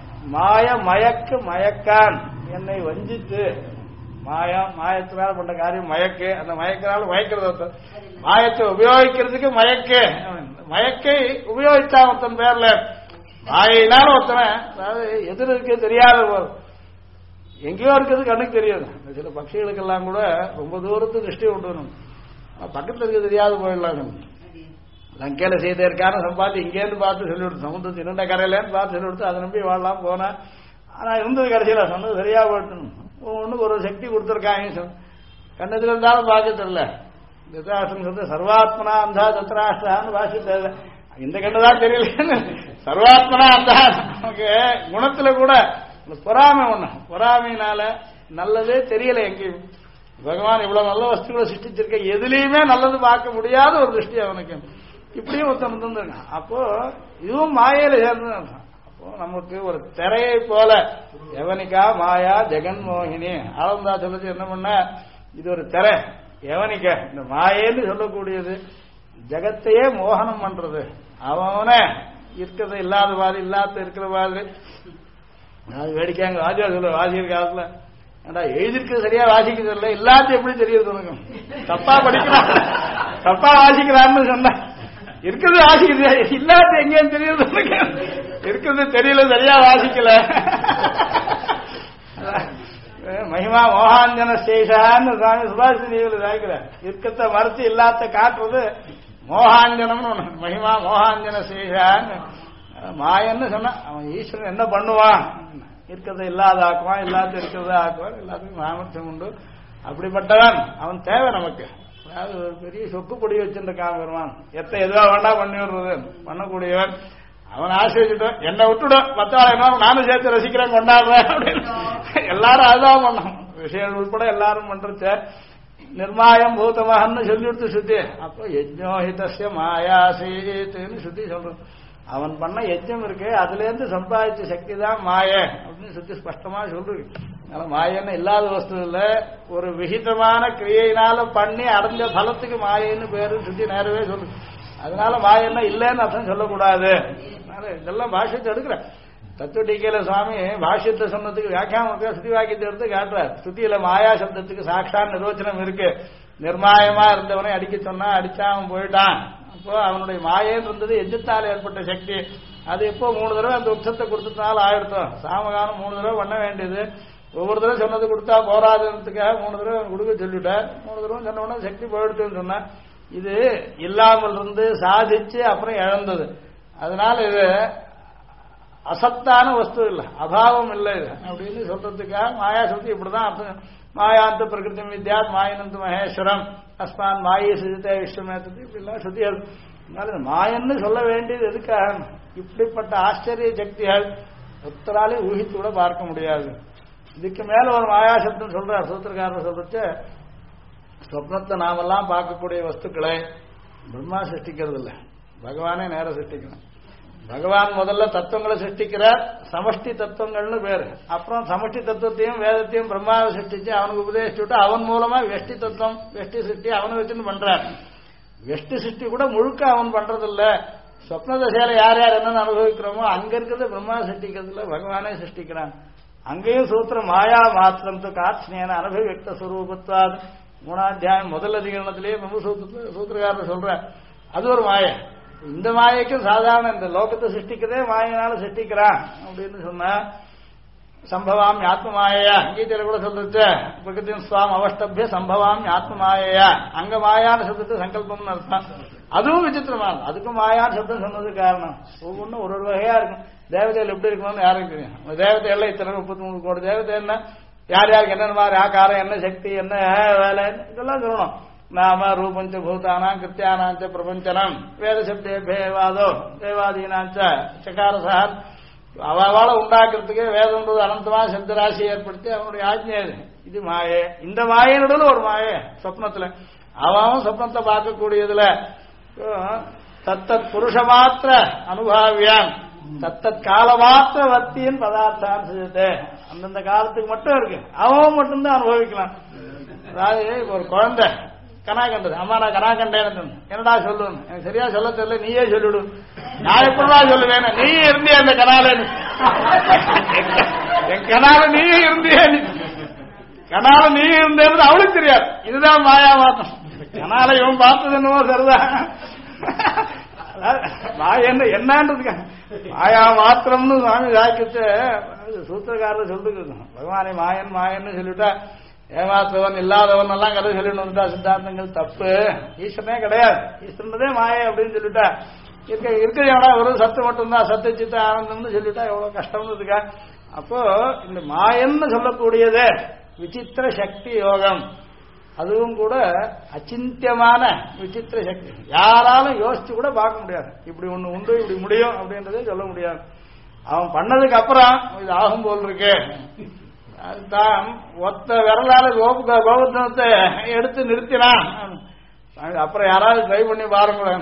மயக்கான் என்னை வஞ்சித்து, மாயத்தினால பண்ண காரியம் மயக்கு, அந்த மயக்கினால மயக்கிறது, மாயத்தை உபயோகிக்கிறதுக்கு மயக்கை உபயோகிச்சா ஒருத்தன் பேர்ல மாயினால ஒருத்தனை, அதாவது எதிர் இருக்க தெரியாத போது எங்கேயோ இருக்கிறது கண்ணுக்கு தெரியாது. சில பட்சிகளுக்கெல்லாம் கூட ரொம்ப தூரத்துக்கு திருஷ்டி கொண்டு வரணும், பக்கத்துல இருக்க தெரியாது போயிடலாம். லங்கையில செய்திருக்கான சம்பாதி இங்கேருந்து பார்த்து சொல்லிவிடுத்து, சமுத்திரத்து இரண்ட கரையிலேருந்து பார்த்து சொல்லிவிடுத்து, அதை நம்பி வாழலாம் போனா. ஆனா இருந்தது கடைசியில சொன்னது சரியா போயிட்டணும். ஒன்னுக்கு ஒரு சக்தி கொடுத்துருக்காங்க, கண்ணத்துல இருந்தாலும் பார்க்க தெரியல. திருதராஷ்டிரம் சொல்றது சர்வாத்மனா அந்தா தத்ராஷ்டிரான்னு பாஷித்த, இந்த கண்ணுதான் தெரியலன்னு சர்வாத்மனா அந்தா. நமக்கு குணத்துல கூட பொறாமை ஒண்ணு, பொறாமையினால நல்லதே தெரியல எங்கேயும். பகவான் இவ்வளவு நல்ல வஸ்துக்களை சிருஷ்டிச்சிருக்க, எதுலையுமே நல்லது பார்க்க முடியாத ஒரு திருஷ்டி அவனுக்கு. இப்படியும் ஒருத்தன் இருந்திருக்கான். அப்போ இதுவும் மாயையில சேர்ந்து, அப்போ நமக்கு ஒரு திரையை போல யவனிகா மாயா ஜெகன்மோகினி ஆளந்தா சொல்லிச்சு என்ன பண்ண, இது ஒரு திரை யவனிக்க, இந்த மாயேன்னு சொல்லக்கூடியது ஜகத்தையே மோகனம் பண்றது. அவனை இருக்கிறது இல்லாத மாதிரி, இல்லாத இருக்கிற மாதிரி. அது வேடிக்கையாங்க வாத்தியா சொல்ல, வாசிக்கிற காலத்துல ஏண்டா எழுதிருக்கு சரியா வாசிக்கிறது இல்லை, இல்லாத எப்படி தெரியுது உனக்கு, தப்பா படிக்கிறான் தப்பா வாசிக்கிறான்னு சொன்ன, இருக்கிறது வாசிக்கிறது இல்லாத எங்கேன்னு தெரியுது உனக்கு, இருக்கிறது தெரியல சரியா வாசிக்கல. மகிமா மோகாஞ்சன சேஷான்னு சுவாமி சுபாஷ் சாய்க்கிற, இருக்கத்தை மறுத்து இல்லாத காட்டுறது மோகாஞ்சனம்னு ஒண்ணு. மகிமா மோகாஞ்சன சேஷான்னு மாயன்னு சொன்னா அவன் ஈஸ்வரன் என்ன பண்ணுவான், இருக்கிறத இல்லாத ஆக்குவான், இல்லாத இருக்கிறத ஆக்குவான், எல்லாத்துக்கும் சாமர்த்தியம் உண்டு. அப்படிப்பட்டவன் அவன் தேவை நமக்கு. அதாவது ஒரு பெரிய சொக்கு பொடி வச்சுருக்கான் பெருமான், எதுவா வேண்டா பண்ணி விடுறது பண்ணக்கூடியவன். அவன் ஆசிரியச்சிட்டோம் என்னை விட்டுடும், மற்றவாள் என்ன நானும் சேர்த்து ரசிக்கிறேன் கொண்டாடுறேன் அப்படின்னு எல்லாரும் அதுதான் பண்ணோம், விஷயம் உட்பட எல்லாரும் பண்றச்ச நிர்மாயம் பூதமகன்னு சொல்லி கொடுத்து சுத்தி. அப்போ யஜ்ஞோஹிதஸ்ய மாயாசீத்துன்னு சுத்தி சொல்றோம். அவன் பண்ண யஜ்ஞம் இருக்கு, அதுல இருந்து சம்பாதிச்ச சக்தி தான் மாய அப்படின்னு சுத்தி ஸ்பஷ்டமா சொல்றது. அதனால மாயன்னு இல்லாத வஸ்து இல்ல, ஒரு விகிதமான கிரியையினால பண்ணி அடைஞ்ச பலத்துக்கு மாயன்னு பேரு சுத்தி நேரவே சொல்லு. அதனால மாயன்னா இல்லைன்னு அர்த்தம் சொல்லக்கூடாது. இதெல்லாம் பாஷ்யத்தை எடுக்கிற தத்துவ டீக்கையில சுவாமி பாஷ்யத்தை சொன்னதுக்கு வியாக்கியானத்துக்கு ஸ்ருதி வாக்கியத்தை எடுத்து காட்டுறார். ஸ்ருதியில மாயா சப்தத்துக்கு சாட்சாத் நிர்வச்சனம் இருக்கு. நிர்மாயமா இருந்தவனை அடிக்க சொன்னா அடிச்சா அவன் போயிட்டான். அப்போ அவனுடைய மாயன்னு இருந்தது எஜ்ஜத்தால் ஏற்பட்ட சக்தி. அது இப்போ 3 தடவை அந்த உற்சத்தை கொடுத்ததுனால ஆயிடுத்தோம். சாமகானம் 3 தடவை பண்ண வேண்டியது. ஒவ்வொரு தடவை சொன்னது கொடுத்தா போராதுன்றதுக்காக 3 தடவை கொடுக்க சொல்லிட்டார். 3 தடவை சொன்ன உடனே சக்தி போயிடுத்துன்னு சொன்னா, இது இல்லாமல் இருந்து சாதிச்சு அப்புறம் இழந்தது. அதனால இது அசத்தான வஸ்து இல்லை, அபாவம் இல்லை இது அப்படின்னு சொல்றதுக்காக மாயா சக்தி இப்படிதான் அர்த்தம். மாயாந்த பிரகிருதி வித்யாத் மாயனந்து மகேஸ்வரம் அஸ்மான் மாயை சுஜித்த விஸ்வமேத்தது இப்படிலாம் சுத்திகள். அதனால மாயன்னு சொல்ல வேண்டியது எதுக்காக, இப்படிப்பட்ட ஆச்சரிய சக்திகள் ஒத்தராலே ஊகித்து கூட பார்க்க முடியாது. இதுக்கு மேல ஒரு மாயா சப்தம் சொல்றார் சூத்திரக்காரர் சொல்றச்ச, சொப்னத்தை நாமெல்லாம் பார்க்கக்கூடிய வஸ்துக்களை பிரம்மா சிருஷ்டிக்கிறது இல்லை, பகவானே நேர சிருஷ்டிக்கணும். பகவான் முதல்ல தத்துவங்களை சிருஷ்டிக்கிறார், சமஷ்டி தத்துவங்கள்னு பேரு. அப்புறம் சமஷ்டி தத்துவத்தையும் வேதத்தையும் பிரம்மாவை சிருஷ்டிச்சு அவனுக்கு உபதேசிச்சுட்டு அவன் மூலமா வெஷ்டி தத்துவம் வெஷ்டி சிருஷ்டி அவனை வச்சுன்னு பண்றார். வெஷ்டி சிருஷ்டி கூட முழுக்க அவன் பண்றதில்ல. சொப்ன தசையில யார் யார் என்னன்னு அனுபவிக்கிறோமோ அங்க இருக்கிறது பிரம்மா சிருஷ்டிக்கிறதுல பகவானே சிருஷ்டிக்கிறான். அங்கேயும் சூத்திரம் மாயா மாத்திரம் காட்சியன அனுபவிக்த சுரூபத்வாது 3ஆம் முதல் அதிகரணத்திலேயே சூத்திரக்காரர் சொல்ற அது ஒரு மாயை. இந்த மாயைக்கும் சாதாரண இந்த லோகத்தை சிருஷ்டிக்கிறதே மாயினால சிருஷ்டிக்கிறான் அப்படின்னு சொன்னா சம்பவாம் ஆத்ம மாயையா கீதையில கூட சொல்றது பிரகிருதின் சுவாம் அவஷ்டபிய சம்பவாம் ஆத்ம மாயையா அங்க மாயான சப்தத்தை சங்கல்பம்னு அர்த்தம். அதுவும் விசித்திரமானது. அதுக்கும் மாயான சப்தம் சொன்னது காரணம் ஒவ்வொன்றும் ஒரு வகையா இருக்கும். தேவதைகள் எப்படி இருக்கணும்னு யாருக்கு தெரியும்? தேவதை எல்லாம் இத்தனை 33 கோடி தேவதை என்ன யார் யாருக்கு என்னென்ன மாதிரி ஆகாரம் என்ன சக்தி என்ன வேலை இதெல்லாம் சொல்லணும். நாம ரூபஞ்ச பூதானாம் கிருத்தியானாஞ்ச பிரபஞ்சனம் வேத சப்தே பேவாதோ தேவாதீனாஞ்ச சகாரசான் அவளை உண்டாக்குறதுக்கு வேதம்ன்றது அனந்தமா சப்தராசி ஏற்படுத்தி அவனுடைய ஆஜ்ஞை. இது மாயே. இந்த மாயினுடன் ஒரு மாயே சொப்னத்துல அவன் சொப்னத்தை பார்க்கக்கூடியதுல தத்தத் புருஷ மாத்திர அனுபவியான் தத்தத் கால மாத்திர வர்த்தியின் பதார்த்தான் செய்யுது. அந்தந்த காலத்துக்கு மட்டும் இருக்கு. அவன் மட்டும்தான் அனுபவிக்கலாம். அதாவது ஒரு குழந்தை கனா கண்டது அம்மா நான் கனா கண்டேன் என்னடா சொல்லுன்னு எனக்கு சரியா சொல்ல தெரியல நீயே சொல்லிடு. நான் எப்படா சொல்லுவேன் நீ இருந்திய அந்த கனால என் கனால நீயே இருந்திய கனால நீ இருந்தேன்னு அவளுக்கு தெரியாது. இதுதான் மாயா மாத்தம். கனால இவன் பார்த்தது என்னவோ சரிதான். மாயன்னு என்னன்றதுக்கு மாயா மாத்திரம்னு சுவாமி வாக்கிட்டு சூத்திரக்காரர் சொல்லிட்டு பகவானை மாயன் மாயன்னு சொல்லிட்டா ஏமாத்துவன் இல்லாதவன் எல்லாம் கதை சொல்லிட்டு வந்துட்டா சித்தாந்தங்கள் தப்பு. ஈஸ்வரனே கிடையாது. ஈஸ்வரனதே மாயை அப்படின்னு சொல்லிட்டா இருக்கிற ஒரு சத்து மட்டும்தான் சத்து சித்த ஆனந்தம்னு சொல்லிட்டா எவ்வளவு கஷ்டம்னு இருக்கா. அப்போ இந்த மாயன்னு சொல்லக்கூடியது விசித்திர சக்தி யோகம். அதுவும் கூட அச்சிந்தியமான விசித்திர சக்தி. யாராலும் யோசிச்சு கூட பார்க்க முடியாது. இப்படி ஒண்ணு உண்டு இப்படி முடியும் அப்படின்றதே சொல்ல முடியாது. அவன் பண்ணதுக்கு அப்புறம் இது ஆகும் போல் இருக்கு. அதுதான் ஒத்த விரலால கோபுத்தனத்தை எடுத்து நிறுத்தினான். அப்புறம் யாராவது ட்ரை பண்ணி பாருங்களேன்.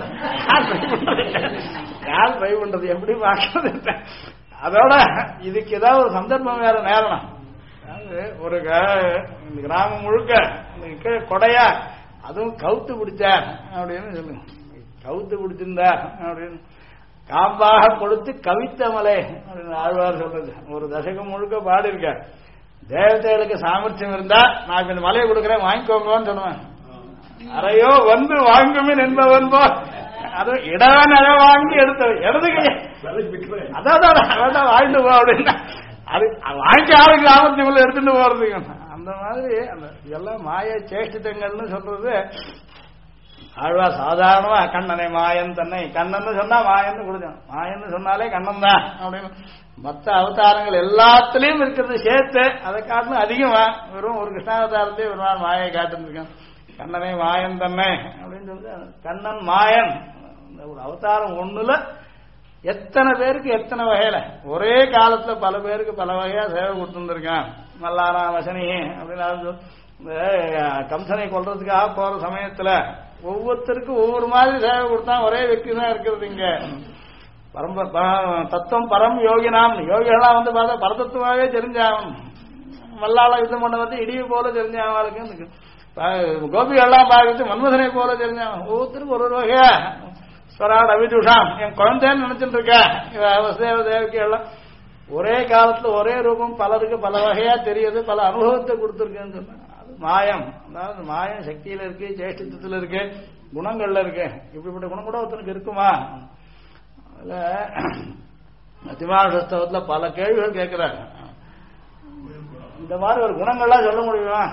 யார் ட்ரை பண்றது எப்படி பார்க்கறது? அதோட இதுக்கு ஏதாவது ஒரு சந்தர்ப்பம் வேற நேரம். ஒரு கிராமம் முழுக்க கொடையா அதுவும் கவுத்து பிடிச்சார் அப்படின்னு சொல்லுங்க. கவுத்து பிடிச்சிருந்தார் அப்படின்னு காம்பாக கொடுத்து கவித்தமலை அப்படின்னு ஆழ்வார் சொல்றது. ஒரு தசகம் முழுக்க பாடி இருக்க. தேவதைகளுக்கு சாமர்த்தியம் இருந்தா நான் இந்த மலையை கொடுக்குறேன் வாங்கிக்கோங்கன்னு சொல்லுவேன். அறையோ வந்து வாங்குமின் என்பவன் போ அது இடவன் அதை வாங்கி எடுத்து இடதுக்கு அதான் வாங்கிட்டு போ அப்படின்னா அது வாங்கி ஆளுக்கு சாமர்த்தியம் எடுத்துட்டு போறதுக்கு அந்த மாதிரி அந்த இதெல்லாம் மாய சேஷ்டித்தங்கள்னு சொல்றது. ஆழ்வா சாதாரணமா கண்ணனை மாயன் தன்னை கண்ணன் சொன்னா மாயன்னு கொடுத்தான். மாயன்னு சொன்னாலே கண்ணன் தான் அப்படின்னு மற்ற அவதாரங்கள் எல்லாத்திலையும் இருக்கிறது சேர்த்து அதை காட்டிலும் அதிகமா வெறும் ஒரு கிருஷ்ணாவதாரத்தையும் ஒரு நாள் மாயை காட்டுருக்கான். கண்ணனை மாயன் தன்னை அப்படின்னு சொல்லி கண்ணன் மாயன் ஒரு அவதாரம் ஒண்ணுல எத்தனை பேருக்கு எத்தனை வகையில ஒரே காலத்துல பல பேருக்கு பல வகையா சேவை கொடுத்துருக்கான். மல்லாரா வசனி அப்படின்னு கம்சனை கொல்றதுக்காக போற சமயத்துல ஒவ்வொருத்தருக்கும் ஒவ்வொரு மாதிரி சேவை கொடுத்தான். ஒரே व्यक्ति தான் இருக்கிறது இங்க. தத்துவம் பரம் யோகினாம் யோகிகளா வந்து பார்த்தா பரதத்துவாவே தெரிஞ்சாகும். மல்லாள யுத்தம் பண்ண வந்து இடியை போல தெரிஞ்சாவளுக்கு கோபிகள்லாம் பார்க்கறது மன்மதனை போல தெரிஞ்சாகும். ஒவ்வொருத்தருக்கும் ஒரு வகையா ஸ்வராட் அவிதுஷாம் என் குழந்தைன்னு நினைச்சிட்டு இருக்க வசுதேவ தேவகி எல்லாம் ஒரே காலத்துல ஒரே ரூபம் பலருக்கு பல வகையா தெரியுது. பல அனுபவத்தை கொடுத்துருக்குன்னு சொன்னா அது மாயம். அதாவது மாயம் சக்தியில இருக்கு, சேஷ்டித்தத்துல இருக்கு, குணங்கள்ல இருக்கு. இப்படிப்பட்ட குணம் கூட ஒருத்தனுக்கு இருக்குமா? அதுல அதிமானுஷத்துல பல கேள்விகள் கேட்கிறாங்க. இந்த மாதிரி ஒரு குணங்கள்லாம் சொல்ல முடியுமா?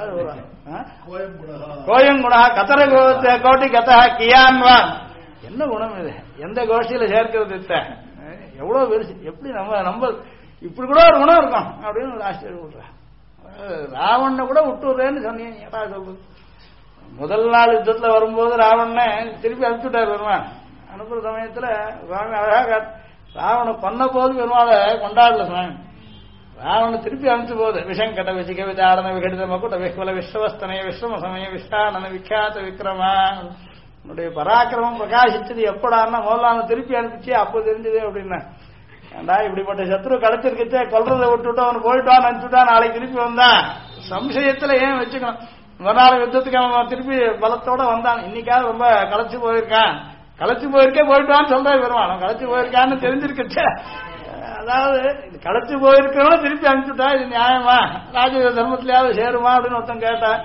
கோயங்குணா கதர கோட்டி கதா கியான்வான் என்ன குணம் இது? எந்த கோஷ்டியில சேர்க்கிறது எவ்வளவு பெருசு? எப்படி நம்ம இப்படி கூட ஒரு குணம் இருக்கும் அப்படின்னு ஒரு ஆச்சரியப்படுற. ராவணனை கூட விட்டுறேன்னு சொன்னீங்க. ஏடா சொல்றது? முதல் நாள் யுத்தத்துல வரும்போது ராவணனை திருப்பி அனுப்பிச்சுட்டார் பெருமாள். அனுப்புற சமயத்துல சுவாமி அழகா ராவண பண்ண போது பெருமாளை கொண்டாடல சுவாமி. ராவண திருப்பி அனுப்பிச்சு போகுது. விஷங்கட விசிக விதாரண விகடித மகுட விஹ்வல விஸ்வஸ்தனைய விஸ்வம சமய விஸ்வானன விக்யாத விக்ரமா உன்னுடைய பராக்கிரமம் பிரகாசிச்சது எப்படான்னா முதல்ல திருப்பி அனுப்பிச்சு அப்போ தெரிஞ்சது அப்படின்னா ஏண்டா இப்படிப்பட்ட சத்ரு கிடைச்சிருக்கச்சே கொல்றதை விட்டுவிட்டு அவனு போயிட்டான் அனுப்பிச்சுட்டான் நாளைக்கு திருப்பி வந்தான் சம்சயத்துல ஏன் வச்சுக்கணும்? மறுநாள் யுத்தத்துக்கு அவன் திருப்பி பலத்தோட வந்தான். இன்னைக்காவது ரொம்ப களைச்சு போயிருக்கான். களைச்சு போயிருக்கே போயிட்டான்னு சொல்றேன் பெருமாள். களைச்சு போயிருக்கான்னு தெரிஞ்சிருக்கச்சே அதாவது களைச்சு போயிருக்கணும் திருப்பி அனுப்பிச்சுட்டா இது நியாயமா? ராஜ தர்மத்திலேயாவது சேருமா அப்படின்னு ஒருத்தன் கேட்டான்.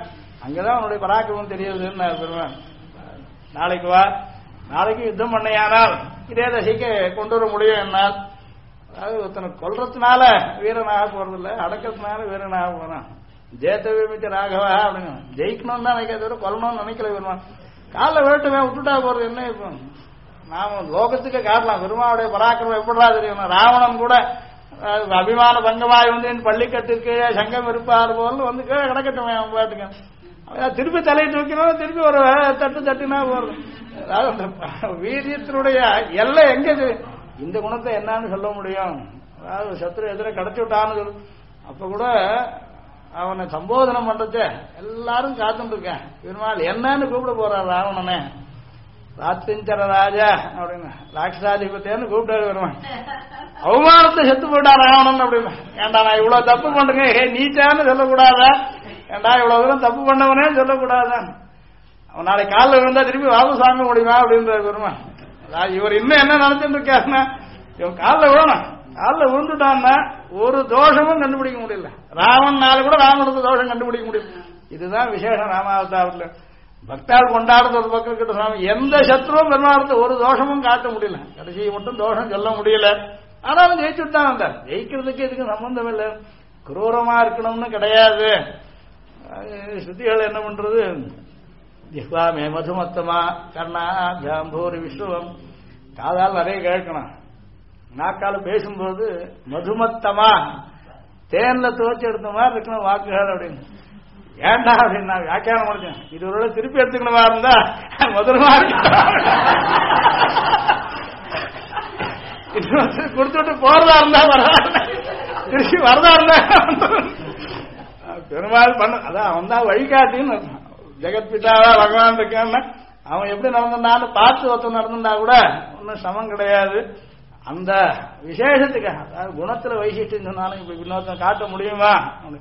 அங்கதான் அவனுடைய பராக்கிரமம் தெரியுதுன்னு பெருமான். நாளைக்கு வா, நாளைக்கு யுத்தம் பண்ணையானால் இதே தசைக்கு கொண்டு வர முடியும் என்னால். அதாவது ஒருத்தனை கொல்றதுனால வீரனாக போறதில்ல, அடக்கிறதுனால வீரனாக போறான். ஜெயத்தவிமிச்ச ராகவா அப்படிங்க ஜெயிக்கணும்னு தான் நினைக்கிறத விட கொல்லணும்னு நினைக்கல பெருமான். காலில் வேட்டுமே விட்டுட்டா போறது என்ன? இப்போ நாம லோகத்துக்கு காட்டலாம் பெருமாவுடைய பராக்கிரமம் எப்படா தெரியும். ராவணன் கூட அபிமான பங்கமாய் வந்து என் பள்ளிக்கட்டிற்கு சங்கம் இருப்பார் போல வந்து கீழே கிடக்கட்டுமே அவன் பாட்டுக்கு. திருப்பி தலையை தூக்கினாலும் திருப்பி ஒரு தட்டுனா போறது. அதாவது வீரியத்தினுடைய எல்லை எங்க? இந்த குணத்தை என்னன்னு சொல்ல முடியும்? அதாவது சத்ரு எதிர கிடைச்சி விட்டான்னு சொல்லு. அப்ப கூட அவனை சம்போதனம் பண்றச்ச எல்லாரும் காத்துட்டு இருக்கேன். பெருமாள் என்னன்னு கூப்பிட போறார் ராவணனே. ராத்திரிஞ்சர ராஜா அப்படின்னு ராட்சசாதிபத்தியான்னு கூப்பிட்டாரு பெருமாள். அவமானத்தை செத்து போயிட்டா ராவணன் அப்படின்னு. ஏண்டா நான் இவ்வளவு தப்பு பண்றேங்க, நீச்சான்னு சொல்லக்கூடாதா? ஏண்டா இவ்வளவு தூரம் தப்பு பண்ணவனே சொல்லக்கூடாதான்? அவன் நாளைக்கு காலில் விழுந்தா திருப்பி வாபஸ் வாங்க முடியுமா அப்படின்றாரு பெருமாள். இவர் இன்னும் என்ன நினைச்சுட்டு இருக்காருன்னா, இவன் காலில் விழணும், காலில் விழுந்துட்டான்னா ஒரு தோஷமும் கண்டுபிடிக்க முடியல. ராமன்னால கூட ராமனுக்கு தோஷம் கண்டுபிடிக்க முடியும். இதுதான் விசேஷம் ராமாவதாரத்துல. பக்தால் கொண்டாடுறது ஒரு பக்கம் கிட்ட சாமி, எந்த சத்ருவும் பெருமாளத்தை ஒரு தோஷமும் காட்ட முடியல. கடைசி மட்டும் தோஷம் சொல்ல முடியல. ஆனாலும் ஜெயிச்சுட்டு தான் வந்தார். ஜெயிக்கிறதுக்கு இதுக்கு சம்பந்தம் இல்லை, குரூரமா இருக்கணும்னு கிடையாது. ஸ்ருதிகள் என்ன பண்றது? ஜிஹ்வாமே மதுமத்தமா கர்ணா ஜாம்பூரி விஸ்வம். காதால் நிறைய கேட்கணும், நாக்கால பேசும்போது மதுமத்தமா தேன்ல துவச்சி எடுத்த மாதிரி இருக்கணும் வாக்குகள் அப்படின்னு. ஏண்டா அப்படின்னு நான் வியாக்கியானம் முடிச்சேன். இது ஒரு திருப்பி எடுத்துக்கணுமா இருந்தா மதுரமா கொடுத்துட்டு போறதா இருந்தா பரவாயில்ல, திருப்பி வரதா இருந்தா பெருமாள் பண்ண அதான் அவன் தான் வழிகாட்டின்னு. ஜெகத் பிதாவா பகவான் இருக்கான்னு அவன் எப்படி நடந்தான்னு பார்த்து ஒருத்தன் நடந்துட்டா கூட ஒன்னும் சமம் கிடையாது. அந்த விசேஷத்துக்காக, அதாவது குணத்துல வைசிஷ்டம் சொன்னாலும் இப்ப இன்னொருத்தன் காட்ட முடியுமா?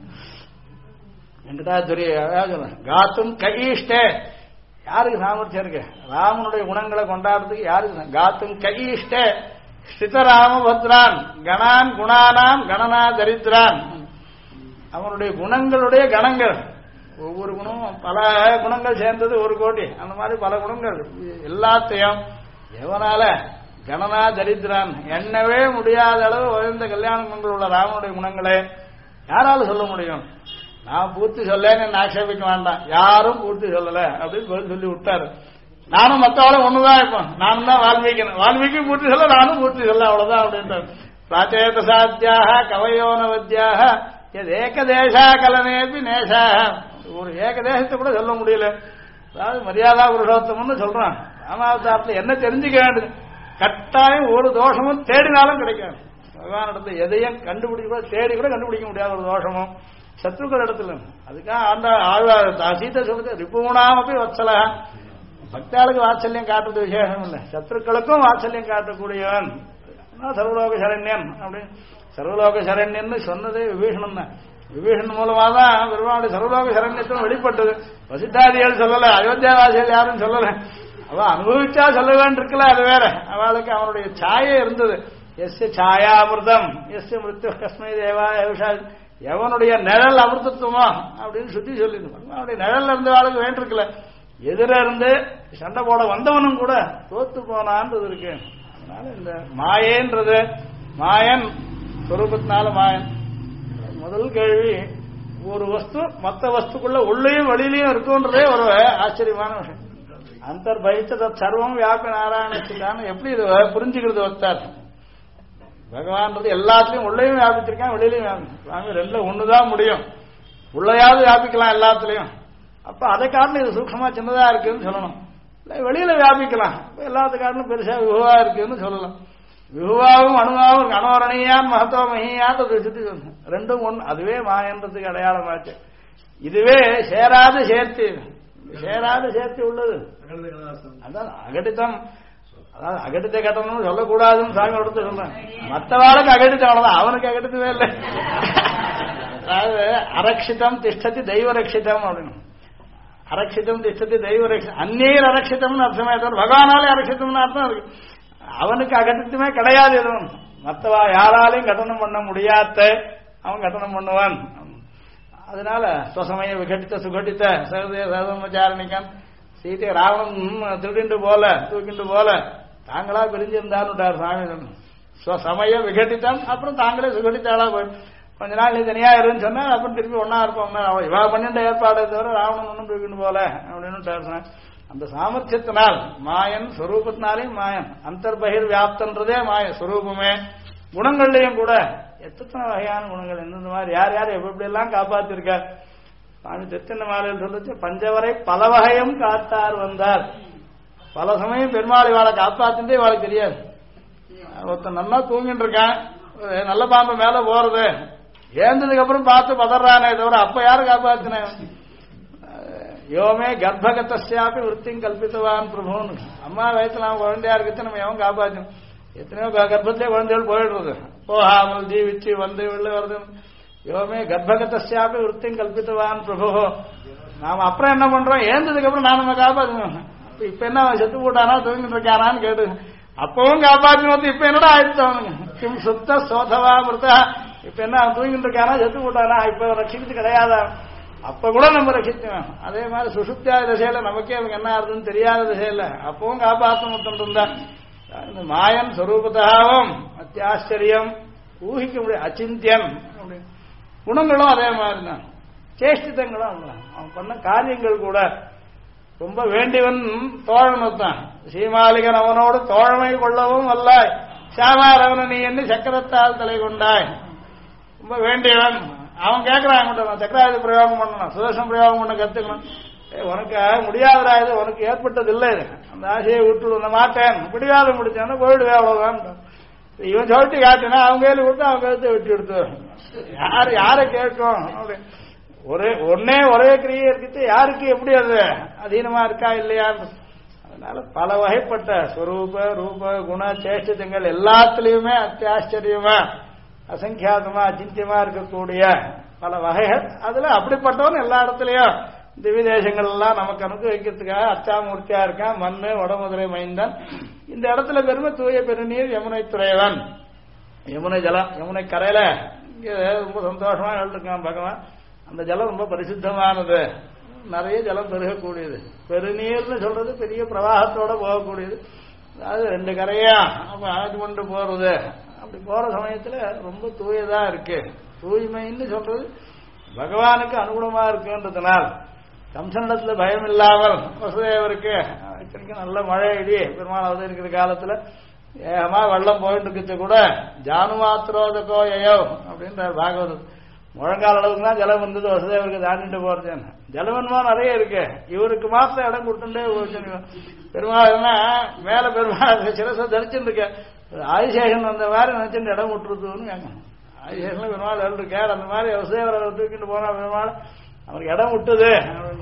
என்கிட்ட தெரிய காத்தும் கையிஷ்டே. யாருக்கு சாமர்த்தியம் இருக்கு? ராமனுடைய குணங்களை கொண்டாடுறதுக்கு யாருக்கு? காத்தும் கையிஷ்டே ஸ்திதராமபத்ரான் கணான் குணானாம் கணனா தரித்திரான். அவனுடைய குணங்களுடைய கணங்கள், ஒவ்வொரு குணமும் பல குணங்கள் சேர்ந்தது 1 கோடி. அந்த மாதிரி பல குணங்கள் எல்லாத்தையும் எவனால கணனா தரித்திரான் எண்ணவே முடியாத அளவு உயர்ந்த கல்யாண குணங்கள் உள்ள ராமனுடைய குணங்களை யாரால சொல்ல முடியும்? நான் பூர்த்தி சொல்லேன்னு ஆட்சேபிக்க வேண்டாம், யாரும் பூர்த்தி சொல்லல அப்படின்னு சொல்லி விட்டாரு. நானும் மற்றவளும் ஒண்ணுதான் இருப்போம், நானும் தான் வால்மீகி பூர்த்தி சொல்ல, நானும் பூர்த்தி சொல்ல, அவ்வளவுதான் அப்படின்றார். பிராச்சேத சாத்தியாக கவயோனவத்தியாக ஏகதேசா கலனேபி நேசாக. ஒரு ஏகதேசத்தை கூட சொல்ல முடியல. அதாவது மரியாதா புருஷோத்தம்னு சொல்றான். ராமாவதாரத்தில் என்ன தெரிஞ்சுக்க வேண்டியது? கட்டாயம் ஒரு தோஷமும் தேடினாலும் கிடைக்காது. பகவானிடத்துல எதையும் கண்டுபிடிக்க தேடி கூட கண்டுபிடிக்க முடியாத ஒரு தோஷமும் சத்ருக்கள் இடத்துல. அதுக்காக அந்த ஆழ்வார் சீதை சொல்றது ரிபுணாமப்பி வத்சல. பக்தாளுக்கு வாத்சல்யம் காட்டுறது விசேஷம் இல்லை, சத்ருக்களுக்கும் வாத்சல்யம் காட்டக்கூடியவன் சர்வலோக சரண்யன் அப்படின்னு. சர்வலோக சரண்யன்னு சொன்னதே விபீஷணன் தான். விபீஷன் மூலமா தான் பெருமாளுடைய சர்வலோக சரண்யத்தும் வெளிப்பட்டது. வசித்தாதிகள் சொல்லல, அயோத்தியாவாசிகள் யாரும் சொல்லல. அவ அனுபவிச்சா சொல்ல வேண்டியிருக்கல, அது வேற. அவளுக்கு அவனுடைய சாயே இருந்தது. எஸ் சாயாமிருதம் எஸ் மிருத்யு கஸ்மை தேவா யவஷா. எவனுடைய நிழல் அமிர்தத்துவமா அப்படின்னு சுத்தி சொல்லிருந்தோம். அவனுடைய நிழல் இருந்தவாளுக்கு வேண்டியிருக்கல. எதிர இருந்து சண்டை போட வந்தவனும் கூட தோத்து போனான்றது இருக்கு. அதனால இந்த மாயேன்றது, மாயன் சொரூபத்தினால மாயன். முதல் கேள்வி, ஒரு வஸ்து மற்ற வஸ்துக்குள்ள உள்ளேயும் வெளியிலையும் இருக்குன்றதே ஒரு ஆச்சரியமான விஷயம். அந்தர்பகித்த சர்வம் வியாபி நாராயணத்துக்கான எப்படி இது புரிஞ்சுக்கிறது வச்சார்? பகவான்றது எல்லாத்துலயும் உள்ளேயும் வியாபிச்சிருக்கான், வெளியிலையும் வியாபிக்கும். சுவாமி ரெண்டுல ஒண்ணுதான் முடியும். உள்ளயாவது வியாபிக்கலாம் எல்லாத்துலயும். அப்ப அதை காரணம் இது சூக்ஷமா சின்னதா இருக்குன்னு சொல்லணும். வெளியில வியாபிக்கலாம், எல்லாத்துக்காரனும் பெருசா விகுவா இருக்குன்னு சொல்லலாம். விகுவாவும் அணுவாவும் அணோரணியான் மகத்துவ மகியான் சுத்தி சொல்லணும். ரெண்டும் ஒண்ணு. அதுவே மாயன்றதுக்கு அடையாளமாச்சு. இதுவே சேராது சேர்த்து, சேராது சேர்த்து உள்ளது. அதான் அகடித்தம். அதாவது அகடித்த கட்டணம்னு சொல்லக்கூடாதுன்னு சாமி கொடுத்து சொல்றேன். மற்றவாளுக்கு அகடித்த அவ்வளவுதான், அவனுக்கு அகடித்தவே இல்லை. அதாவது அரட்சிதம் திஷ்டத்தி தெய்வ ரட்சிதம் அப்படின்னு. அரட்சிதம் திஷ்டத்தி தெய்வ ரட்சிதம், அந்நீர் அரட்சிதம்னு அர்த்தமே தவிர பகவானாலே அரட்சிதம்னு அர்த்தம் இருக்கு. அவனுக்கு அகட்டத்துமே கிடையாது. எதுவும் மற்றவா யாராலையும் கட்டணம் பண்ண முடியாத அவன் கட்டணம் பண்ணுவான். அதனால ஸ்வசமய விகட்டித்த சுகட்டித்த சகதே சகதமச்சாரணிக்கான் சீதையை ராவணன் திருடிண்டு போல தூக்கிண்டு போல தாங்களா பிரிஞ்சிருந்தாருட்டார் சுவாமி. ஸ்வசமய விகட்டித்தம் அப்புறம் தாங்களே சுகட்டித்தாளா போய் கொஞ்ச நாள் நீ தனியா இருன்னு சொன்னா அப்புறம் திருப்பி ஒன்னா இருப்போம். இவா பண்ணிட்ட ஏற்பாடை தவிர ராவணன் ஒன்றும் தூக்கிண்டு போல அப்படின்னு அந்த சாமர்த்தியத்தினால் மாயன் ஸ்வரூபத்தினாலையும் மாயன் அந்தர்பகிர் வியாப்தன்றதே மாய ஸ்வரூபமே. குணங்கள்லையும் கூட எத்தனை வகையான குணங்கள் எந்தெந்த மாதிரி யார் யார் எப்படி எல்லாம் காப்பாத்திருக்கார் சுவாமி தெத்தின மாலையில் சொல்லிச்சு. பஞ்சவரை பல வகையும் காத்தார் வந்தார். பல சமயம் பெருமாள் இவாளை காப்பாத்துட்டே இவாளுக்கு தெரியாது. ஒருத்தன் நல்லா தூங்கிட்டு இருக்கான், நல்ல பாம்பு மேல போறது, ஏந்ததுக்கு அப்புறம் பார்த்து பதறானே தவிர அப்ப யாரும் காப்பாத்தின. யோமே கர்ப்பகத்தாப்பி விற்த்தியும் கல்பித்தவான் பிரபுன்னு அம்மா வயசுல அவன் குழந்தையா இருக்குது நம்ம எவன் காப்பாற்றணும். எத்தனையோ கர்ப்பத்திலே குழந்தைகள் போயிடுறது, போகாமல் ஜீவிச்சு வந்து வெளில வருது. யோமே கர்ப்பகத்தாப்பி விற்த்தியும் கல்பித்தவான் பிரபு. நாம அப்புறம் என்ன பண்றோம், ஏந்ததுக்கு அப்புறம் நான் நம்ம காப்பாற்றணும். இப்ப என்ன செத்து போட்டானா தூங்கிட்டு இருக்கானான்னு கேட்டு அப்பவும் காப்பாற்றணும். இப்ப என்னடா ஆயிடுச்சு கிம் சுத்த சோதவா மிருதா. இப்ப என்ன அவன் தூங்கிட்டு இருக்கானா செத்து போட்டானா இப்ப ரட்சிக்கிறது கிடையாதா. அப்ப கூட நம்ம ரட்சித்தோம். அதே மாதிரி சுசுப்தியா திசையில நமக்கே அவங்க என்ன ஆகுதுன்னு தெரியாத திசையில அப்பவும் காப்பாற்றணும் இருந்தா. இந்த மாயன் ஸ்வரூபத்தாவும் அத்தியாச்சரியம் ஊகிக்க முடியும், அச்சிந்தியன். குணங்களும் அதே மாதிரி தான், சேஷ்டிதங்களும் அவன் பண்ண காரியங்கள் கூட ரொம்ப வேண்டியவன் தோழனத்தான். சீமாலிகன் அவனோடு தோழமை கொள்ளவும் வல்லாய், சாமாரவன நீ என்ன சக்கரத்தால் தலை கொண்டாய். ரொம்ப வேண்டியவன் அவன் கேட்கிறான், சக்கராயுத பிரயோகம் பண்ணணும், சுதர்சன பிரயோகம் பண்ண கத்துக்கணும். உனக்கு முடியாதரா, இது உனக்கு ஏற்பட்டது இல்லை, அந்த ஆசையை விட்டு வந்த மாட்டேன், பிடிவாதம் முடிச்சான போயிடுவே அவ்வளவுதான். இவன் சொல்லிட்டு காட்டினா அவங்க கையில கொடுத்து அவங்க கருத்தை விட்டு எடுத்து யாரை கேட்கும். ஒரே கிரியை இருக்குது, யாருக்கு எப்படி அது அதீனமா இருக்கா இல்லையா. அதனால பல வகைப்பட்ட ஸ்வரூப ரூப குண சேஷ்டிதங்கள் எல்லாத்திலையுமே அத்தியாச்சரியமா அசங்கியாதமா அச்சிந்தியமா இருக்கக்கூடிய பல வகைகள். அதுல அப்படிப்பட்டவன் எல்லா இடத்துலயும் திவ்ய தேசங்கள் எல்லாம் நமக்கு அனுபவிக்கிறதுக்காக அச்சாமூர்த்தியா இருக்கான். மண்ணு வடமதுரை மைந்தன். இந்த இடத்துல பெருமை தூய பெருநீர் யமுனை துறைவன். யமுனை ஜலம், யமுனை கரையில இங்க ரொம்ப சந்தோஷமா இருக்கான் பகவான். அந்த ஜலம் ரொம்ப பரிசுத்தமானது, நிறைய ஜலம் பெருகக்கூடியது. பெருநீர்னு சொல்றது பெரிய பிரவாகத்தோட போகக்கூடியது. அதாவது ரெண்டு கரையா ஆழ்ந்து கொண்டு போறது. அப்படி போற சமயத்துல ரொம்ப தூயதா இருக்கு. தூய்மைன்னு சொல்றது பகவானுக்கு அனுகுணமா இருக்குன்றதுனால் கம்சனிடத்துல பயம் இல்லாமல் வசுதேவருக்கு இத்தனைக்கும் நல்ல மழை இடி பெருமாள் அவதரிக்கிற காலத்துல ஏகமா வெள்ளம் போயிட்டு இருக்கிறது கூட ஜானுமாத்திரோதகோ யயோ அப்படின்ற பாகவதம். முழங்கால அளவுக்கு தான் ஜலம் வந்தது வசுதேவருக்கு தாண்டிட்டு போறது. ஜலவன்மா நிறைய இருக்கு, இவருக்கு மாத்திரம் இடம் கொடுத்துட்டே பெருமாள் மேல பெருமாள் சிரச தரிச்சுட்டு இருக்க ஆதிசேஷன் வந்த மாதிரி நினைச்சுட்டு இடம் விட்டுருதுன்னு கேட்கணும். ஆதிசேஷன் பெருமாள் இருக்கார், அந்த மாதிரி வசுதேவரை தூக்கிட்டு போனா பெருமாள் அவருக்கு இடம் விட்டுது.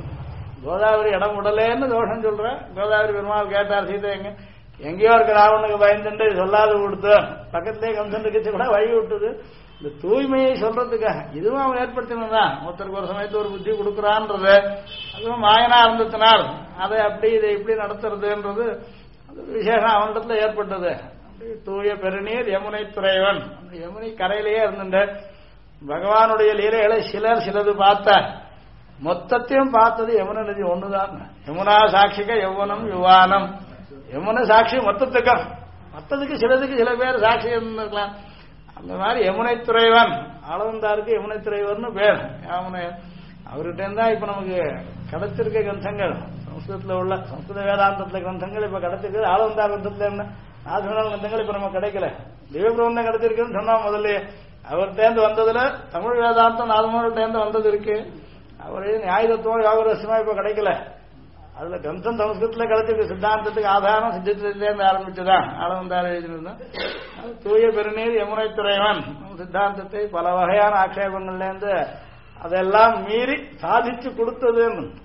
கோதாவரி இடம் விடலேன்னு தோஷம் சொல்றேன். கோதாவரி பெருமாள் கேட்டார் சீதை எங்கேயோ இருக்க ராவனுக்கு பயந்துட்டு சொல்லாது கொடுத்து பக்கத்திலே கம்சன் கிச்சு கூட வழி விட்டுது. இந்த தூய்மையை சொல்றதுக்காக இதுவும் அவன் ஏற்படுத்தினதான். ஒருத்தருக்கு ஒரு சமயத்து ஒரு புத்தி கொடுக்குறான்றது, அதுவும் மாயனா இருந்ததுனால் அதை அப்படி இதை இப்படி நடத்துறதுன்றது அது விசேஷம் அவனிடத்துல ஏற்பட்டது. அப்படி தூய பெருநீர் யமுனை துறைவன். யமுனை கரையிலேயே இருந்துட்டு பகவானுடைய லீலைகளை சிலது பார்த்த மொத்தத்தையும் பார்த்தது யமுனை நதி ஒண்ணுதான். யமுனா சாட்சிக யௌவனம் யுவானம். யமுனை சாட்சி மொத்தத்துக்கும், மொத்தத்துக்கு சிலதுக்கு சில பேர் சாட்சி இருந்திருக்கலாம். அந்த மாதிரி யமுனை துறைவன் அளவந்தாருக்கு யமுனை துறைவன் பேர். யமுனை அவர்கிட்ட இருந்தா இப்ப நமக்கு கிடைச்சிருக்க கிரந்தங்கள் சம்ஸ்கிருதத்துல உள்ள சம்ஸ்கிருத வேதாந்தத்துல கிரந்தங்கள் இப்ப கிடைச்சிருக்கு. ஆளவந்தார் கிரந்தத்துல என்ன நாசனால் கிரந்தங்கள் இப்ப நம்ம கிடைக்கல. திவ்யபிரபந்தம் கிடைச்சிருக்குன்னு சொன்னா முதல்ல அவர்கிட்ட வந்ததுல தமிழ் வேதாந்தம் நாதமோர்கிட்ட வந்தது இருக்கு. அவரே நியாயத்துவம் யோகரசமா இப்ப கிடைக்கல. அதுல கிரந்தம் சமஸ்கிருதத்துல கிடைச்சிருக்கு. சித்தாந்தத்துக்கு ஆதாரம் சித்தத்திலேருந்து ஆரம்பிச்சுதான் ஆளவந்தார் எழுதியிருந்தான். தூய பெருநீர் யமுனை துறைவன் சித்தாந்தத்தை பல வகையான ஆட்சேபங்கள்ல இருந்து அதெல்லாம் மீறி சாதிச்சு கொடுத்தது.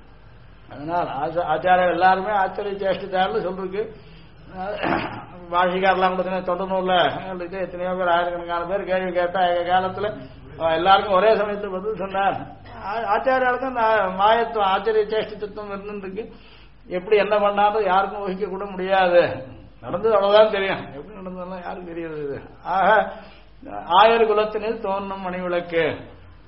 அதனால் ஆச்சாரியர் எல்லாருமே ஆச்சரிய சேஷ்டித்தார்னு சொல்லிருக்கு. பாஷிகாரெல்லாம் கூட தொண்டனூர்ல எத்தனையோ பேர் ஆயிரக்கணக்கான பேர் கேள்வி கேட்டா எங்க காலத்துல எல்லாருக்கும் ஒரே சமயத்துல பதில் சொன்னார். ஆச்சாரியாளுக்கும் மாயத்துவம் ஆச்சரிய சேஷ்டித்துவம் இருந்துருக்கு. எப்படி என்ன பண்ணாலும் யாருக்கும் வகிக்க கூட முடியாது. நடந்தது அவ்வளவுதான் தெரியும், எப்படி நடந்ததெல்லாம் யாருக்கும் தெரியாது. ஆக ஆயர் குலத்தினில் தோன்றும் மணி விளக்கு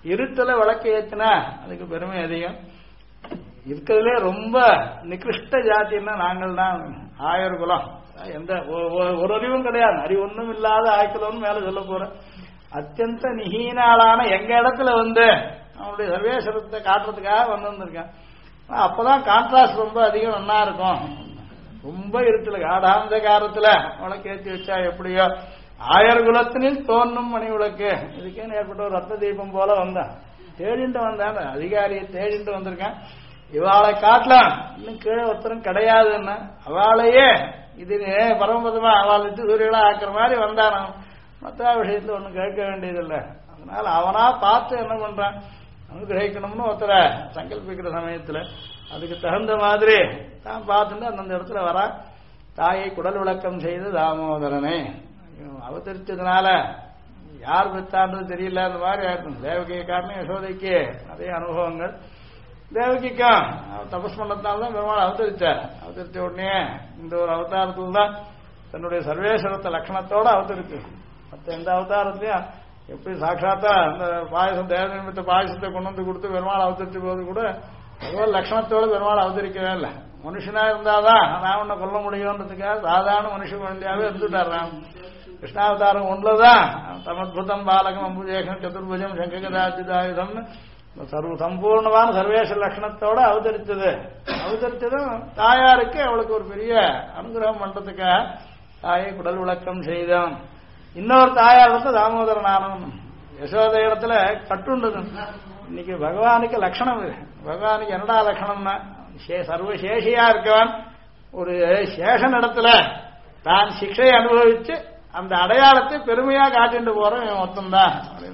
இருட்டுல விளக்கு ஏத்தினா அதுக்கு பெருமை அதிகம். இருக்கிறதுலே ரொம்ப நிகிருஷ்ட ஜாத்தின்னா நாங்கள் தான் ஆயர் குலம். எந்த ஒரு அறிவும் கிடையாது, அறிவு ஒன்றும் இல்லாத ஆய்க்குலம்னு மேல சொல்ல போறேன். அத்தியந்த நிஹீனாளான எங்க இடத்துல வந்து அவனுடைய சர்வேஸ்வரத்தை காட்டுறதுக்காக வந்திருக்கான். அப்பதான் கான்ட்ராஸ்ட் ரொம்ப அதிகம் நல்லா இருக்கும். ரொம்ப இருட்டுல காடாந்த காலத்துல விளக்கு ஏற்றி வச்சா எப்படியோ ஆயர் குலத்தினில் தோன்றும் மணி விளக்கு. இதுக்கேன்னு ஏற்பட்ட ஒரு ரத்ன தீபம் போல வந்தான். தேடிண்டு வந்தான், அதிகாரியை தேடிண்டு வந்திருக்கான். இவாளை காட்டலாம் இன்னும் கீழே ஒருத்தரும் கிடையாதுன்னா அவளையே இது பரமபதமா அவள் சூரியலா ஆக்குற மாதிரி வந்தான். மற்ற விஷயத்துல ஒன்றும் கேட்க வேண்டியதில்லை. அதனால அவனா பார்த்து என்ன பண்றான், அனுகிரகிக்கணும்னு ஒருத்தரை சங்கல்பிக்கிற சமயத்துல அதுக்கு தகுந்த மாதிரி தான் பார்த்துட்டு அந்தந்த இடத்துல வரா. தாயை குடல் விளக்கம் செய்து தாமோதரனே அவதரிச்சதுனால யார் பெற்றான்றது தெரியல. அந்த மாதிரி ஆயிருக்கும். தேவகியை காரணம் யசோதைக்கு நிறைய அனுபவங்கள். தேவகிக்கும் தபஸ் பண்ணத்தால்தான் பெருமாள் அவதரிச்சார். அவதரிச்ச உடனே இந்த ஒரு அவதாரத்தில் தான் தன்னுடைய சர்வேஸ்வரத்தை லட்சணத்தோட அவதரிச்சு. மற்ற எந்த அவதாரத்தையும் எப்படி சாட்சாத்தா அந்த பாயசம் தேவ நிமித்த பாயசத்தை கொண்டு வந்து கொடுத்து பெருமாள் அவதரிச்ச போது கூட பகவான் லட்சணத்தோடு பெருமாள் அவதரிக்கவே இல்லை. மனுஷனா இருந்தாதான் ராவணனை கொல்ல முடியும்ன்றதுக்காக சாதாரண மனுஷ குழந்தையாவே இருந்துட்டார் ராம். கிருஷ்ணாவதாரம் ஒன்றுதான் தமத்புதம் பாலகம் அம்புஜேகம் சதுர்புஜம் சங்ககதாயுதம் சம்பூர்ணமான சர்வேஷ லட்சணத்தோட அவதரிச்சதும் தாயாருக்கு அவளுக்கு ஒரு பெரிய அனுகிரகம் பண்றதுக்காக தாயை குடல் விளக்கம் செய்தான். இன்னொரு தாயார் வந்து தாமோதரனானவன். யசோத இடத்துல கட்டுண்டது. இன்னைக்கு பகவானுக்கு லட்சணம் இது. பகவானுக்கு என்னடா லட்சணம்னா சர்வசேஷியா இருக்கவன் ஒரு சேஷன் இடத்துல தான் சிக்ஷையை அனுபவிச்சு அந்த அடையாளத்தை பெருமையா காட்டிட்டு போறோம் மொத்தம்தான்.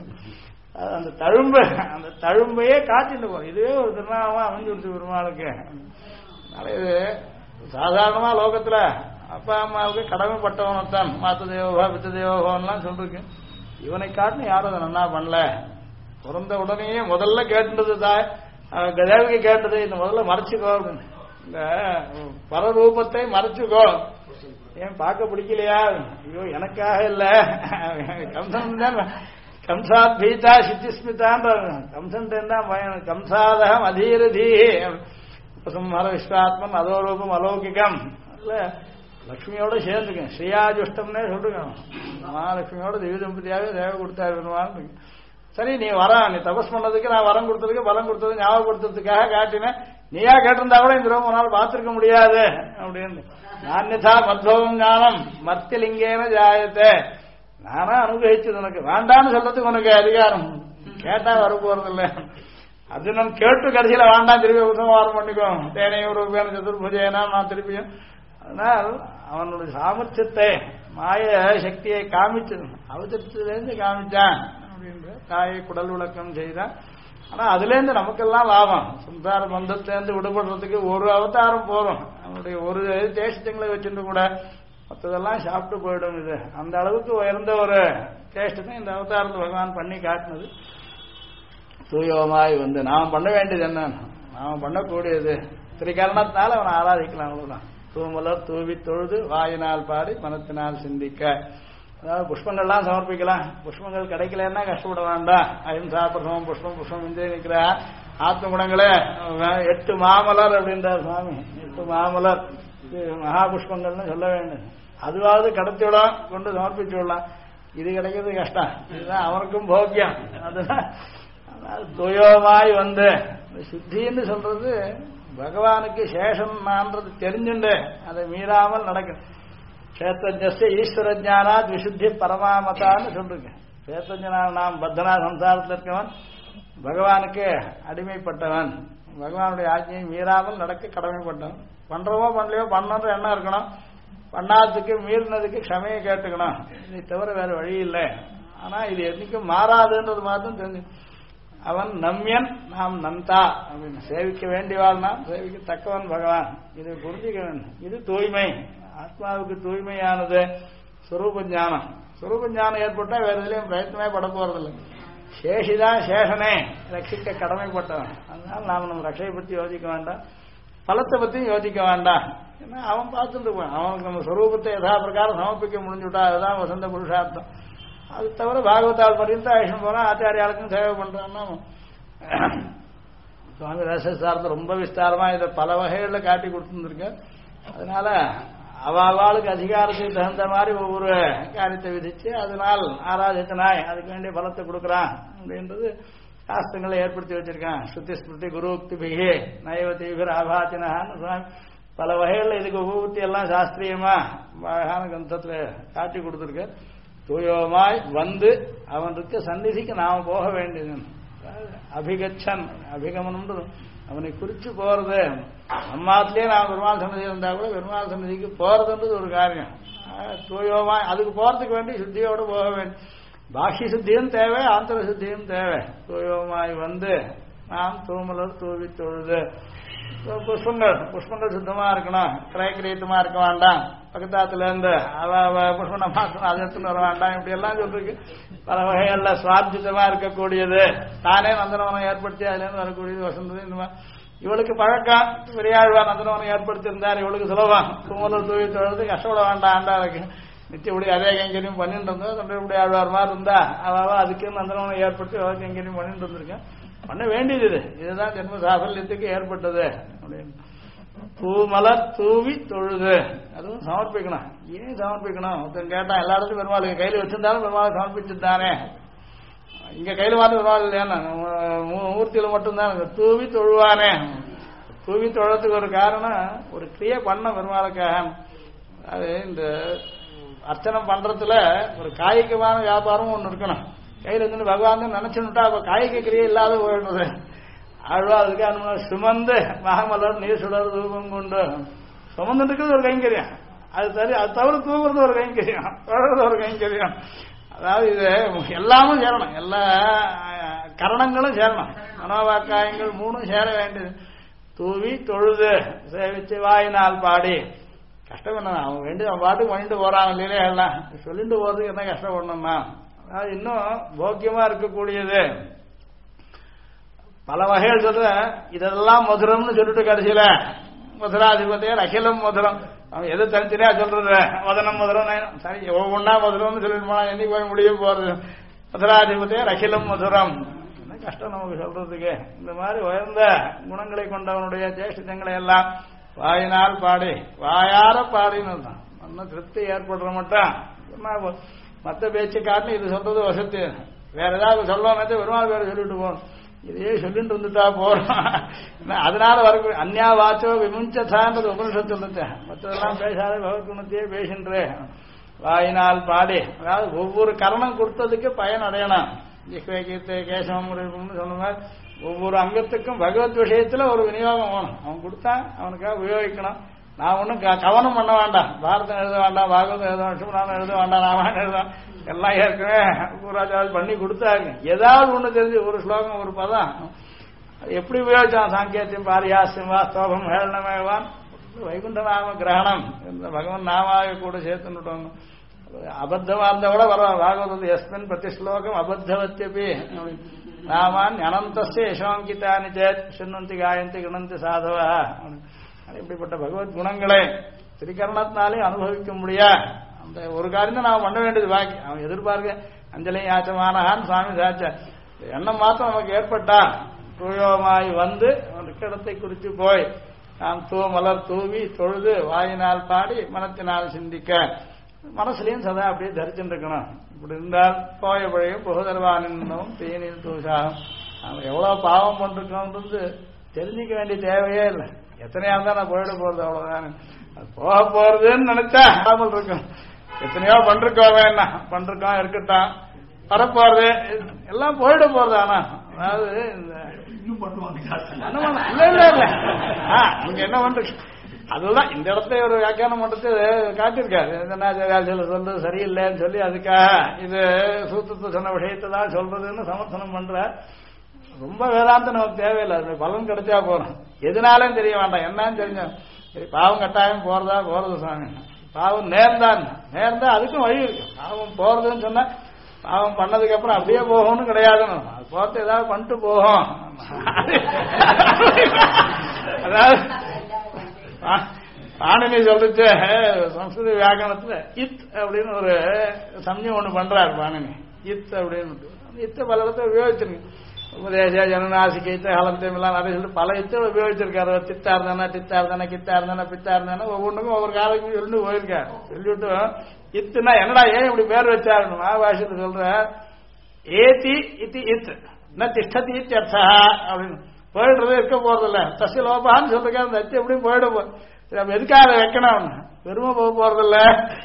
அந்த தழும்பையே காட்டிட்டு போறோம். இதுவே ஒரு திருநாமமா அமைஞ்சுடுச்சு பெருமாளுக்கு. இது சாதாரணமா லோகத்துல அப்பா அம்மாவுக்கு கடமைப்பட்டவனத்தான் மாத்த தேவோகா பித்த தேவோகோன்லாம் சொல்லிருக்கு. இவனை காட்டினு யாரும் அதை நல்லா பண்ணல. பிறந்த உடனேயே முதல்ல கேட்டுறது தாய் தேவகி கேட்டது இந்த முதல்ல மறைச்சுக்கோ அப்படின்னு. இந்த பரரூபத்தை மறைச்சுக்கோ. ஏன் பார்க்க பிடிக்கலையா? ஐயோ எனக்காக இல்ல, கம்சன் தான் கம்சாத் பீதா சித்திஸ்மிதான். கம்சன் தான் பயம். கம்சாதகம் அதீரதி உபசம்ஹார விஸ்வாத்மன் அதோரூபம் அலௌகிகம். இல்ல லட்சுமியோட சேர்ந்துக்க ஸ்ரீயாஜுஷ்டம்னே சொல்லுங்க. மகாலட்சுமியோட திவ்ய தம்பதியாவே தேவை கொடுத்தாரு பெருமாள். சரி நீ வர, நீ தபஸ் பண்ணதுக்கு நான் வரம் கொடுத்ததுக்கு பலம் கொடுத்தது ஞாபகப்படுத்துறதுக்காக காட்டினேன். நீயா கேட்டிருந்தா கூட இந்த ரூபம் உன்னால் பார்த்திருக்க முடியாது அப்படின்னு. நான்யதா மத்பவம் ஞானம் மத்திலிங்கேன ஜாயத்தை. நானா அனுகிரகிச்சது உனக்கு வேண்டான்னு சொல்றதுக்கு உனக்கு அதிகாரம். கேட்டா வர போறதில்லை. அது நம்ம கேட்டு கடைசியில வேண்டாம் திருப்பி உபசம்ஹாரம் பண்ணிக்கோ. தேனையும் ரூபேன சதுர்புஜேனா நான் திருப்பியும். அதனால் அவனுடைய சாமர்த்தியத்தை மாய சக்தியை காமிச்சு அவதரிச்சதுலேருந்து காமிச்சான் அப்படின்ற தாயை குடல் விளக்கம் செய்தான். ஆனா அதுல இருந்து நமக்கெல்லாம் லாபம். சம்சார பந்தத்திலேருந்து விடுபடுறதுக்கு ஒரு அவதாரம் போறோம். அவனுடைய ஒரு சேஷ்டங்களை வச்சுட்டு கூட மற்றதெல்லாம் சாப்பிட்டு போயிடும். இது அந்த அளவுக்கு உயர்ந்த ஒரு சேஷ்டத்தை இந்த அவதாரத்தை பகவான் பண்ணி காட்டினது. தூயமாய் வந்து நாம் பண்ண வேண்டியது என்ன, நாம் பண்ணக்கூடியது திரிகரணத்தினால அவனை ஆராதிக்கலாம். அவ்வளவுதான். தூமலர் தூவி தொழுது வாயினால் பாடி மனத்தினால் சிந்திக்க. அதாவது புஷ்பங்கள்லாம் சமர்ப்பிக்கலாம். புஷ்பங்கள் கிடைக்கலன்னா கஷ்டப்பட வேண்டாம். அஹிம்சா பிரசவம் புஷ்பம் புஷ்பம் இந்திய நிற்கிற ஆத்ம குணங்களே 8 மாமலர் அப்படின்றார் சுவாமி. 8 மாமலர் மகா புஷ்பங்கள்னு சொல்ல வேண்டும். அதுவாவது கடத்தி விடலாம், கொண்டு சமர்ப்பிச்சு விடலாம். இது கிடைக்கிறது கஷ்டம். இதுதான் அவனுக்கும் போக்கியம். அதுதான் துயோமாய் வந்து சுத்தின்னு சொல்றது பகவானுக்கு சேஷன் நான்றது தெரிஞ்சுண்டு அதை மீறாமல் நடக்கும். கஷேத்திரஜ்ய ஈஸ்வர ஜானாத் விசுத்தி பரமாமதான்னு சொல்றீங்க. கஷேத்திரஜனால் நாம் பத்தனா சம்சாரத்தில் இருக்கவன் பகவானுக்கு அடிமைப்பட்டவன். பகவானுடைய ஆజ్ఞையை மீறாமல் நடக்க கடமைப்பட்டவன். பண்றவோ பண்ணலையோ பண்ணன்ற எண்ணம் இருக்கணும். பண்ணாததுக்கு மீறினதுக்கு க்ஷமையை கேட்டுக்கணும். இதை தவிர வேற வழி இல்லை. ஆனா இது என்னைக்கும் மாறாதுன்றது மாத்திரம் தெரிஞ்சு அவன் நம்யன் நாம் நந்தா அப்படின்னு சேவிக்க வேண்டியவாள் நாம் சேவிக்க தக்கவன் பகவான். இதை புரிஞ்சுக்க வேண்டும். இது தூய்மை. ஆத்மாவுக்கு தூய்மையானது ஸ்வரூப ஞானம். ஸ்வரூப ஞானம் ஏற்பட்டா வேற எதுலையும் பிரயத்தனமே பட போறதில்லை. சேஷிதான் சேஷனே ரட்சிக்க கடமைப்பட்டவன். அதனால நாம் நம்ம ரட்சையை பற்றி யோசிக்க வேண்டாம், பலத்தை பற்றியும் யோசிக்க வேண்டாம். ஏன்னா அவன் பார்த்துட்டு இருப்பான். அவனுக்கு நம்ம ஸ்வரூபத்தை யதா பிரகாரம் சமர்ப்பிக்க முடிஞ்சுட்டா அதுதான் வசந்த புருஷார்த்தம். அது தவிர பாகவதால் பரிந்து ஆயுஷம் போனா ஆச்சாரியாளுக்கும் சேவை பண்றான்னா சுவாமி ரசசாரத்தை ரொம்ப விஸ்தாரமா இதை பல வகைகளில் காட்டி கொடுத்துருக்க. அதனால அவளுக்கு அதிகாரத்துக்கு தகுந்த மாதிரி ஒவ்வொரு காரியத்தை விதிச்சு அதனால் ஆராதித்தனாய் அதுக்கு வேண்டிய பலத்தை கொடுக்குறான் அப்படின்றது சாஸ்திரங்களை ஏற்படுத்தி வச்சிருக்கான். ஸ்ருதி ஸ்மிருதி குருக்தி பிகே நைவதீவிர ஆபாத்தினான்னு சுவாமி பல வகைகளில் இதுக்கு உபபத்தி எல்லாம் சாஸ்திரியமா அழகான கிரந்தத்துல காட்டி கொடுத்துருக்க. தூயோமாய் வந்து அவனுக்கு சந்நிதிக்கு நாம போக வேண்டியது. அபிகச்சன் அபிகமனம்ன்றது அவனை குறிச்சு போறது. நம்மாத்திலேயே நான் பெருமாள் சன்னதி இருந்தா கூட பெருமாள் சன்னதிக்கு போறதுன்றது ஒரு காரியம். தூயோமாய் அதுக்கு போறதுக்கு வேண்டி சுத்தியோடு போக வேண்டும். பாஹ்ய சுத்தியும் தேவை, ஆந்தர சுத்தியும் தேவை. தூயோமாய் வந்து நாம் தூமலர் தூவி தொழுது. புஷ்பங்கள் சுத்தமா இருக்கணும், கிரயக்கிரயத்தமா இருக்க வேண்டாம், பக்கத்தாத்துல இருந்து புஷ்பனை மாற்றணும், அதை எடுத்துன்னு வர வேண்டாம், இப்படி எல்லாம் சொல்லிருக்கு. பல வகைகள்ல சுவார்ஜிதமா இருக்கக்கூடியது, தானே நந்தனவனம் ஏற்படுத்தி அதுல இருந்து வரக்கூடியது வசந்தது. இந்த மாதிரி இவளுக்கு பழக்கம். பெரியாழ்வார் நந்தனவனம் ஏற்படுத்தியிருந்தார், இவளுக்கு சுலபம். தூமலர் தூவி தொழுது கஷ்டப்பட வேண்டாம். ஆண்டாளுக்கு நித்தியபடி அதே கைங்கரியம் பண்ணிட்டு இருந்தோம். தொண்டை ஆழ்வார் மாதிரி இருந்தா அவ அதுக்கு நந்தனவனம் ஏற்படுத்தி அவள் கைங்கரியம் பண்ணிட்டு இருந்திருக்கேன். பண்ண வேண்டியது இது. இதுதான் ஜென்ம சாஃபல்யத்துக்கு ஏற்பட்டது அப்படின்னு. பூமலர் தூவி தொழுது அதுவும் சமர்ப்பிக்கணும். ஏன் சமர்ப்பிக்கணும்? ஒருத்தன் கேட்டான், எல்லா இடத்துக்கும் பெருமாள் கையில் வச்சிருந்தாலும் பெருமாள் சமர்ப்பிச்சுட்டானே, இங்க கையில் பார்த்து பெருமாள் இல்லையா மூர்த்தியில மட்டும்தான் தூவி தொழுவானே. தூவி தொழறதுக்கு ஒரு காரணம், ஒரு கிரியை பண்ண பெருமாளுக்காக. அது இந்த அர்ச்சனை பண்றதுல ஒரு காய்கமான வியாபாரம் ஒண்ணு இருக்கணும். கையில் இருந்து பகவான் நினைச்சுட்டா அப்ப காய்க கிரியை இல்லாத போயிடுறது. ஆழ்வா அதுக்கு அனுமதி சுமந்து மகமலர் நீர் சுடர் தூபம் கொண்டு சுமந்து இருக்கிறது ஒரு கைங்கரியம். அது சரி, அது தவிர தூங்குறது ஒரு கைங்கரியம், தொடர்றது ஒரு கைங்கரியம். அதாவது இது எல்லாமும் சேரணும், எல்லா கரணங்களும் சேரணும். மனோவாக்காயங்கள் மூணும் சேர வேண்டியது. தூவி தொழுது சேவிச்சு வாயினால் பாடி. கஷ்டம் என்ன? அவன் வேண்டிய அவன் பாட்டுக்கு பண்ணிட்டு போறான் இல்லையா, எல்லாம் சொல்லிட்டு போறதுக்கு என்ன கஷ்டப்படணும்னா, அதாவது இன்னும் போக்கியமா இருக்கக்கூடியது பல வகைகள் சொல்ற. இதெல்லாம் மதுரம்னு சொல்லிட்டு கடைசியில மதுராதிபதியர் அகிலம் மதுரம். அவன் எது தனித்தனியா சொல்றது? வதனம் மதுரம், சரி ஒவ்வொன்னா மதுரம்னு சொல்லிட்டு போனா என்னைக்கு போய் முடிய போறது? மதுராதிபதியர் அகிலம் மதுரம். என்ன கஷ்டம் நமக்கு சொல்றதுக்கு. இந்த மாதிரி உயர்ந்த குணங்களை கொண்டவனுடைய சேஷிதங்களை எல்லாம் வாயினால் பாடி, வாயார பாடின்னு தான் நல்ல திருப்தி ஏற்படுற மட்டும். மற்ற பேச்சு காட்டு இது சொல்றது வசத்து. வேற ஏதாவது சொல்லணும், பெருமாள் பேரை சொல்லிட்டு போகணும். இதையே சொல்லிட்டு இருந்துட்டா போறோம். அதனால வர அந்யா வாச்சோ விமுஞ்சதான்றது உபனிஷத்து சொல்லுச்சு. மற்றதெல்லாம் பேசாத பகவத்குணத்தையே பேசின்றே வாயினால் பாடி. அதாவது ஒவ்வொரு கரணம் கொடுத்ததுக்கு பயன் அடையணும். கீர்த்தை கேசவம் சொன்ன மாதிரி ஒவ்வொரு அங்கத்துக்கும் பகவத் விஷயத்துல ஒரு விநியோகம் வேணும். அவன் கொடுத்தா அவனுக்காக உபயோகிக்கணும். நான் ஒன்றும் கவனம் பண்ண வேண்டாம். பாரதம் எழுத வேண்டாம், பாகவதம் எழுத வேண்டாம், லட்சுமணானம் எழுத வேண்டாம், ராமாயணம் எழுத எல்லாம் ஏற்கனவே பூராஜாவது பண்ணி கொடுத்தாங்க. ஏதாவது ஒண்ணு தெரிஞ்சு ஒரு ஸ்லோகம் ஒரு பதம் எப்படி உபயோகிச்சான்? சாங்கேத்தியம் பாரியாசியம் வா ஸ்தோபம் ஹேளனமேவான் வைகுண்ட நாம கிரகணம் இந்த பகவன் நாமாவை கூட சேர்த்துட்டோம். அபத்தமா இருந்தா கூட பரவாயில்ல. பாகவதம் எஸ்மின் பிரதி ஸ்லோகம் அபத்தவத்தியபி நாமான் அனந்தஸ்ய யசோங்கிதானி சேத் சின்னந்தி காயந்தி கிணந்தி சாதவா. இப்படிப்பட்ட பகவத் குணங்களை திரிகரணத்தினாலே அனுபவிக்க முடியா. அந்த ஒரு காரியம் தான் நாம் பண்ண வேண்டியது. பாக்கி அவன் எதிர்பார்க்க அஞ்சலி யாச்சமானஹான் சுவாமி சாச்ச எண்ணம் மாத்திரம் நமக்கு ஏற்பட்டா தூயோமாய் வந்து இடத்தை குறித்து போய் நாம் தூமலர் தூவி தொழுது வாயினால் பாடி மனத்தினால் சிந்திக்க மனசுலையும் சதா அப்படியே தரிச்சுட்டு இருக்கணும். இப்படி இருந்தால் போய பழையும் புகதர்வானும் தீனில் தூசாகும். நம்ம எவ்வளவு பாவம் பண்ணிருக்கோம்ன்றது தெரிஞ்சிக்க வேண்டிய தேவையே இல்லை. எத்தனையா இருந்தா நான் போயிட போறது அவ்வளவுதான். அது போக போறதுன்னு நினைச்சா ஆமல் இருக்கும். எத்தனையோ பண்றோம், என்ன பண்றோம் இருக்கட்டும், வரப்போறது எல்லாம் போயிட போறது. ஆனா அதாவது இல்ல இல்ல இல்ல அங்க என்ன பண்ற அதுதான் இந்த இடத்துல ஒரு வியாக்கியானம் பண்றது காட்டியிருக்காரு. சொல்றது சரியில்லைன்னு சொல்லி அதுக்காக இது சூத்திரத்தை சொன்ன விஷயத்தை தான் சொல்றதுன்னு சமர்த்தனம் பண்ற. ரொம்ப வேதாந்தம் நமக்கு தேவையில்லை. அது பலன் கிடைச்சா போறோம். எதுனாலும் தெரிய வேண்டாம், என்னன்னு தெரிஞ்ச பாவம் கட்டாயம் போறது சுவாமி. பாவம் நேர்ந்தா அதுக்கும் வழி இருக்கு. பாவம் போறதுன்னு சொன்னா பாவம் பண்ணதுக்கு அப்புறம் அப்படியே போகணும்னு கிடையாதுன்னு. அது போறது ஏதாவது பண்ணிட்டு போகும். அதாவது பாணினி சொல்லிச்சு சம்ஸ்கிருத வியாக்கரணத்துல இத் அப்படின்னு ஒரு சமயம் ஒண்ணு பண்றாரு பாணினி. இத் அப்படின்னு இத்த பல இடத்துல உபயோகிச்சிருக்கு. உபதேச ஜனநாசிக்க இத்த ஹலந்தம் எல்லாம் நிறைய சொல்லிட்டு பல இத்த உபயோகிச்சிருக்காரு. தித்தா இருந்தானா டித்தா இருந்தானா கித்தா இருந்தானா பித்தா இருந்தானா ஒவ்வொன்றுக்கும் ஒவ்வொரு காலத்துக்கும் சொல்லிட்டு போயிருக்காரு. சொல்லிவிட்டு இத்துனா என்னடா ஏன் இப்படி பேர் வச்சாரு மகாபாஷ்யத்தை சொல்ற ஏதி இத்தி இத் ந திஷ்டதி இத்தியர்த்தா அப்படின்னு போயிடுறது இருக்க போறதில்ல. தசிய லோபான்னு சொல்லிருக்காரு. அந்த அச்சு எப்படியும் போயிட நம்ம எதுக்காக அதை வைக்கணும் பெருமை போக போறதில்ல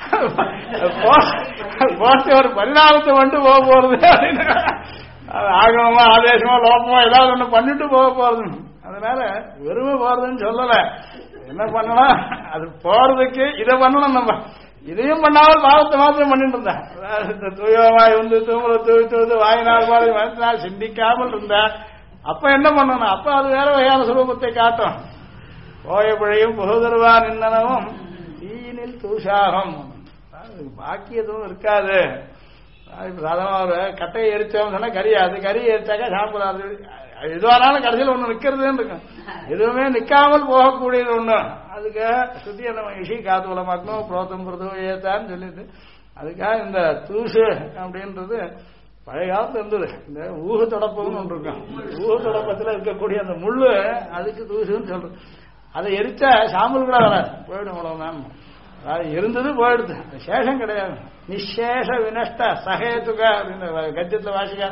போட்டு ஒரு பரிணாமத்தை வந்துட்டு போக போறது அப்படின்னு ஆகமமா ஆதேசமா லோபமா ஏதாவது ஒண்ணு பண்ணிட்டு போக போறது. அதனால வெறுமை போறதுன்னு சொல்லல. என்ன பண்ணணும் அது போறதுக்கு இதை பண்ணணும். நம்ம இதையும் பண்ணாமல் பாவத்தை மாத்திரம் பண்ணிட்டு இருந்தா தூயமாய் வந்து தூங்குறது வாயினால் பாடி மனத்தினால் சிந்திக்காமல் இருந்தா அப்ப என்ன பண்ணணும்? அப்ப அது வேற வகையான சுரூபத்தை காட்டும். போய பிழையும் புகுதருவா நின்னனவும் தீனில் தூஷாகம் பாக்கி எதுவும் இருக்காது. சாதாரண ஒரு கட்டையை எரிச்சோம் சொன்னா கரியாது. கறி எரிச்சாக்கா சாப்பிடாது. எதுவானாலும் கடைசியில் ஒண்ணு நிக்கிறதுன்னு இருக்கும். எதுவுமே நிக்காமல் போகக்கூடியது ஒண்ணு. அதுக்கு சுத்தி நம்ம இஷி காத்து உலமாக்கணும் புரோத்தம் பிரதோ ஏத்தான்னு சொல்லிட்டு அதுக்காக இந்த தூசு அப்படின்றது பழைய காலத்துல இருந்தது. இந்த ஊகு தொடப்பம்னு ஒன்று இருக்கும். ஊகு தொடப்பத்தில் இருக்கக்கூடிய அந்த முள்ளு அதுக்கு தூசுன்னு சொல்றது. அதை எரிச்சா சாம்பல் கூட வராது, போயிடும். அவ்வளவுதான். அது இருந்தது போயிடுது, சேஷம் கிடையாது. நிசேஷ வினஷ்ட சகேதுக அப்படின்னு கஜத்துல வாசிக்கா.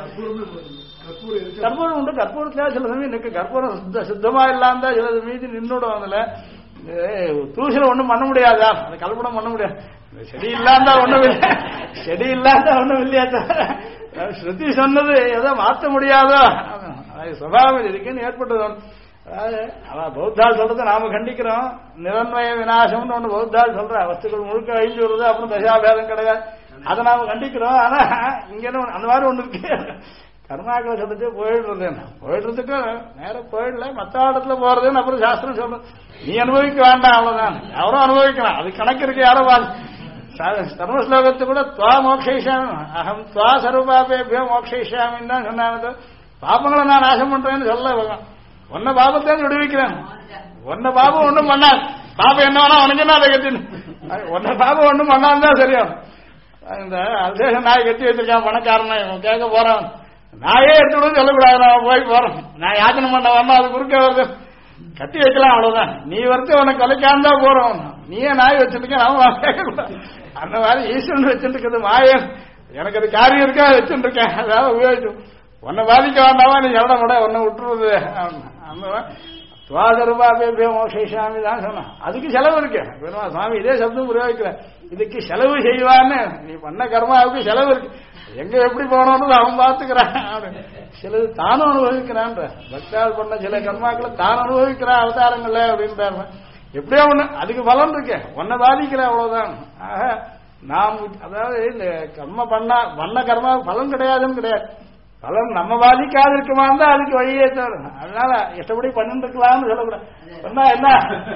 கற்பூரம் உண்டு. கற்பூரத்துல சில சமயம் நிற்கு. கற்பூரம் சுத்தமா இல்லாம சிலது மீதி நின்றுடும். அதுல தூசில ஒண்ணும் பண்ண முடியாதா? அதை கல்பனம் பண்ண முடியாது. செடி இல்லாந்தா ஒண்ணும் இல்லை, செடி இல்லாந்தா ஒண்ணும் இல்லையா? ஸ்ருதி சொன்னது எதோ மாற்ற முடியாதோ சுபாவம் இருக்குன்னு ஏற்பட்டது. அதாவது பௌத்தால் சொல்றதை நாம கண்டிக்கிறோம். நிரன்வய விநாசம்னு ஒண்ணு பௌத்தால் சொல்ற வஸ்துக்கள் முழுக்க அழிஞ்சு வருது, அப்புறம் தசாபேதம் கிடையாது, அதை நாம கண்டிக்கிறோம். ஆனா இங்க அந்த மாதிரி ஒண்ணு இருக்கு. கர்மாக்களை சொல்லிட்டு போயிடுறது, போயிடுறதுக்கு நேரம் போயிடல, மற்ற இடத்துல போறதுன்னு அப்புறம் சாஸ்திரம் சொல்றது. நீ அனுபவிக்க வேண்டாம், அவ்வளவுதான். யாரும் அனுபவிக்கலாம், அது கணக்கு இருக்கு. யாரோ தர்மஸ்லோகத்து கூட துவா மோக்ஷயிஷாமி அகம் துவா சர்வபாபேபியோ மோக்ஷயிஷாமின்னு தான் சொன்னாங்க. பாப்பங்களை நான் நாசம் பண்றேன்னு சொல்ல, ஒன்ன பாபத்தையும் விடுவிக்கிறேன். ஒன்ன பாபம் ஒண்ணும் பண்ணாது. பாபம் என்ன வேணா உனக்கு என்ன அதை கட்டின்னு ஒன்ன பாபம் ஒண்ணும் பண்ணாதான் சரியும். இந்த அல்சேஷன் நாய் கட்டி வச்சிருக்கான் பணக்காரன், இவன் கேட்க போறான். நாயே எடுத்துடும் சொல்லக்கூடாது, நான் போய் போறோம். நான் யாச்சனை பண்ண வரணும், அது குறுக்க வருது. கட்டி வைக்கலாம், அவ்வளவுதான். நீ வரத்து உனக்கு கொலைக்காம தான் போறோம். நீயே நாய் வச்சுருக்க, நாம கேட்கக்கூடாது. அந்த மாதிரி ஈஸ்வரன் வச்சுட்டு இருக்குது மாயன். எனக்கு அது காரியம் இருக்கா வச்சுட்டு இருக்கேன், அதாவது உபயோகிச்சு உன்னை பாதிக்க வேண்டாமா, நீ எவ்வளோ கூட உன்னை விட்டுருவது. அந்த துவாதருபாபேபியோ மோக்ஷயிஷாமி தான் சொன்னான். அதுக்கு செலவு இருக்கு. சுவாமி இதே சப்தம் பிரயோகிக்கிற, இதுக்கு செலவு செய்வான்னு. நீ பண்ண கர்மாவுக்கு செலவு இருக்கு. எங்க எப்படி போனோம்னு அவன் பார்த்துக்கிறான். சிலது தானும் அனுபவிக்கிறான். பக்தால் பண்ண சில கர்மாக்களை தான் அனுபவிக்கிறான் அவதாரங்கள்ல அப்படின்றாங்க. எப்படியோ ஒண்ணு அதுக்கு பலன் இருக்கு, ஒன்ன பாதிக்கிற அவ்வளவுதான். ஆக நாம் அதாவது இந்த கர்ம பண்ண கர்மா பலன் கிடையாதுன்னு கிடையாது. பலன் நம்ம பாதிக்காது இருக்குமா இருந்தா அதுக்கு வழியே தவிர. அதனால இஷ்டப்படி பண்ணிட்டு இருக்கலாம்னு சொல்லக்கூடாது. சொன்னா என்ன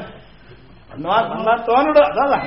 தோணிடும். அதான்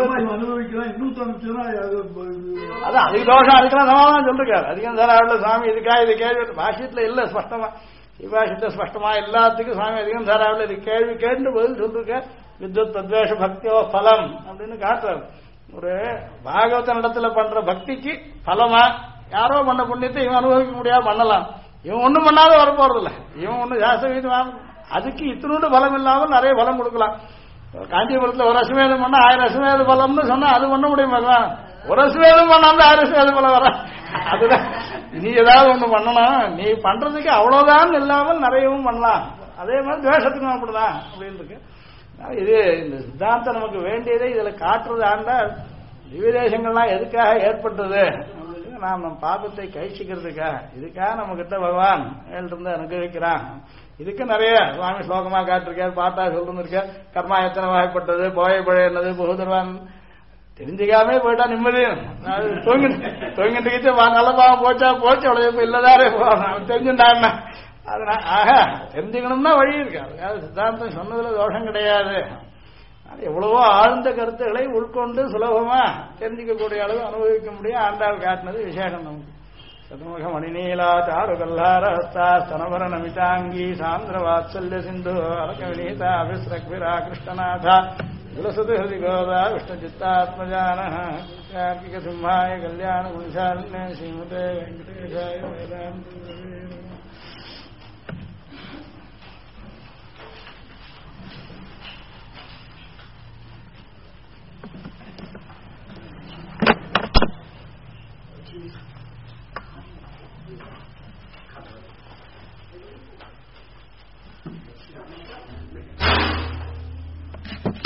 அதுக்கு தோஷம், அதுக்கெல்லாம் சமாதானம் சொல்லிருக்காரு. அதிகம் தாராள சுவாமி இதுக்காக இது கேள்வி பாஷ்யத்துல இல்ல ஸ்பஷ்டமா, விபாஷத்தை ஸ்பஷ்டமா எல்லாத்துக்கும் சுவாமி அதிகம் தாராள இது கேள்வி கேட்டு பதில் சொல்லிருக்க. வித்வத் தத்வேஷ பக்தியோ பலம் அப்படின்னு காட்டுறாரு. ஒரு பாகவத இடத்துல பண்ற பக்திக்கு பலமா, யாரோ பண்ண புண்ணியத்தை இவன் அனுபவிக்க முடியாது, பண்ணலாம். இவன் ஒண்ணும் பண்ணாத வர போறதில்ல. இவன் ஒண்ணு ஜாஸ்தி அதுக்கு இத்தினோடு பலம் இல்லாமல் நிறைய பலம் கொடுக்கலாம். காஞ்சிபுரத்துல ஒரு அசுவேதம் பண்ணா 1000 அசுவேத பலம்னு சொன்னா அது பண்ண முடியும் பகவான். ஒரு அசுவேதம் பண்ணாம 1000 அசுவேத பலம் வர. அதுதான் நீ ஏதாவது ஒண்ணு பண்ணணும். நீ பண்றதுக்கு அவ்வளவுதான் இல்லாமல் நிறையவும் பண்ணலாம். அதே மாதிரி துவேஷத்துக்கும் அப்படிதான் அப்படின்னு இருக்கு. இது இந்த சித்தாந்தம் நமக்கு வேண்டியதே இதுல காட்டுறது. ஆண்டால் திவ்யதேசங்கள்லாம் எதுக்காக ஏற்பட்டது? நாம் நம் பாபத்தை கழிச்சுக்கிறதுக்காக. இதுக்காக நம்ம கிட்ட பகவான் இருந்து அனுபவிக்கிறான். இதுக்கு நிறைய சுவாமி ஸ்லோகமா காட்டிருக்காரு, பாட்டா சொல்லிருக்கார். கர்மா எத்தனை வகைப்பட்டது, போய பழையது, புகுதர்வான் தெரிஞ்சுக்காமே போயிட்டா நிம்மதி. தூங்கிட்டு நல்ல பாவம் போச்சா போச்சு, அவ்வளவு இல்லதாரே தெரிஞ்சுட்டாருன்னா. அதனால ஆக தெரிஞ்சுக்கணும்னா வழி இருக்கு. அதுக்காக சித்தாந்தம் சொன்னதுல தோஷம் கிடையாது. எவ்வளவோ ஆழ்ந்த கருத்துக்களை உட்கொண்டு சுலபமா தெரிஞ்சிக்கக்கூடிய அளவு அனுபவிக்க முடியும். ஆண்டாள் காட்டினது விசேஷம். நமக்கு சதுமுக மணிநீலா சாருகல்லாரஸ்தா ஸ்தனவர நமிதாங்கி சாந்திர வாத்சல்ய சிந்து அலக வினீதா அபிஸ்ரக்விரா கிருஷ்ணநாதா विलसति हृदि गोदा विष्णुचित्तात्मजानः कार्तिकसिंहाय कल्याणगुणशालिने श्रीमते वेङ्कटेशाय वेदान्तगुरवे नमः।